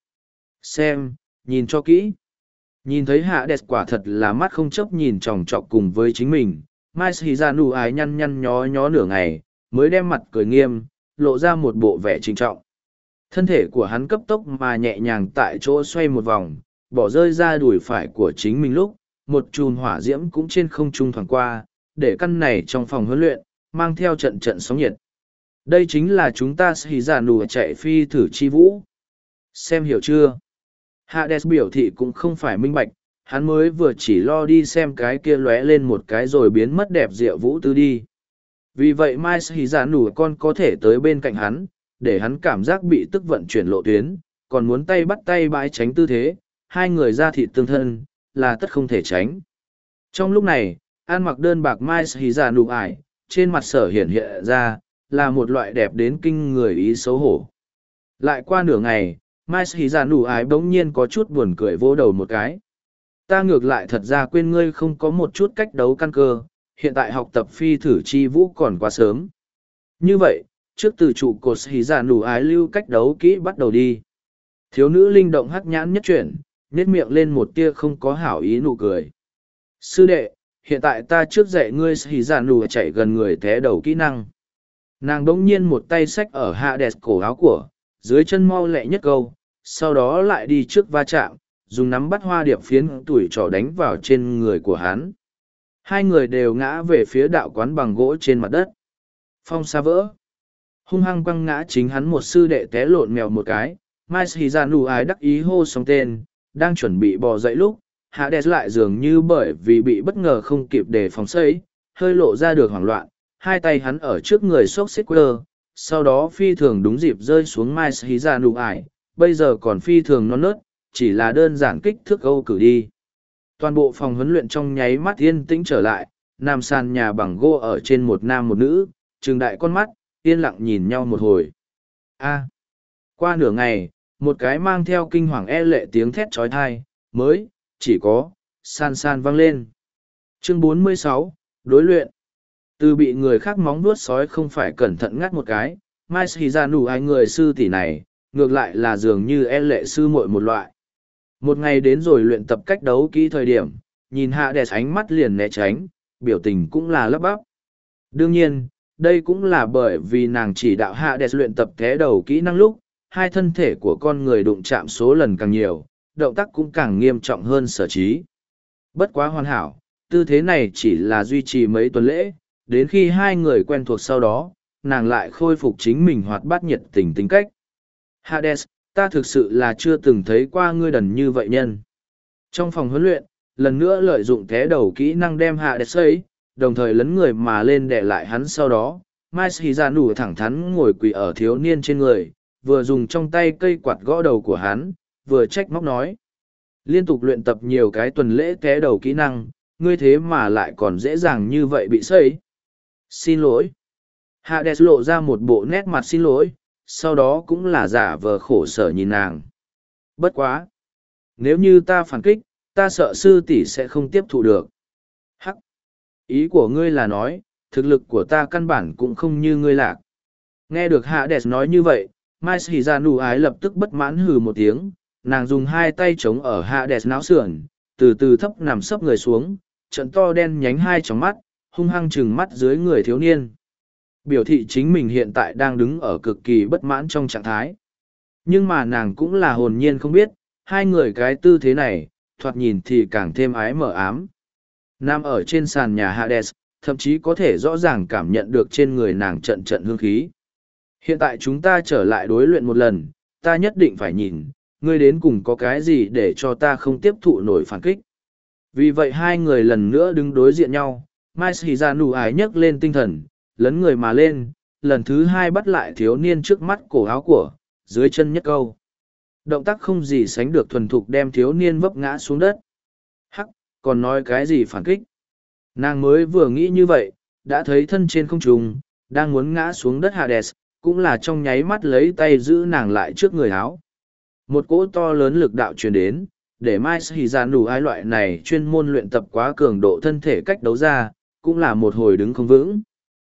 Xem, nhìn cho kỹ. Nhìn thấy hạ đẹp quả thật là mắt không chớp nhìn tròng trọc cùng với chính mình, Mai Sĩ Gia Nụ ái nhăn nhăn nhó nhó nửa ngày, mới đem mặt cười nghiêm, lộ ra một bộ vẻ trinh trọng. Thân thể của hắn cấp tốc mà nhẹ nhàng tại chỗ xoay một vòng, bỏ rơi ra đùi phải của chính mình lúc, một chùm hỏa diễm cũng trên không trung thoảng qua, để căn này trong phòng huấn luyện, mang theo trận trận sóng nhiệt. Đây chính là chúng ta sẽ giả nụ chạy phi thử chi vũ. Xem hiểu chưa? Hades biểu thị cũng không phải minh bạch, hắn mới vừa chỉ lo đi xem cái kia lóe lên một cái rồi biến mất đẹp diệu vũ tư đi. Vì vậy Mai Sĩ Giả Nụ con có thể tới bên cạnh hắn, để hắn cảm giác bị tức vận chuyển lộ tuyến, còn muốn tay bắt tay bãi tránh tư thế, hai người ra thịt tương thân, là tất không thể tránh. Trong lúc này, An mặc đơn bạc Mai Sĩ Giả Nụ ải, trên mặt sở hiện hiện ra, là một loại đẹp đến kinh người ý xấu hổ. Lại qua nửa ngày, Mai Sĩ Giả Nụ ải bỗng nhiên có chút buồn cười vỗ đầu một cái. Ta ngược lại thật ra quên ngươi không có một chút cách đấu căn cơ, hiện tại học tập phi thử chi vũ còn quá sớm. Như vậy, trước từ trụ cột Sĩ Giả Nụ ái lưu cách đấu kỹ bắt đầu đi. Thiếu nữ linh động hắc nhãn nhất chuyển, nét miệng lên một tia không có hảo ý nụ cười. Sư đệ, hiện tại ta trước dạy ngươi Sĩ Giả Nụ chạy gần người té đầu kỹ năng. Nàng đống nhiên một tay xách ở hạ đẹp cổ áo của, dưới chân mau lẹ nhất câu, sau đó lại đi trước va chạm, dùng nắm bắt hoa điệp phiến tuổi trỏ đánh vào trên người của hắn. Hai người đều ngã về phía đạo quán bằng gỗ trên mặt đất. Phong sa vỡ. Hung hăng quăng ngã chính hắn một sư đệ té lộn mèo một cái, Mai Sĩ Giả Nụ ái đắc ý hô xong tên, đang chuẩn bị bò dậy lúc, Hades lại dường như bởi vì bị bất ngờ không kịp để phòng xây, hơi lộ ra được hoảng loạn, hai tay hắn ở trước người xốc xích quơ, sau đó phi thường đúng dịp rơi xuống Mai Sĩ Giả Nụ ải, bây giờ còn phi thường non nớt, chỉ là đơn giản kích thước câu cử đi. Toàn bộ phòng huấn luyện trong nháy mắt yên tĩnh trở lại, nam sàn nhà bằng gỗ ở trên một nam một nữ, trừng đại con mắt, yên lặng nhìn nhau một hồi. Qua nửa ngày, một cái mang theo kinh hoàng e lệ tiếng thét trói thai, mới, chỉ có, san san vang lên. Chương 46, đối luyện. Từ bị người khác móng vuốt sói không phải cẩn thận ngắt một cái, Mai Shizanu ai người sư tỷ này, ngược lại là dường như e lệ sư muội một loại. Một ngày đến rồi luyện tập cách đấu kỹ thời điểm, nhìn hạ đẹp ánh mắt liền né tránh, biểu tình cũng là lấp bắp. Đương nhiên, đây cũng là bởi vì nàng chỉ đạo hạ đẹp luyện tập thế đầu kỹ năng lúc, hai thân thể của con người đụng chạm số lần càng nhiều, động tác cũng càng nghiêm trọng hơn sở trí. Bất quá hoàn hảo, tư thế này chỉ là duy trì mấy tuần lễ, đến khi hai người quen thuộc sau đó, nàng lại khôi phục chính mình hoạt bát nhiệt tình tính cách. Hades, ta thực sự là chưa từng thấy qua ngươi đần như vậy nhân. Trong phòng huấn luyện, lần nữa lợi dụng thế đầu kỹ năng đem Hades ấy, đồng thời lấn người mà lên đè lại hắn sau đó. Mai Shizanu thẳng thắn ngồi quỳ ở thiếu niên trên người, vừa dùng trong tay cây quạt gõ đầu của hắn, vừa trách móc nói. Liên tục luyện tập nhiều cái tuần lễ thế đầu kỹ năng, ngươi thế mà lại còn dễ dàng như vậy bị xây. Xin lỗi. Hades lộ ra một bộ nét mặt xin lỗi, sau đó cũng là giả vờ khổ sở nhìn nàng. Bất quá. Nếu như ta phản kích, ta sợ sư tỷ sẽ không tiếp thụ được. Hắc. Ý của ngươi là nói, thực lực của ta căn bản cũng không như ngươi lạc. Nghe được Hades nói như vậy, Mai Shizanu ái lập tức bất mãn hừ một tiếng, nàng dùng hai tay chống ở Hades não sườn, từ từ thấp nằm sấp người xuống, trận to đen nhánh hai tròng mắt, hung hăng trừng mắt dưới người thiếu niên. Biểu thị chính mình hiện tại đang đứng ở cực kỳ bất mãn trong trạng thái. Nhưng mà nàng cũng là hồn nhiên không biết, hai người cái tư thế này, thoạt nhìn thì càng thêm ái mở ám. Nằm ở trên sàn nhà Hades, thậm chí có thể rõ ràng cảm nhận được trên người nàng trận trận hương khí. Hiện tại chúng ta trở lại đối luyện một lần, ta nhất định phải nhìn, ngươi đến cùng có cái gì để cho ta không tiếp thụ nổi phản kích. Vì vậy hai người lần nữa đứng đối diện nhau, Mai Shizanu ái nhấc lên tinh thần, lấn người mà lên, lần thứ hai bắt lại thiếu niên trước mắt cổ áo của, dưới chân nhất câu. Động tác không gì sánh được thuần thục đem thiếu niên vấp ngã xuống đất. Hắc, còn nói cái gì phản kích? Nàng mới vừa nghĩ như vậy, đã thấy thân trên không trung, đang muốn ngã xuống đất Hades, cũng là trong nháy mắt lấy tay giữ nàng lại trước người áo. Một cỗ to lớn lực đạo truyền đến, để Mai Shizanu ai loại này chuyên môn luyện tập quá cường độ thân thể cách đấu ra, cũng là một hồi đứng không vững.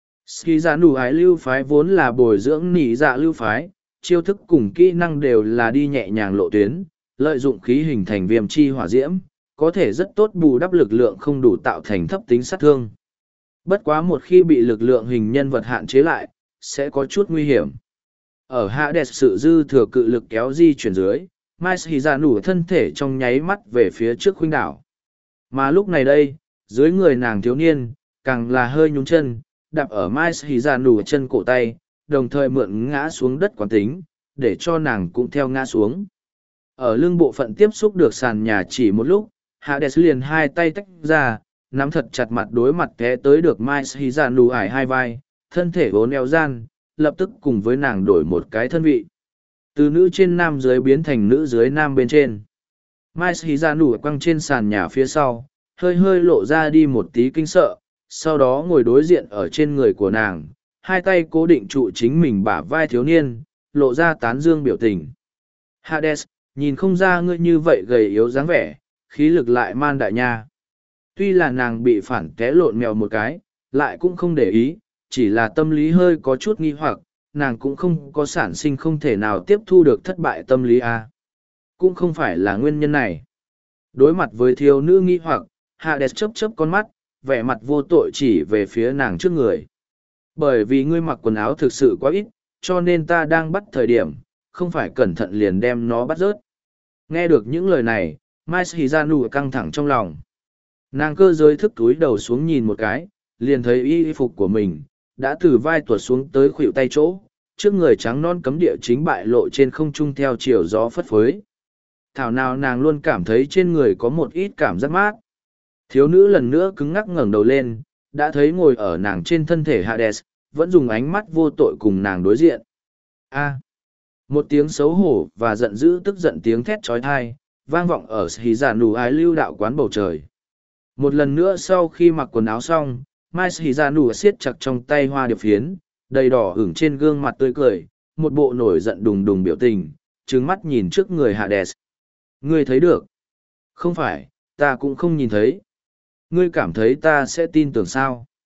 Shizanu ái lưu phái vốn là bồi dưỡng nỉ dạ lưu phái, chiêu thức cùng kỹ năng đều là đi nhẹ nhàng lộ tuyến, lợi dụng khí hình thành viêm chi hỏa diễm, có thể rất tốt bù đắp lực lượng không đủ tạo thành thấp tính sát thương. Bất quá một khi bị lực lượng hình nhân vật hạn chế lại, sẽ có chút nguy hiểm. Ở Hades sự dư thừa cự lực kéo di chuyển dưới, Mai Shizanu thân thể trong nháy mắt về phía trước khuynh đảo. Mà lúc này đây, dưới người nàng thiếu niên, càng là hơi nhún chân, đạp ở Mai Shizanu chân cổ tay, đồng thời mượn ngã xuống đất quán tính, để cho nàng cũng theo ngã xuống. Ở lưng bộ phận tiếp xúc được sàn nhà chỉ một lúc, Hades liền hai tay tách ra, nắm thật chặt mặt đối mặt té tới được Mai Shizanu ải hai vai, thân thể vốn eo gian, lập tức cùng với nàng đổi một cái thân vị. Từ nữ trên nam dưới biến thành nữ dưới nam bên trên. Mai Shizanu quăng trên sàn nhà phía sau, hơi hơi lộ ra đi một tí kinh sợ, sau đó ngồi đối diện ở trên người của nàng, hai tay cố định trụ chính mình bả vai thiếu niên, lộ ra tán dương biểu tình. Hades, nhìn không ra ngươi như vậy gầy yếu dáng vẻ, khí lực lại man đại nha. Tuy là nàng bị phản té lộn mèo một cái, lại cũng không để ý, chỉ là tâm lý hơi có chút nghi hoặc, nàng cũng không có sản sinh không thể nào tiếp thu được thất bại tâm lý a. Cũng không phải là nguyên nhân này. Đối mặt với thiếu nữ nghi hoặc, Hades chớp chớp con mắt, vẻ mặt vô tội chỉ về phía nàng trước người. Bởi vì ngươi mặc quần áo thực sự quá ít, cho nên ta đang bắt thời điểm, không phải cẩn thận liền đem nó bắt rớt. Nghe được những lời này, Mai Shizanu căng thẳng trong lòng. Nàng cơ giới thức túi đầu xuống nhìn một cái, liền thấy y phục của mình, đã từ vai tuột xuống tới khuỷu tay chỗ, trước người trắng non cấm địa chính bại lộ trên không trung theo chiều gió phất phới. Thảo nào nàng luôn cảm thấy trên người có một ít cảm giác mát. Thiếu nữ lần nữa cứng ngắc ngẩng đầu lên, đã thấy ngồi ở nàng trên thân thể Hades, vẫn dùng ánh mắt vô tội cùng nàng đối diện. A. Một tiếng xấu hổ và giận dữ tức giận tiếng thét trói thai, vang vọng ở Shizanu ái lưu đạo quán bầu trời. Một lần nữa sau khi mặc quần áo xong, Mai Shizanu siết chặt trong tay hoa điệp phiến, đầy đỏ ửng trên gương mặt tươi cười, một bộ nổi giận đùng đùng biểu tình, trừng mắt nhìn trước người Hades. Ngươi thấy được? Không phải, ta cũng không nhìn thấy. Ngươi cảm thấy ta sẽ tin tưởng sao?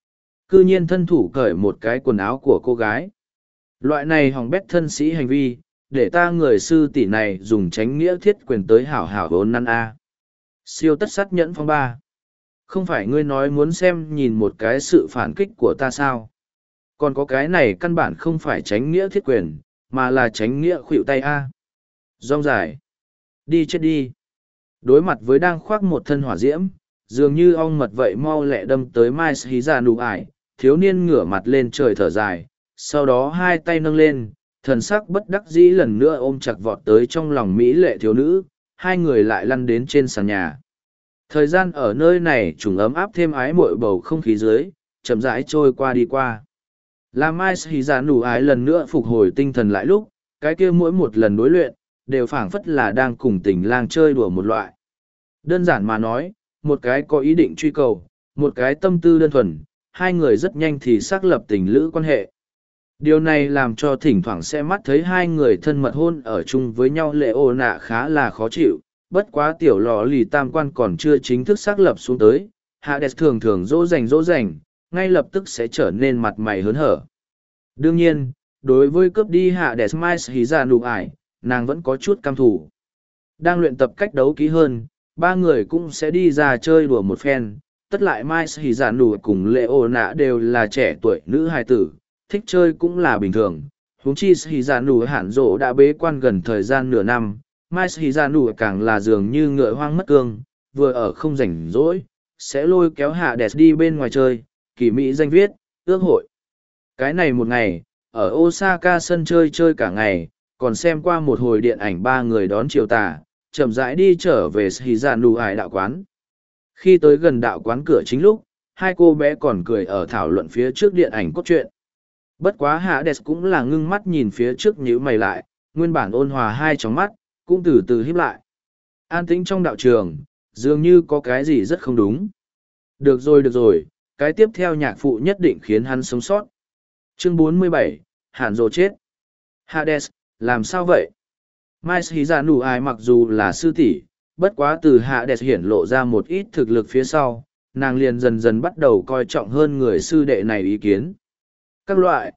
Cư nhiên thân thủ cởi một cái quần áo của cô gái. Loại này hỏng bét thân sĩ hành vi, để ta người sư tỷ này dùng chánh nghĩa thiết quyền tới hảo hảo vốn năn a. Siêu tất sát nhẫn phong ba. Không phải ngươi nói muốn xem nhìn một cái sự phản kích của ta sao? Còn có cái này căn bản không phải chánh nghĩa thiết quyền, mà là chánh nghĩa khuỵu tay a. Rong dài. Đi chết đi. Đối mặt với đang khoác một thân hỏa diễm, dường như ong mật vậy mau lẹ đâm tới Mai Hí Dạ Nụ Ải, thiếu niên ngửa mặt lên trời thở dài, sau đó hai tay nâng lên, thần sắc bất đắc dĩ lần nữa ôm chặt vọt tới trong lòng mỹ lệ thiếu nữ, hai người lại lăn đến trên sàn nhà. Thời gian ở nơi này trùng ấm áp thêm ái mội bầu không khí dưới, chậm rãi trôi qua đi qua. Làm Mai Hí Dạ Nụ Ải lần nữa phục hồi tinh thần lại lúc, cái kia mỗi một lần đối luyện, đều phảng phất là đang cùng tình lang chơi đùa một loại. Đơn giản mà nói, một cái có ý định truy cầu, một cái tâm tư đơn thuần, hai người rất nhanh thì xác lập tình lữ quan hệ. Điều này làm cho thỉnh thoảng sẽ mắt thấy hai người thân mật hôn ở chung với nhau lệ ô nạ khá là khó chịu, bất quá tiểu lò lì tam quan còn chưa chính thức xác lập xuống tới, Hades thường thường dỗ dành, ngay lập tức sẽ trở nên mặt mày hớn hở. Đương nhiên, đối với cướp đi Hades Mai Hí Dạ Nụ Ải, nàng vẫn có chút cam thủ. Đang luyện tập cách đấu kỹ hơn, ba người cũng sẽ đi ra chơi đùa một phen, tất lại Mai Hí Dạ Nụ cùng Lệ Ô Nạ đều là trẻ tuổi nữ hài tử, thích chơi cũng là bình thường. Huống chi Hí Dạ Nụ Hạn Dỗ đã bế quan gần thời gian nửa năm, Mai Hí Dạ Nụ càng là dường như ngựa hoang mất cương, vừa ở không rảnh rỗi, sẽ lôi kéo Hades đi bên ngoài chơi, kỳ mỹ danh viết, ước hội. Cái này một ngày, ở Osaka sân chơi cả ngày, còn xem qua một hồi điện ảnh ba người đón chiều tà, chậm rãi đi trở về Hí Dạ Nụ Ải đạo quán. Khi tới gần đạo quán cửa chính lúc, hai cô bé còn cười ở thảo luận phía trước điện ảnh cốt truyện. Bất quá Hades cũng là ngưng mắt nhìn phía trước nhíu mày lại, nguyên bản ôn hòa hai tròng mắt, cũng từ từ híp lại. An tĩnh trong đạo trường, dường như có cái gì rất không đúng. Được rồi, cái tiếp theo nhạc phụ nhất định khiến hắn sống sót. Chương 47, Hàn Dỗ chết. Hades, làm sao vậy? Mai Hí Dạ Nụ Ải mặc dù là sư tỷ, bất quá từ Hades hiển lộ ra một ít thực lực phía sau, nàng liền dần dần bắt đầu coi trọng hơn người sư đệ này ý kiến. Các loại,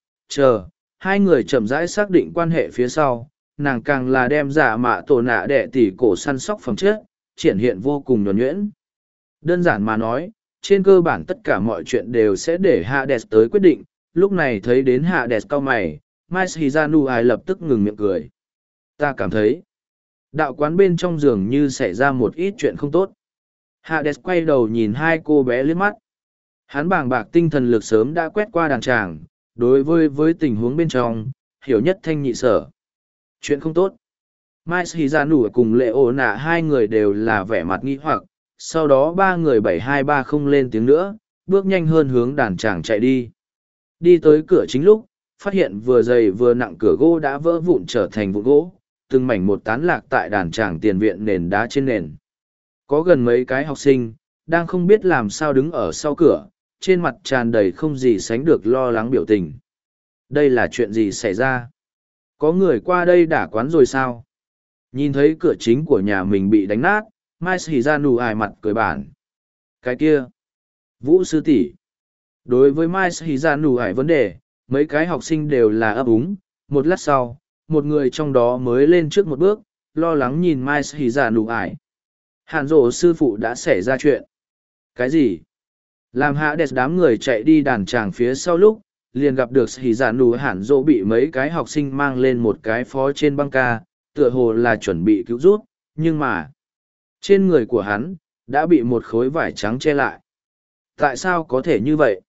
hai người chậm rãi xác định quan hệ phía sau, nàng càng là đem giả mạ tổ nạ đệ tỷ cổ săn sóc phẩm chất, triển hiện vô cùng nhuần nhuyễn. Đơn giản mà nói, trên cơ bản tất cả mọi chuyện đều sẽ để Hades tới quyết định, lúc này thấy đến Hades cau mày, Mai Hí Dạ Nụ Ải lập tức ngừng miệng cười. Ta cảm thấy, đạo quán bên trong giường như xảy ra một ít chuyện không tốt. Hades quay đầu nhìn hai cô bé liếc mắt. Hắn bàng bạc tinh thần lực sớm đã quét qua đàn tràng, đối với tình huống bên trong, hiểu nhất thanh nhị sở. Chuyện không tốt. Mai Hí Dạ Nụ cùng Lệ Ô Nạ hai người đều là vẻ mặt nghi hoặc, sau đó ba người 7-2-3 không lên tiếng nữa, bước nhanh hơn hướng đàn tràng chạy đi. Đi tới cửa chính lúc, phát hiện vừa dày vừa nặng cửa gỗ đã vỡ vụn trở thành vụn gỗ, từng mảnh một tán lạc tại đàn tràng tiền viện nền đá trên nền. Có gần mấy cái học sinh, đang không biết làm sao đứng ở sau cửa, trên mặt tràn đầy không gì sánh được lo lắng biểu tình. Đây là chuyện gì xảy ra? Có người qua đây đả quán rồi sao? Nhìn thấy cửa chính của nhà mình bị đánh nát, Mai Hí Dạ Nụ Ải mặt cười bản. Cái kia, Vũ sư tỷ. Đối với Mai Hí Dạ Nụ Ải vấn đề, mấy cái học sinh đều là ấp úng. Một lát sau, một người trong đó mới lên trước một bước, lo lắng nhìn Mai Hí Dạ Nụ Ải. Hàn Dỗ sư phụ đã xảy ra chuyện. Cái gì? Làm Hades đám người chạy đi đàn tràng phía sau lúc, liền gặp được Hí Dạ Nụ Hàn Dỗ bị mấy cái học sinh mang lên một cái phó trên băng ca, tựa hồ là chuẩn bị cứu rút, nhưng mà trên người của hắn đã bị một khối vải trắng che lại. Tại sao có thể như vậy?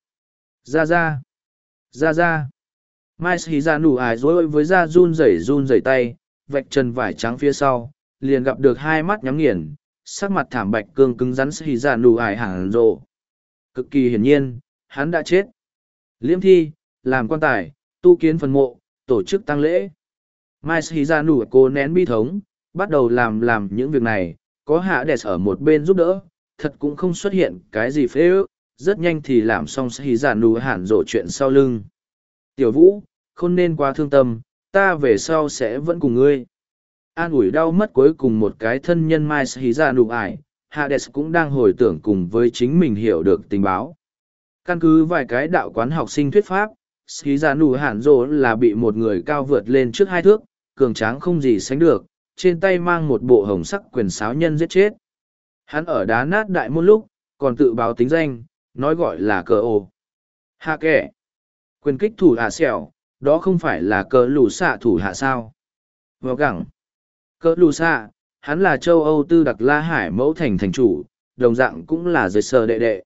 Ra. Mai Hí Dạ Nụ Ải dối với da run rẩy tay, vạch chân vải trắng phía sau, liền gặp được hai mắt nhắm nghiền, sắc mặt thảm bạch cương cứng rắn Hí Dạ Nụ Ải Hàn Dỗ. Cực kỳ hiển nhiên, hắn đã chết. Liễm thi, làm quan tài, tu kiến phần mộ, tổ chức tang lễ. Mai Hí Dạ Nụ cố nén bi thống, bắt đầu làm những việc này, có Hades ở một bên giúp đỡ, thật cũng không xuất hiện cái gì phế ước, rất nhanh thì làm xong Hí Dạ Nụ Hàn Dỗ chuyện sau lưng. Tiểu Vũ, không nên quá thương tâm, ta về sau sẽ vẫn cùng ngươi. An ủi đau mất cuối cùng một cái thân nhân Mai Hí Dạ Nụ Ải, Hades cũng đang hồi tưởng cùng với chính mình hiểu được tình báo. Căn cứ vài cái đạo quán học sinh thuyết pháp, Ski Ra Nù Hàn Dô là bị một người cao vượt lên trước 2 thước, cường tráng không gì sánh được, trên tay mang một bộ hồng sắc quyền sáo nhân giết chết. Hắn ở đá nát đại môn lúc, còn tự báo tính danh, nói gọi là cờ ồ. Hạ kẻ. Quyền kích thủ hạ xẻo, đó không phải là cờ lù xạ thủ hạ sao. Vào gẳng. Cờ lù xạ, hắn là châu Âu Tư Đặc La Hải mẫu thành thành chủ, đồng dạng cũng là giới sờ đệ đệ.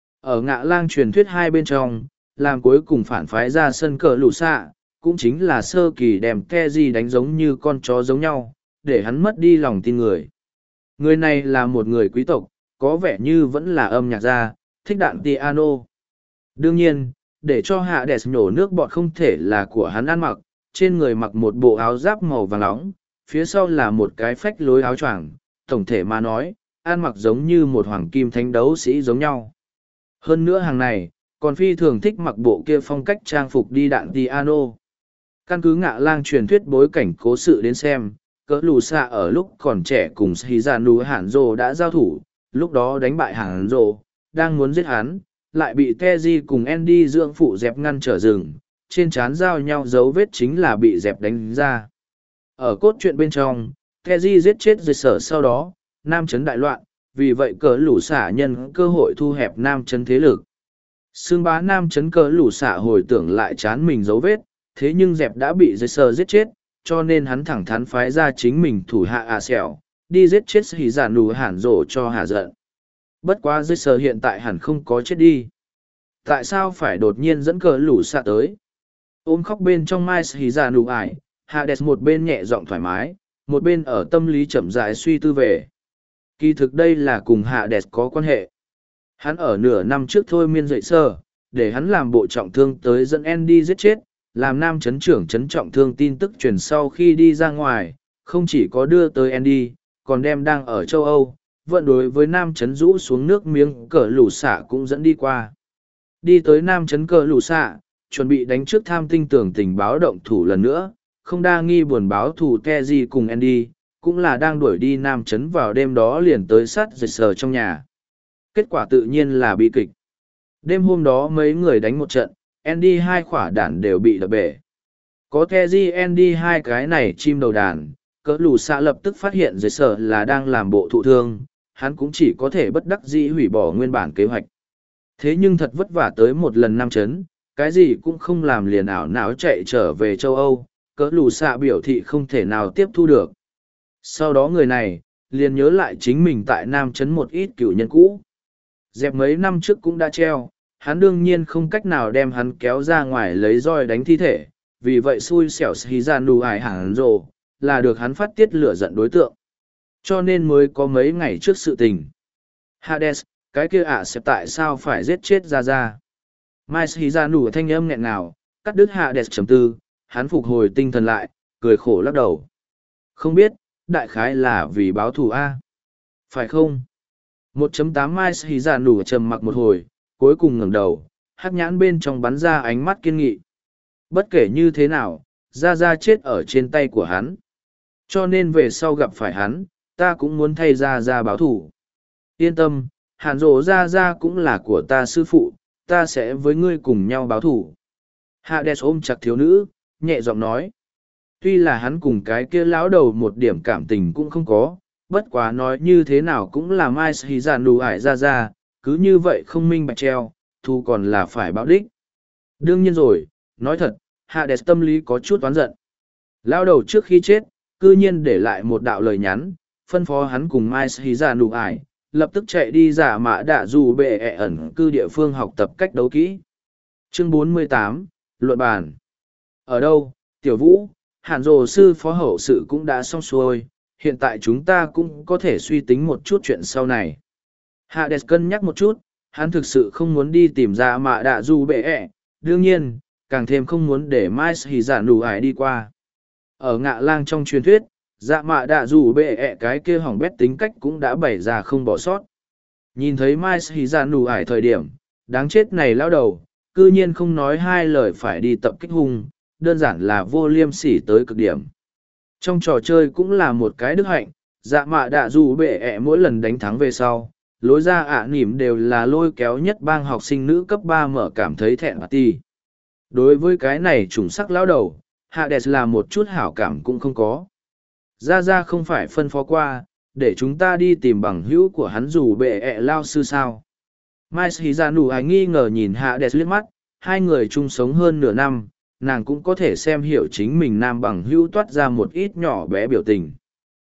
Ở ngạ lang truyền thuyết hai bên trong, làm cuối cùng phản phái ra sân cờ lù xạ, cũng chính là sơ kỳ đem Keji đánh giống như con chó giống nhau, để hắn mất đi lòng tin người. Người này là một người quý tộc, có vẻ như vẫn là âm nhạc gia, thích đạn piano. Đương nhiên, để cho hạ đẹp nhổ nước bọt không thể là của hắn ăn mặc, trên người mặc một bộ áo giáp màu vàng nóng, phía sau là một cái phách lối áo choàng, tổng thể mà nói, ăn mặc giống như một hoàng kim thánh đấu sĩ giống nhau. Hơn nữa hàng này, còn phi thường thích mặc bộ kia phong cách trang phục đi đạn piano. Căn cứ ngạ lang truyền thuyết bối cảnh cố sự đến xem, cỡ lù xạ ở lúc còn trẻ cùng Shizanu Hàn Dô đã giao thủ, lúc đó đánh bại Hàn Dô, đang muốn giết hắn, lại bị Teji cùng Andy dưỡng phụ dẹp ngăn trở rừng, trên trán giao nhau dấu vết chính là bị dẹp đánh ra. Ở cốt truyện bên trong, Teji giết chết dây sở sau đó, Nam Chấn đại loạn, vì vậy cỡ lù xạ nhân cơ hội thu hẹp Nam Chấn thế lực. Xương bá Nam Chấn cỡ lù xạ hồi tưởng lại chán mình dấu vết, thế nhưng dẹp đã bị dây sở giết chết, cho nên hắn thẳng thắn phái ra chính mình thủ hạ xẻo, đi giết chết hỉ giả nù hẳn rổ cho hạ giận. Bất quá dây sở hiện tại hẳn không có chết đi. Tại sao phải đột nhiên dẫn cờ lũ xạ tới? Ôm khóc bên trong mai hỉ giả nù ải, Hades một bên nhẹ giọng thoải mái, một bên ở tâm lý chậm rãi suy tư về. Kỳ thực đây là cùng Hades có quan hệ. Hắn ở nửa năm trước thôi miên dậy sơ, để hắn làm bộ trọng thương tới dẫn Andy giết chết, làm nam chấn trưởng chấn trọng thương tin tức truyền sau khi đi ra ngoài, không chỉ có đưa tới Andy, còn đem đang ở châu Âu, vận đối với nam chấn rũ xuống nước miếng cờ lũ xạ cũng dẫn đi qua. Đi tới nam chấn cờ lũ xạ, chuẩn bị đánh trước tham tinh tưởng tình báo động thủ lần nữa, không đa nghi buồn báo thủ Teji cùng Andy, cũng là đang đuổi đi nam chấn vào đêm đó liền tới sát dịch sờ trong nhà. Kết quả tự nhiên là bi kịch. Đêm hôm đó mấy người đánh một trận, Andy 2 quả đạn đều bị đập bể. Có Teji Andy 2 cái này chim đầu đàn, cỡ lù xạ lập tức phát hiện dưới sở là đang làm bộ thụ thương, hắn cũng chỉ có thể bất đắc dĩ hủy bỏ nguyên bản kế hoạch. Thế nhưng thật vất vả tới một lần năm chấn, cái gì cũng không làm liền ảo não chạy trở về châu Âu, cỡ lù xạ biểu thị không thể nào tiếp thu được. Sau đó người này, liền nhớ lại chính mình tại Nam chấn một ít cựu nhân cũ. Dẹp mấy năm trước cũng đã treo, hắn đương nhiên không cách nào đem hắn kéo ra ngoài lấy roi đánh thi thể, vì vậy xui xẻo xì ra nù ải hẳn rồ, là được hắn phát tiết lửa giận đối tượng. Cho nên mới có mấy ngày trước sự tình. Hades, cái kia sẽ tại sao phải giết chết ra ra. Mai xì ra nù thanh âm nghẹn ngào, cắt đứt Hades chấm tư, hắn phục hồi tinh thần lại, cười khổ lắc đầu. Không biết, đại khái là vì báo thù A. Phải không? 1.8 Mai xì ra nù trầm mặc một hồi, cuối cùng ngẩng đầu, hắc nhãn bên trong bắn ra ánh mắt kiên nghị. Bất kể như thế nào, Ra chết ở trên tay của hắn. Cho nên về sau gặp phải hắn, ta cũng muốn thay Ra báo thủ. Yên tâm, hàn rộ Ra cũng là của ta sư phụ, ta sẽ với ngươi cùng nhau báo thủ. Hades ôm chặt thiếu nữ, nhẹ giọng nói. Tuy là hắn cùng cái kia lão đầu một điểm cảm tình cũng không có, bất quá nói như thế nào cũng là mai xì giả nù ải Ra, cứ như vậy không minh bạch treo, thu còn là phải báo đích. Đương nhiên rồi, nói thật, Hades tâm lý có chút oán giận. Lao đầu trước khi chết, cư nhiên để lại một đạo lời nhắn, phân phó hắn cùng Mai Sĩ Giả Nụ Ải, lập tức chạy đi giả mã đạ dù bệ ẩn cư địa phương học tập cách đấu kỹ. Chương 48, Luận bàn. Ở đâu, Tiểu Vũ, Hàn Dồ sư phó hậu sự cũng đã xong xuôi, hiện tại chúng ta cũng có thể suy tính một chút chuyện sau này. Hades cân nhắc một chút, hắn thực sự không muốn đi tìm ra mạ đạ dù bệ đương nhiên, càng thêm không muốn để Mai Sĩ Giả Nụ Ải đi qua. Ở ngạ lang trong truyền thuyết, dạ mạ đạ dù bệ cái kia hỏng bét tính cách cũng đã bày ra không bỏ sót. Nhìn thấy Mai Sĩ Giả Nụ Ải thời điểm, đáng chết này lao đầu, cư nhiên không nói hai lời phải đi tập kích hung, đơn giản là vô liêm sỉ tới cực điểm. Trong trò chơi cũng là một cái đức hạnh, dạ mạ đạ dù bệ mỗi lần đánh thắng về sau, lối ra ạ nỉm đều là lôi kéo nhất bang học sinh nữ cấp 3 mở cảm thấy thẹn party. Đối với cái này chủng sắc lão đầu, Hades là một chút hảo cảm cũng không có. Ra không phải phân phó qua, để chúng ta đi tìm bằng hữu của hắn dù bệ lao sư sao. Mai Shizanu ai nghi ngờ nhìn Hades liếc mắt, hai người chung sống hơn nửa năm, nàng cũng có thể xem hiểu chính mình nam bằng hữu toát ra một ít nhỏ bé biểu tình.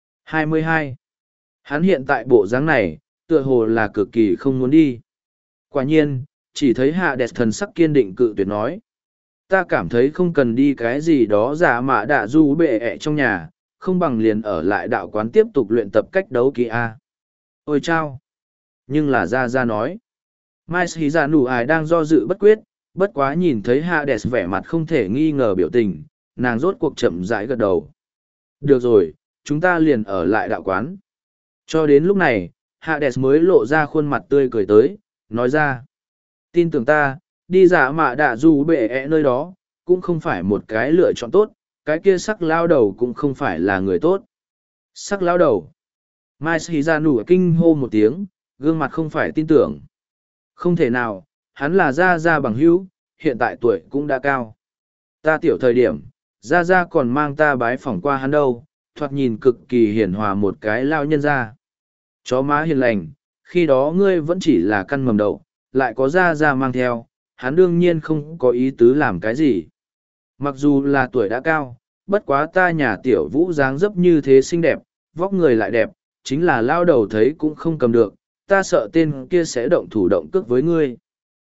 22. Hắn hiện tại bộ dáng này, tựa hồ là cực kỳ không muốn đi. Quả nhiên, chỉ thấy Hades thần sắc kiên định cự tuyệt nói. Ta cảm thấy không cần đi cái gì đó giả mạ đạ du bệ ẹ trong nhà, không bằng liền ở lại đạo quán tiếp tục luyện tập cách đấu kỹ A. Ôi chao! Nhưng là Ra nói. Mai Shizanu ai đang do dự bất quyết, bất quá nhìn thấy Hades vẻ mặt không thể nghi ngờ biểu tình, nàng rốt cuộc chậm rãi gật đầu. Được rồi, chúng ta liền ở lại đạo quán. Cho đến lúc này, Hades mới lộ ra khuôn mặt tươi cười tới, nói ra. Tin tưởng ta, đi giả mạ đạ dù bệ ẹ nơi đó, cũng không phải một cái lựa chọn tốt, cái kia sắc lao đầu cũng không phải là người tốt. Sắc lao đầu. Mai Shizanu kinh hô một tiếng, gương mặt không phải tin tưởng. Không thể nào, hắn là Ra bằng hữu, hiện tại tuổi cũng đã cao. Ta tiểu thời điểm, Ra còn mang ta bái phỏng qua hắn đâu, thoạt nhìn cực kỳ hiền hòa một cái lao nhân ra. Chó má hiền lành, khi đó ngươi vẫn chỉ là căn mầm đậu, lại có Ra mang theo, hắn đương nhiên không có ý tứ làm cái gì. Mặc dù là tuổi đã cao, bất quá ta nhà tiểu vũ dáng dấp như thế xinh đẹp, vóc người lại đẹp, chính là lao đầu thấy cũng không cầm được, ta sợ tên kia sẽ động thủ động cước với ngươi.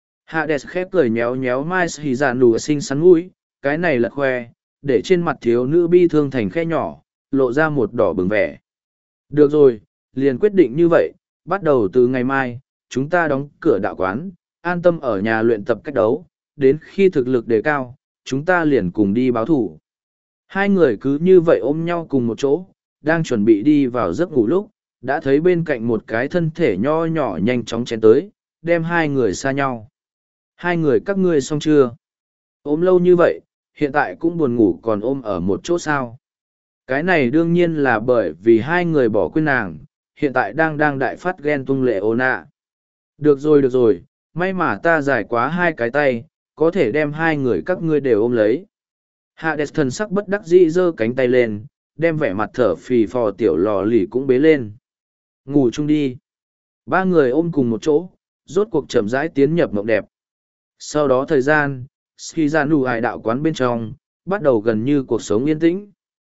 Hades khép cười nhéo nhéo Mai Shizanu xinh xắn mũi, cái này lật khoe, để trên mặt thiếu nữ bi thương thành khe nhỏ, lộ ra một đỏ bừng vẻ. Được rồi, liền quyết định như vậy, bắt đầu từ ngày mai, chúng ta đóng cửa đạo quán, an tâm ở nhà luyện tập cách đấu, đến khi thực lực đề cao, chúng ta liền cùng đi báo thủ. Hai người cứ như vậy ôm nhau cùng một chỗ, đang chuẩn bị đi vào giấc ngủ lúc, đã thấy bên cạnh một cái thân thể nho nhỏ nhanh chóng chén tới, đem hai người xa nhau. Hai người các ngươi xong chưa? Ôm lâu như vậy, hiện tại cũng buồn ngủ còn ôm ở một chỗ sao? Cái này đương nhiên là bởi vì hai người bỏ quên nàng, hiện tại đang đại phát ghen tung lệ ôn ạ. Được rồi, may mà ta giải quá hai cái tay, có thể đem hai người các ngươi đều ôm lấy. Hades thần sắc bất đắc dĩ giơ cánh tay lên, đem vẻ mặt thở phì phò tiểu lò lì cũng bế lên. Ngủ chung đi. Ba người ôm cùng một chỗ, rốt cuộc chậm rãi tiến nhập mộng đẹp. Sau đó thời gian, Shizanu hải đạo quán bên trong, bắt đầu gần như cuộc sống yên tĩnh.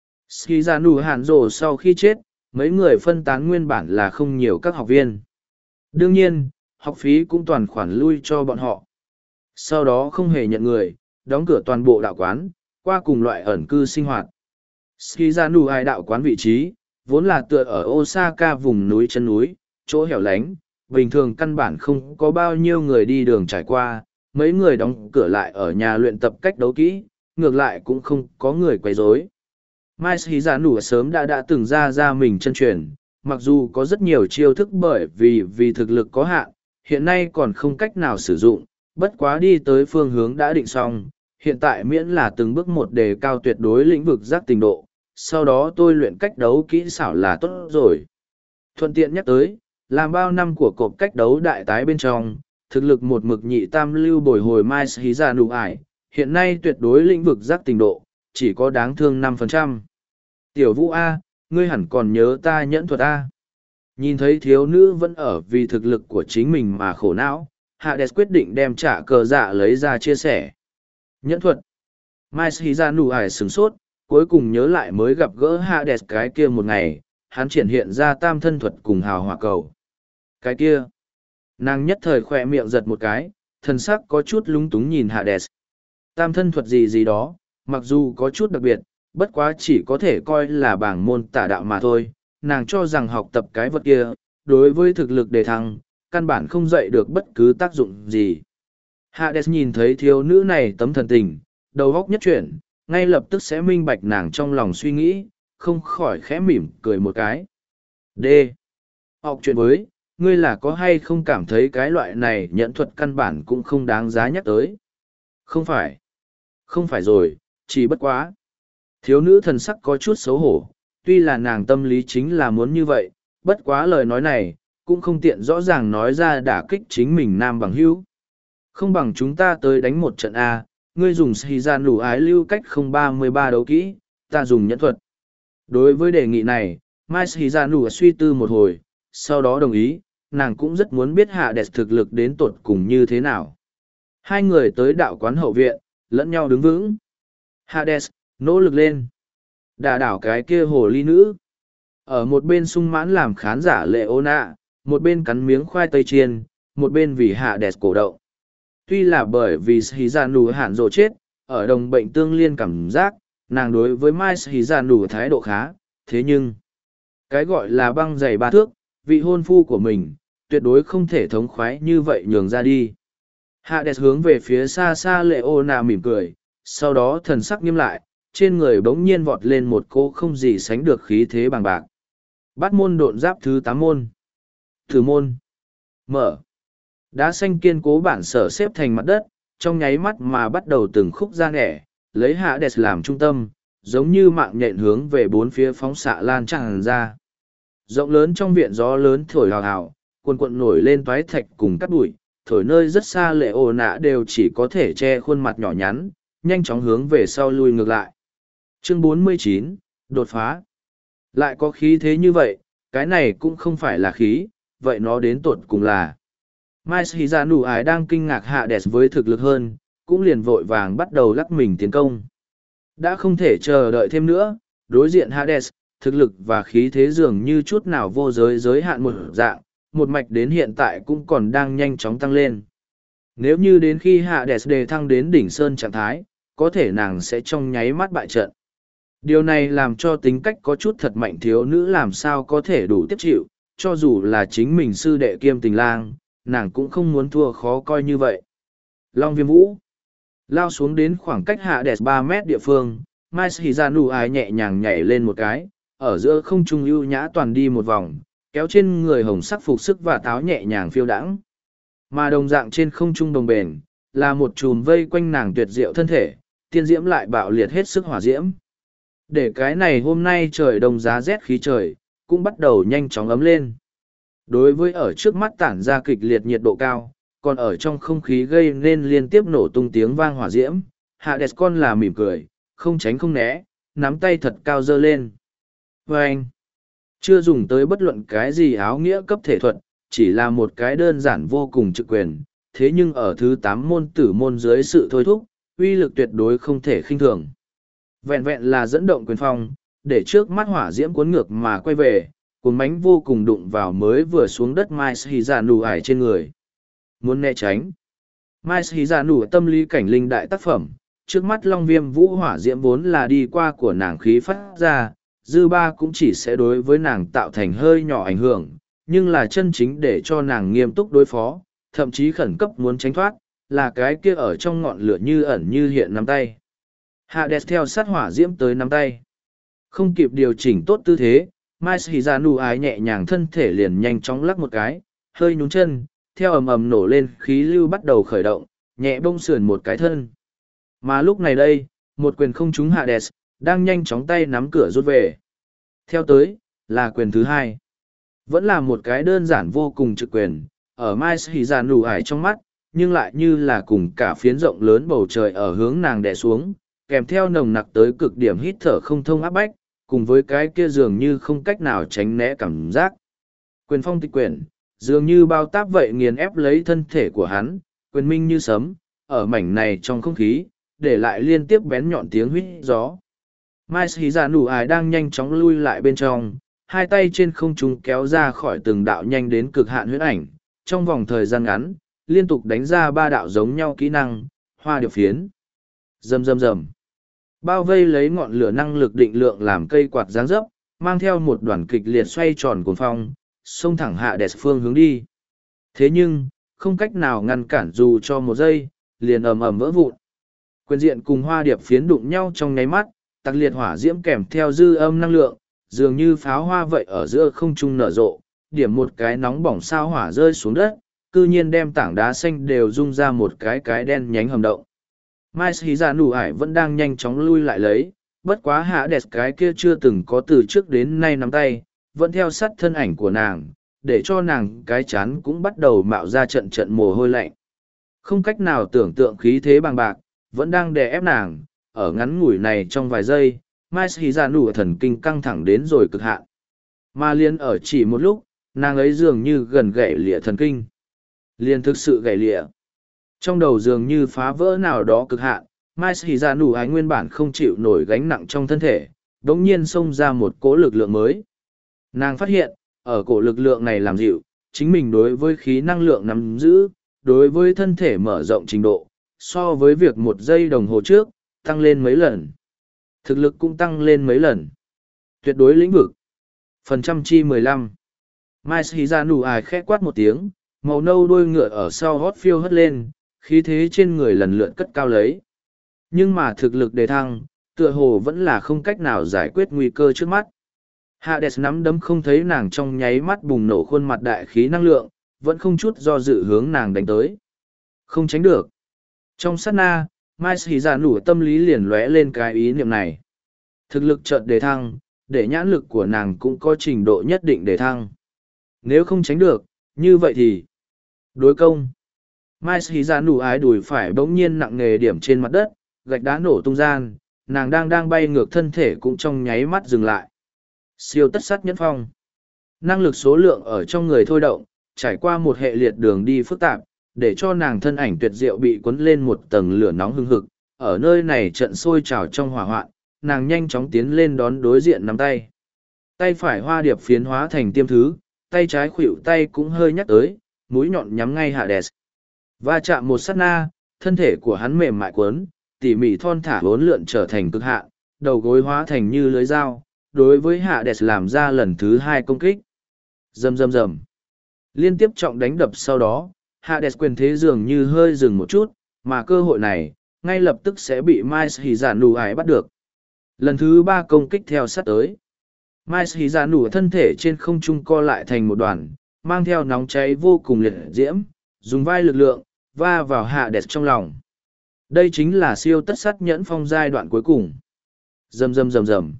Shizanu hàn rồ sau khi chết, mấy người phân tán nguyên bản là không nhiều các học viên. Đương nhiên, học phí cũng toàn khoản lui cho bọn họ. Sau đó không hề nhận người, đóng cửa toàn bộ đạo quán, qua cùng loại ẩn cư sinh hoạt. Shizanu hải đạo quán vị trí, vốn là tựa ở Osaka vùng núi chân núi, chỗ hẻo lánh, bình thường căn bản không có bao nhiêu người đi đường trải qua, mấy người đóng cửa lại ở nhà luyện tập cách đấu kỹ, ngược lại cũng không có người quấy rối. Mai Shizanu sớm đã từng ra mình chân truyền, mặc dù có rất nhiều chiêu thức bởi vì thực lực có hạn, hiện nay còn không cách nào sử dụng, bất quá đi tới phương hướng đã định xong, hiện tại miễn là từng bước một đề cao tuyệt đối lĩnh vực giác tình độ, sau đó tôi luyện cách đấu kỹ xảo là tốt rồi. Thuận tiện nhắc tới, làm bao năm của cột cách đấu đại tái bên trong, thực lực một mực nhị tam lưu bồi hồi Mai Shizanu ải, hiện nay tuyệt đối lĩnh vực giác tình độ, chỉ có đáng thương 5%. Tiểu Vũ A, ngươi hẳn còn nhớ ta nhẫn thuật A. Nhìn thấy thiếu nữ vẫn ở vì thực lực của chính mình mà khổ não, Hades quyết định đem trả cờ dạ lấy ra chia sẻ. Nhẫn thuật. Mai Shizanu ải sửng sốt, cuối cùng nhớ lại mới gặp gỡ Hades cái kia một ngày, hắn triển hiện ra tam thân thuật cùng hào hỏa cầu. Cái kia. Nàng nhất thời khỏe miệng giật một cái, thần sắc có chút lúng túng nhìn Hades. Tam thân thuật gì đó, mặc dù có chút đặc biệt, bất quá chỉ có thể coi là bảng môn tả đạo mà thôi. Nàng cho rằng học tập cái vật kia, đối với thực lực đề thăng, căn bản không dạy được bất cứ tác dụng gì. Hades nhìn thấy thiếu nữ này tấm thần tình, đầu óc nhất chuyển, ngay lập tức sẽ minh bạch nàng trong lòng suy nghĩ, không khỏi khẽ mỉm cười một cái. D. Học chuyện với, ngươi là có hay không cảm thấy cái loại này nhẫn thuật căn bản cũng không đáng giá nhắc tới? Không phải. Không phải rồi, chỉ bất quá. Thiếu nữ thần sắc có chút xấu hổ, tuy là nàng tâm lý chính là muốn như vậy, bất quá lời nói này, cũng không tiện rõ ràng nói ra đả kích chính mình nam bằng hữu. Không bằng chúng ta tới đánh một trận A, ngươi dùng xì gian đủ ái lưu cách 033 đấu kỹ, ta dùng nhẫn thuật. Đối với đề nghị này, Mai xì gian đủ suy tư một hồi, sau đó đồng ý, nàng cũng rất muốn biết Hades thực lực đến tột cùng như thế nào. Hai người tới đạo quán hậu viện, lẫn nhau đứng vững. Hades, nỗ lực lên. Đả đảo cái kia hồ ly nữ. Ở một bên sung mãn làm khán giả lệ ô nạ, một bên cắn miếng khoai tây chiên, một bên vì Hades cổ động. Tuy là bởi vì Shizanu hạn rộ chết, ở đồng bệnh tương liên cảm giác, nàng đối với Mai Shizanu thái độ khá, thế nhưng, cái gọi là băng giày ba thước, vị hôn phu của mình, tuyệt đối không thể thống khoái như vậy nhường ra đi. Hades hướng về phía xa xa Leona mỉm cười, sau đó thần sắc nghiêm lại, trên người bỗng nhiên vọt lên một cô không gì sánh được khí thế bằng bạc. Bát môn độn giáp thứ 8 môn. Thử môn. Mở. Đá xanh kiên cố bản sở xếp thành mặt đất, trong nháy mắt mà bắt đầu từng khúc ra nẻ, lấy Hades làm trung tâm, giống như mạng nhện hướng về bốn phía phóng xạ lan tràn ra. Rộng lớn trong viện gió lớn thổi hào hào, cuồn cuộn nổi lên toái thạch cùng cát bụi, thổi nơi rất xa lệ ồ nạ đều chỉ có thể che khuôn mặt nhỏ nhắn, nhanh chóng hướng về sau lui ngược lại. Chương 49, đột phá. Lại có khí thế như vậy, cái này cũng không phải là khí, vậy nó đến tột cùng là. Mai Shizanu ái đang kinh ngạc Hades với thực lực hơn, cũng liền vội vàng bắt đầu lắc mình tiến công. Đã không thể chờ đợi thêm nữa, đối diện Hades, thực lực và khí thế dường như chút nào vô giới hạn một dạng, một mạch đến hiện tại cũng còn đang nhanh chóng tăng lên. Nếu như đến khi Hades đề thăng đến đỉnh sơn trạng thái, có thể nàng sẽ trong nháy mắt bại trận. Điều này làm cho tính cách có chút thật mạnh thiếu nữ làm sao có thể đủ tiếp chịu, cho dù là chính mình sư đệ kiêm tình lang, nàng cũng không muốn thua khó coi như vậy. Long viêm vũ lao xuống đến khoảng cách Hades 3 mét địa phương, Mai Shizanu ái nhẹ nhàng nhảy lên một cái, ở giữa không trung ưu nhã toàn đi một vòng, kéo trên người hồng sắc phục sức và táo nhẹ nhàng phiêu đãng. Mà đồng dạng trên không trung đồng bền, là một chùm vây quanh nàng tuyệt diệu thân thể, tiên diễm lại bạo liệt hết sức hỏa diễm. Để cái này hôm nay trời đông giá rét khí trời, cũng bắt đầu nhanh chóng ấm lên. Đối với ở trước mắt tản ra kịch liệt nhiệt độ cao, còn ở trong không khí gây nên liên tiếp nổ tung tiếng vang hỏa diễm, Hades con là mỉm cười, không tránh không né, nắm tay thật cao dơ lên. Và anh, chưa dùng tới bất luận cái gì áo nghĩa cấp thể thuật, chỉ là một cái đơn giản vô cùng trực quyền, thế nhưng ở thứ 8 môn tử môn dưới sự thôi thúc, uy lực tuyệt đối không thể khinh thường. Vẹn vẹn là dẫn động quyền phong, để trước mắt hỏa diễm cuốn ngược mà quay về, cuốn bánh vô cùng đụng vào mới vừa xuống đất Mai Shizanu ải trên người. Muốn né tránh. Mai Shizanu tâm lý cảnh linh đại tác phẩm, trước mắt long viêm vũ hỏa diễm vốn là đi qua của nàng khí phát ra, dư ba cũng chỉ sẽ đối với nàng tạo thành hơi nhỏ ảnh hưởng, nhưng là chân chính để cho nàng nghiêm túc đối phó, thậm chí khẩn cấp muốn tránh thoát, là cái kia ở trong ngọn lửa như ẩn như hiện nắm tay. Hades theo sát hỏa diễm tới nắm tay. Không kịp điều chỉnh tốt tư thế, Mai Shizanu ái nhẹ nhàng thân thể liền nhanh chóng lắc một cái, hơi nhún chân, theo ầm ầm nổ lên khí lưu bắt đầu khởi động, nhẹ bông sườn một cái thân. Mà lúc này đây, một quyền không trúng Hades, đang nhanh chóng tay nắm cửa rút về. Theo tới, là quyền thứ hai. Vẫn là một cái đơn giản vô cùng trực quyền, ở Mai Shizanu ải trong mắt, nhưng lại như là cùng cả phiến rộng lớn bầu trời ở hướng nàng đè xuống, kèm theo nồng nặc tới cực điểm hít thở không thông áp bách, cùng với cái kia dường như không cách nào tránh né cảm giác. Quyền phong tịch quyền, dường như bao táp vậy nghiền ép lấy thân thể của hắn, quyền minh như sấm, ở mảnh này trong không khí, để lại liên tiếp bén nhọn tiếng huýt gió. Mai Shizanu ải đang nhanh chóng lui lại bên trong, hai tay trên không trung kéo ra khỏi từng đạo nhanh đến cực hạn huyết ảnh, trong vòng thời gian ngắn, liên tục đánh ra 3 đạo giống nhau kỹ năng, hoa điệp phiến. Rầm rầm rầm. Bao vây lấy ngọn lửa năng lực định lượng làm cây quạt dáng dấp, mang theo một đoàn kịch liệt xoay tròn cuồng phong, xông thẳng Hades phương hướng đi. Thế nhưng, không cách nào ngăn cản dù cho một giây, liền ầm ầm vỡ vụn. Quyền diện cùng hoa điệp phiến đụng nhau trong nháy mắt, tặc liệt hỏa diễm kèm theo dư âm năng lượng, dường như pháo hoa vậy ở giữa không trung nở rộ, điểm một cái nóng bỏng sao hỏa rơi xuống đất, cư nhiên đem tảng đá xanh đều rung ra một cái đen nhánh hầm động. Mai Shizanu ải vẫn đang nhanh chóng lui lại lấy, bất quá Hades cái kia chưa từng có từ trước đến nay nắm tay, vẫn theo sát thân ảnh của nàng, để cho nàng cái chán cũng bắt đầu mạo ra trận trận mồ hôi lạnh. Không cách nào tưởng tượng khí thế bằng bạc, vẫn đang đè ép nàng, ở ngắn ngủi này trong vài giây, Mai Sĩ Dạ Nụ thần kinh căng thẳng đến rồi cực hạn. Mà liên ở chỉ một lúc, nàng ấy dường như gần gãy lịa thần kinh. Liên thực sự gãy lịa. Trong đầu dường như phá vỡ nào đó cực hạn, Mai Sĩ Dạ Nụ ái nguyên bản không chịu nổi gánh nặng trong thân thể, đống nhiên xông ra một cỗ lực lượng mới. Nàng phát hiện, ở cổ lực lượng này làm dịu, chính mình đối với khí năng lượng nắm giữ, đối với thân thể mở rộng trình độ, so với việc một giây đồng hồ trước, tăng lên mấy lần. Thực lực cũng tăng lên mấy lần. Tuyệt đối lĩnh vực. Phần trăm chi 15. Mai Sĩ Dạ Nụ ải khẽ quát một tiếng, màu nâu đuôi ngựa ở sau hót phiêu hất lên, khí thế trên người lần lượt cất cao lấy. Nhưng mà thực lực đề thăng, tựa hồ vẫn là không cách nào giải quyết nguy cơ trước mắt. Hades nắm đấm không thấy nàng trong nháy mắt bùng nổ khuôn mặt đại khí năng lượng, vẫn không chút do dự hướng nàng đánh tới. Không tránh được. Trong sát na, Mai Sĩ Dạ Nụ tâm lý liền lóe lên cái ý niệm này. Thực lực chợt đề thăng, để nhãn lực của nàng cũng có trình độ nhất định đề thăng. Nếu không tránh được, như vậy thì đối công. Mai Sĩ Dạ Nụ ái đùi phải bỗng nhiên nặng nề điểm trên mặt đất, gạch đá nổ tung gian, nàng đang bay ngược thân thể cũng trong nháy mắt dừng lại. Siêu tất sát nhẫn phong. Năng lực số lượng ở trong người thôi động, trải qua một hệ liệt đường đi phức tạp, để cho nàng thân ảnh tuyệt diệu bị cuốn lên một tầng lửa nóng hừng hực. Ở nơi này trận sôi trào trong hỏa hoạn, nàng nhanh chóng tiến lên đón đối diện nắm tay. Tay phải hoa điệp phiến hóa thành tiêm thứ, tay trái khuỵu tay cũng hơi nhắc tới, mũi nhọn nhắm ngay Hades. Va chạm một sát na, thân thể của hắn mềm mại cuốn, tỉ mỉ thon thả vốn lượn trở thành cực hạn, đầu gối hóa thành như lưới dao, đối với Hades làm ra lần thứ hai công kích. Rầm rầm rầm. Liên tiếp trọng đánh đập sau đó, Hades quyền thế dường như hơi dừng một chút, mà cơ hội này, ngay lập tức sẽ bị Mai Sĩ Dạ Nụ ải bắt được. Lần thứ ba công kích theo sát tới. Mai Sĩ Dạ Nụ thân thể trên không trung co lại thành một đoàn, mang theo nóng cháy vô cùng liệt diễm, dùng vai lực lượng, va vào Hades trong lòng. Đây chính là siêu tất sát nhẫn phong giai đoạn cuối cùng. Rầm rầm rầm rầm.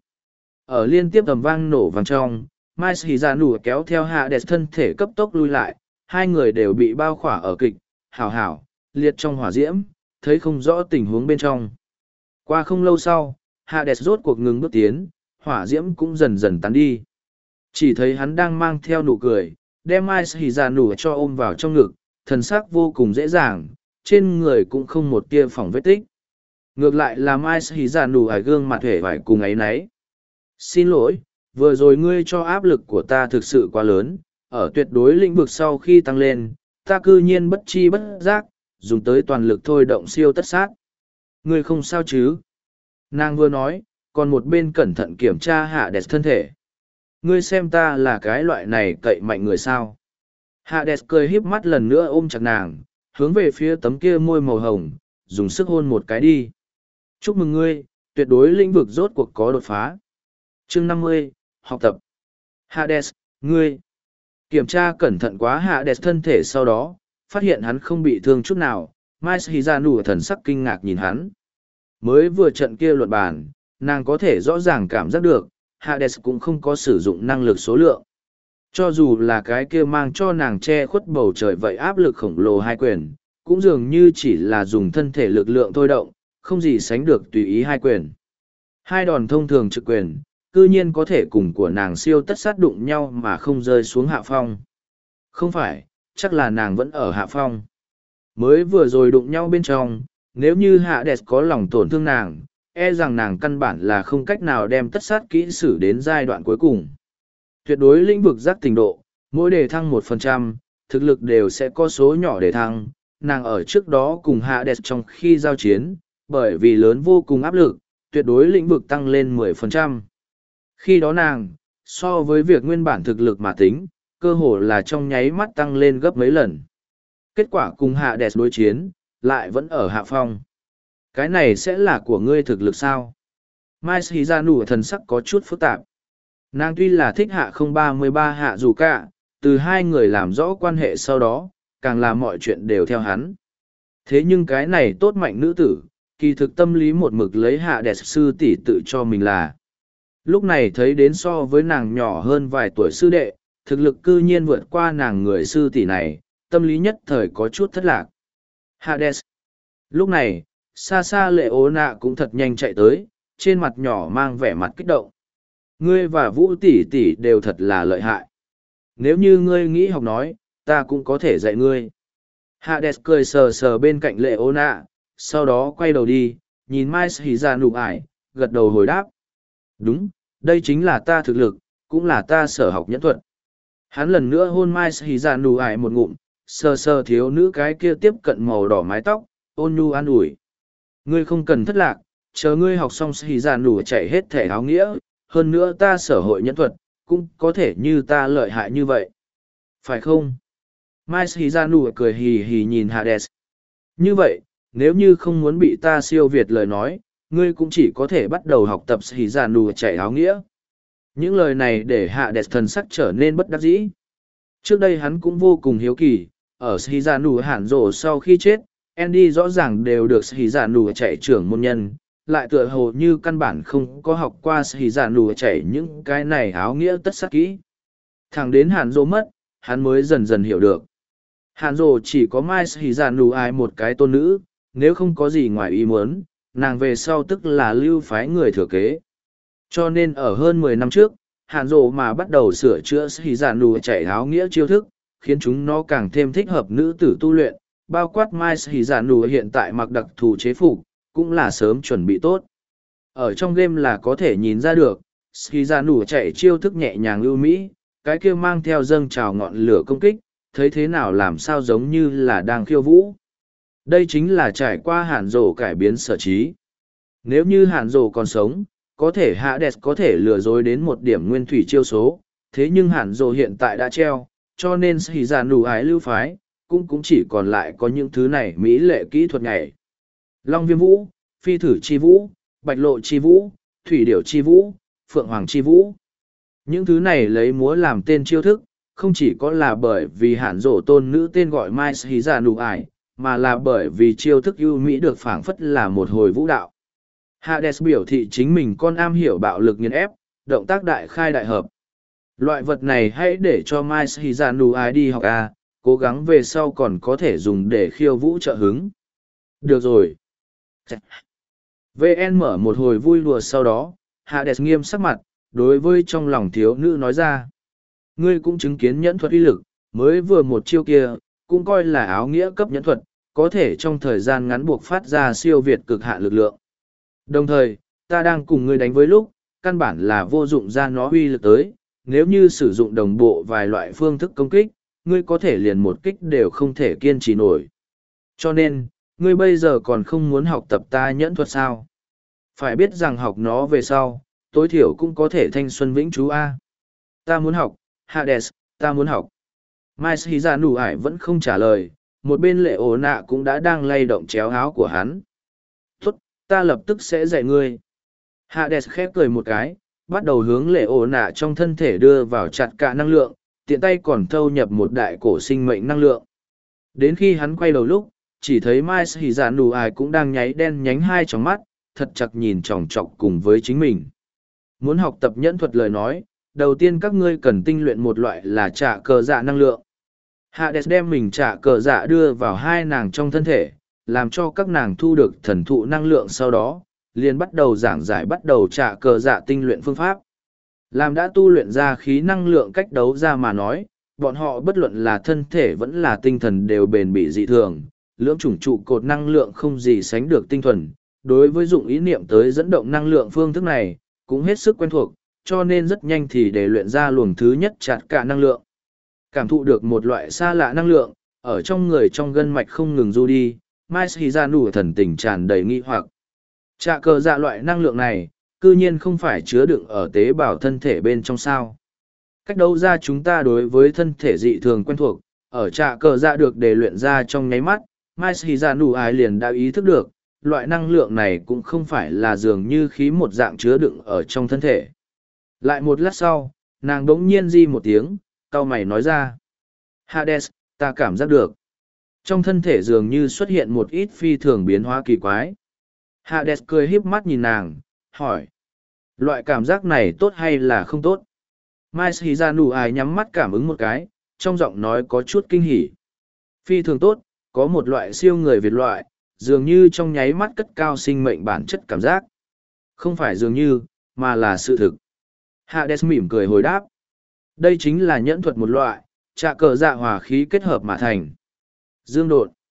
Ở liên tiếp tầm vang nổ vang trong, Mai Sĩ Dạ Nụ kéo theo Hades thân thể cấp tốc lui lại, hai người đều bị bao khỏa ở kịch, hảo, liệt trong hỏa diễm, thấy không rõ tình huống bên trong. Qua không lâu sau, Hades rốt cuộc ngừng bước tiến, hỏa diễm cũng dần dần tán đi. Chỉ thấy hắn đang mang theo nụ cười, đem Mai Sĩ Dạ Nụ cho ôm vào trong ngực, thần sắc vô cùng dễ dàng, trên người cũng không một tia phỏng vết tích. Ngược lại là Mai Sĩ Dạ Nụ ải gương mặt hề vải cùng ấy nấy. Xin lỗi, vừa rồi ngươi cho áp lực của ta thực sự quá lớn, ở tuyệt đối lĩnh vực sau khi tăng lên, ta cư nhiên bất chi bất giác, dùng tới toàn lực thôi động siêu tất sát. Ngươi không sao chứ? Nàng vừa nói, còn một bên cẩn thận kiểm tra Hades thân thể. Ngươi xem ta là cái loại này cậy mạnh người sao? Hades cười híp mắt lần nữa ôm chặt nàng, hướng về phía tấm kia môi màu hồng, dùng sức hôn một cái đi. Chúc mừng ngươi, tuyệt đối lĩnh vực rốt cuộc có đột phá. Chương 50, học tập. Hades, ngươi. Kiểm tra cẩn thận quá Hades thân thể sau đó, phát hiện hắn không bị thương chút nào, Mai Sĩ Dạ Nụ thần sắc kinh ngạc nhìn hắn. Mới vừa trận kia luận bàn, nàng có thể rõ ràng cảm giác được, Hades cũng không có sử dụng năng lực số lượng. Cho dù là cái kia mang cho nàng che khuất bầu trời vậy áp lực khổng lồ hai quyền, cũng dường như chỉ là dùng thân thể lực lượng thôi động, không gì sánh được tùy ý hai quyền. Hai đòn thông thường trực quyền, cư nhiên có thể cùng của nàng siêu tất sát đụng nhau mà không rơi xuống hạ phong. Không phải, chắc là nàng vẫn ở hạ phong. Mới vừa rồi đụng nhau bên trong, nếu như Hades có lòng tổn thương nàng, e rằng nàng căn bản là không cách nào đem tất sát kỹ sử đến giai đoạn cuối cùng. Tuyệt đối lĩnh vực giác tình độ, mỗi đề thăng 1%, thực lực đều sẽ có số nhỏ đề thăng. Nàng ở trước đó cùng Hades trong khi giao chiến, bởi vì lớn vô cùng áp lực, tuyệt đối lĩnh vực tăng lên 10%. Khi đó nàng, so với việc nguyên bản thực lực mà tính, cơ hồ là trong nháy mắt tăng lên gấp mấy lần. Kết quả cùng Hades đối chiến, lại vẫn ở hạ phong. Cái này sẽ là của ngươi thực lực sao? Mai Sĩ Dạ Nụ thần sắc có chút phức tạp. Nàng tuy là thích hạ 033 hạ dù cả, từ hai người làm rõ quan hệ sau đó, càng làm mọi chuyện đều theo hắn. Thế nhưng cái này tốt mạnh nữ tử, kỳ thực tâm lý một mực lấy Hades sư tỷ tự cho mình là. Lúc này thấy đến so với nàng nhỏ hơn vài tuổi sư đệ, thực lực cư nhiên vượt qua nàng người sư tỷ này, tâm lý nhất thời có chút thất lạc. Hades. Lúc này, xa xa lệ ố nạ cũng thật nhanh chạy tới, trên mặt nhỏ mang vẻ mặt kích động. Ngươi và Vũ tỷ tỷ đều thật là lợi hại. Nếu như ngươi nghĩ học nói, ta cũng có thể dạy ngươi. Hades cười sờ sờ bên cạnh lệ ố nạ, sau đó quay đầu đi, nhìn Mai Hỉ Dạ nụ ải, gật đầu hồi đáp. Đúng, đây chính là ta thực lực, cũng là ta sở học nhẫn thuật. Hắn lần nữa hôn Mai Hỉ Dạ nụ ải một ngụm, sờ sờ thiếu nữ cái kia tiếp cận màu đỏ mái tóc, ôn nhu an ủi. Ngươi không cần thất lạc, chờ ngươi học xong Hỉ Dạ nụ chạy hết thể áo nghĩa, hơn nữa ta sở hội nhẫn thuật, cũng có thể như ta lợi hại như vậy. Phải không? Mai Hỉ Dạ nụ cười hì hì nhìn Hades. Như vậy, nếu như không muốn bị ta siêu việt lời nói, ngươi cũng chỉ có thể bắt đầu học tập Hỉ Dạ nụ chạy áo nghĩa. Những lời này để Hades thần sắc trở nên bất đắc dĩ. Trước đây hắn cũng vô cùng hiếu kỳ, ở Hỉ Dạ nụ hẳn rổ sau khi chết, Andy rõ ràng đều được Hỉ Dạ nụ chạy trưởng môn nhân, lại tựa hồ như căn bản không có học qua Hỉ Dạ nụ chạy những cái này áo nghĩa tất sắc kỹ. Thẳng đến hàn rổ mất, hắn mới dần dần hiểu được. Hàn rổ chỉ có Mai Hỉ Dạ nụ ai một cái tôn nữ, nếu không có gì ngoài ý muốn, nàng về sau tức là lưu phái người thừa kế. Cho nên ở hơn 10 năm trước, Hàn Dỗ mà bắt đầu sửa chữa Hỉ Dạ nụ chạy áo nghĩa chiêu thức, khiến chúng nó càng thêm thích hợp nữ tử tu luyện, bao quát Mai Hỉ Dạ nụ hiện tại mặc đặc thù chế phục, cũng là sớm chuẩn bị tốt. Ở trong game là có thể nhìn ra được, Hỉ Dạ nụ chạy chiêu thức nhẹ nhàng lưu mỹ, cái kia mang theo dâng trào ngọn lửa công kích, thấy thế nào làm sao giống như là đang khiêu vũ. Đây chính là trải qua Hàn Dỗ cải biến sở trí. Nếu như Hàn Dỗ còn sống, có thể Hades có thể lừa dối đến một điểm nguyên thủy chiêu số, thế nhưng Hàn Dỗ hiện tại đã treo, cho nên Hỉ Dạ nụ ái lưu phái, cũng chỉ còn lại có những thứ này mỹ lệ kỹ thuật nhảy. Long viêm vũ, phi thử chi vũ, bạch lộ chi vũ, thủy điểu chi vũ, phượng hoàng chi vũ. Những thứ này lấy múa làm tên chiêu thức, không chỉ có là bởi vì Hàn Dỗ tôn nữ tên gọi Mai Hỉ Dạ nụ ái, mà là bởi vì chiêu thức ưu mỹ được phảng phất là một hồi vũ đạo. Hades biểu thị chính mình con am hiểu bạo lực nghiền ép, động tác đại khai đại hợp. Loại vật này hãy để cho Mai Hỉ Dạ nụ ái đi học A, cố gắng về sau còn có thể dùng để khiêu vũ trợ hứng. Được rồi. VN mở một hồi vui đùa sau đó, Hades nghiêm sắc mặt, đối với trong lòng thiếu nữ nói ra. Ngươi cũng chứng kiến nhẫn thuật uy lực, mới vừa một chiêu kia, cũng coi là áo nghĩa cấp nhẫn thuật, có thể trong thời gian ngắn buộc phát ra siêu việt cực hạn lực lượng. Đồng thời, ta đang cùng ngươi đánh với lúc, căn bản là vô dụng ra nó uy lực tới, nếu như sử dụng đồng bộ vài loại phương thức công kích, ngươi có thể liền một kích đều không thể kiên trì nổi. Cho nên, ngươi bây giờ còn không muốn học tập ta nhẫn thuật sao? Phải biết rằng học nó về sau, tối thiểu cũng có thể thanh xuân vĩnh trú A. Ta muốn học, Hades, ta muốn học. Mai Hỉ Dạ nụ ải vẫn không trả lời, một bên lệ ổ nạ cũng đã đang lay động chéo áo của hắn. Tốt, ta lập tức sẽ dạy ngươi. Hades khép cười một cái, bắt đầu hướng lệ ổ nạ trong thân thể đưa vào chặt cả năng lượng, tiện tay còn thâu nhập một đại cổ sinh mệnh năng lượng. Đến khi hắn quay đầu lúc, chỉ thấy Mai Hỉ Dạ nụ ải cũng đang nháy đen nhánh hai tròng mắt, thật chặt nhìn chòng chọc cùng với chính mình. Muốn học tập nhẫn thuật lời nói, đầu tiên các ngươi cần tinh luyện một loại là trả cờ dạ năng lượng. Hades đem mình trả cờ dạ đưa vào hai nàng trong thân thể, làm cho các nàng thu được thần thụ năng lượng sau đó, liền bắt đầu giảng giải bắt đầu trả cờ dạ tinh luyện phương pháp. Làm đã tu luyện ra khí năng lượng cách đấu ra mà nói, bọn họ bất luận là thân thể vẫn là tinh thần đều bền bỉ dị thường, lưỡng chủng trụ cột năng lượng không gì sánh được tinh thuần. Đối với dụng ý niệm tới dẫn động năng lượng phương thức này, cũng hết sức quen thuộc, cho nên rất nhanh thì để luyện ra luồng thứ nhất chặt cả năng lượng. Cảm thụ được một loại xa lạ năng lượng, ở trong người trong gân mạch không ngừng du đi, Mai Hỉ Dạ nụ thần tình tràn đầy nghi hoặc. Trạ cờ dạ loại năng lượng này, cư nhiên không phải chứa đựng ở tế bào thân thể bên trong sao. Cách đâu ra chúng ta đối với thân thể dị thường quen thuộc, ở trạ cờ dạ được để luyện ra trong nháy mắt, Mai Hỉ Dạ nụ ái liền đã ý thức được, loại năng lượng này cũng không phải là dường như khí một dạng chứa đựng ở trong thân thể. Lại một lát sau, nàng đống nhiên di một tiếng, cau mày nói ra. Hades, ta cảm giác được. Trong thân thể dường như xuất hiện một ít phi thường biến hóa kỳ quái. Hades cười híp mắt nhìn nàng, hỏi. Loại cảm giác này tốt hay là không tốt? Mai Sĩ Gia Nụ Ai nhắm mắt cảm ứng một cái, trong giọng nói có chút kinh hỉ. Phi thường tốt, có một loại siêu người Việt loại, dường như trong nháy mắt cất cao sinh mệnh bản chất cảm giác. Không phải dường như, mà là sự thực. Hades mỉm cười hồi đáp. Đây chính là nhẫn thuật một loại, trạ cờ dạ hòa khí kết hợp mà thành. Dương độn.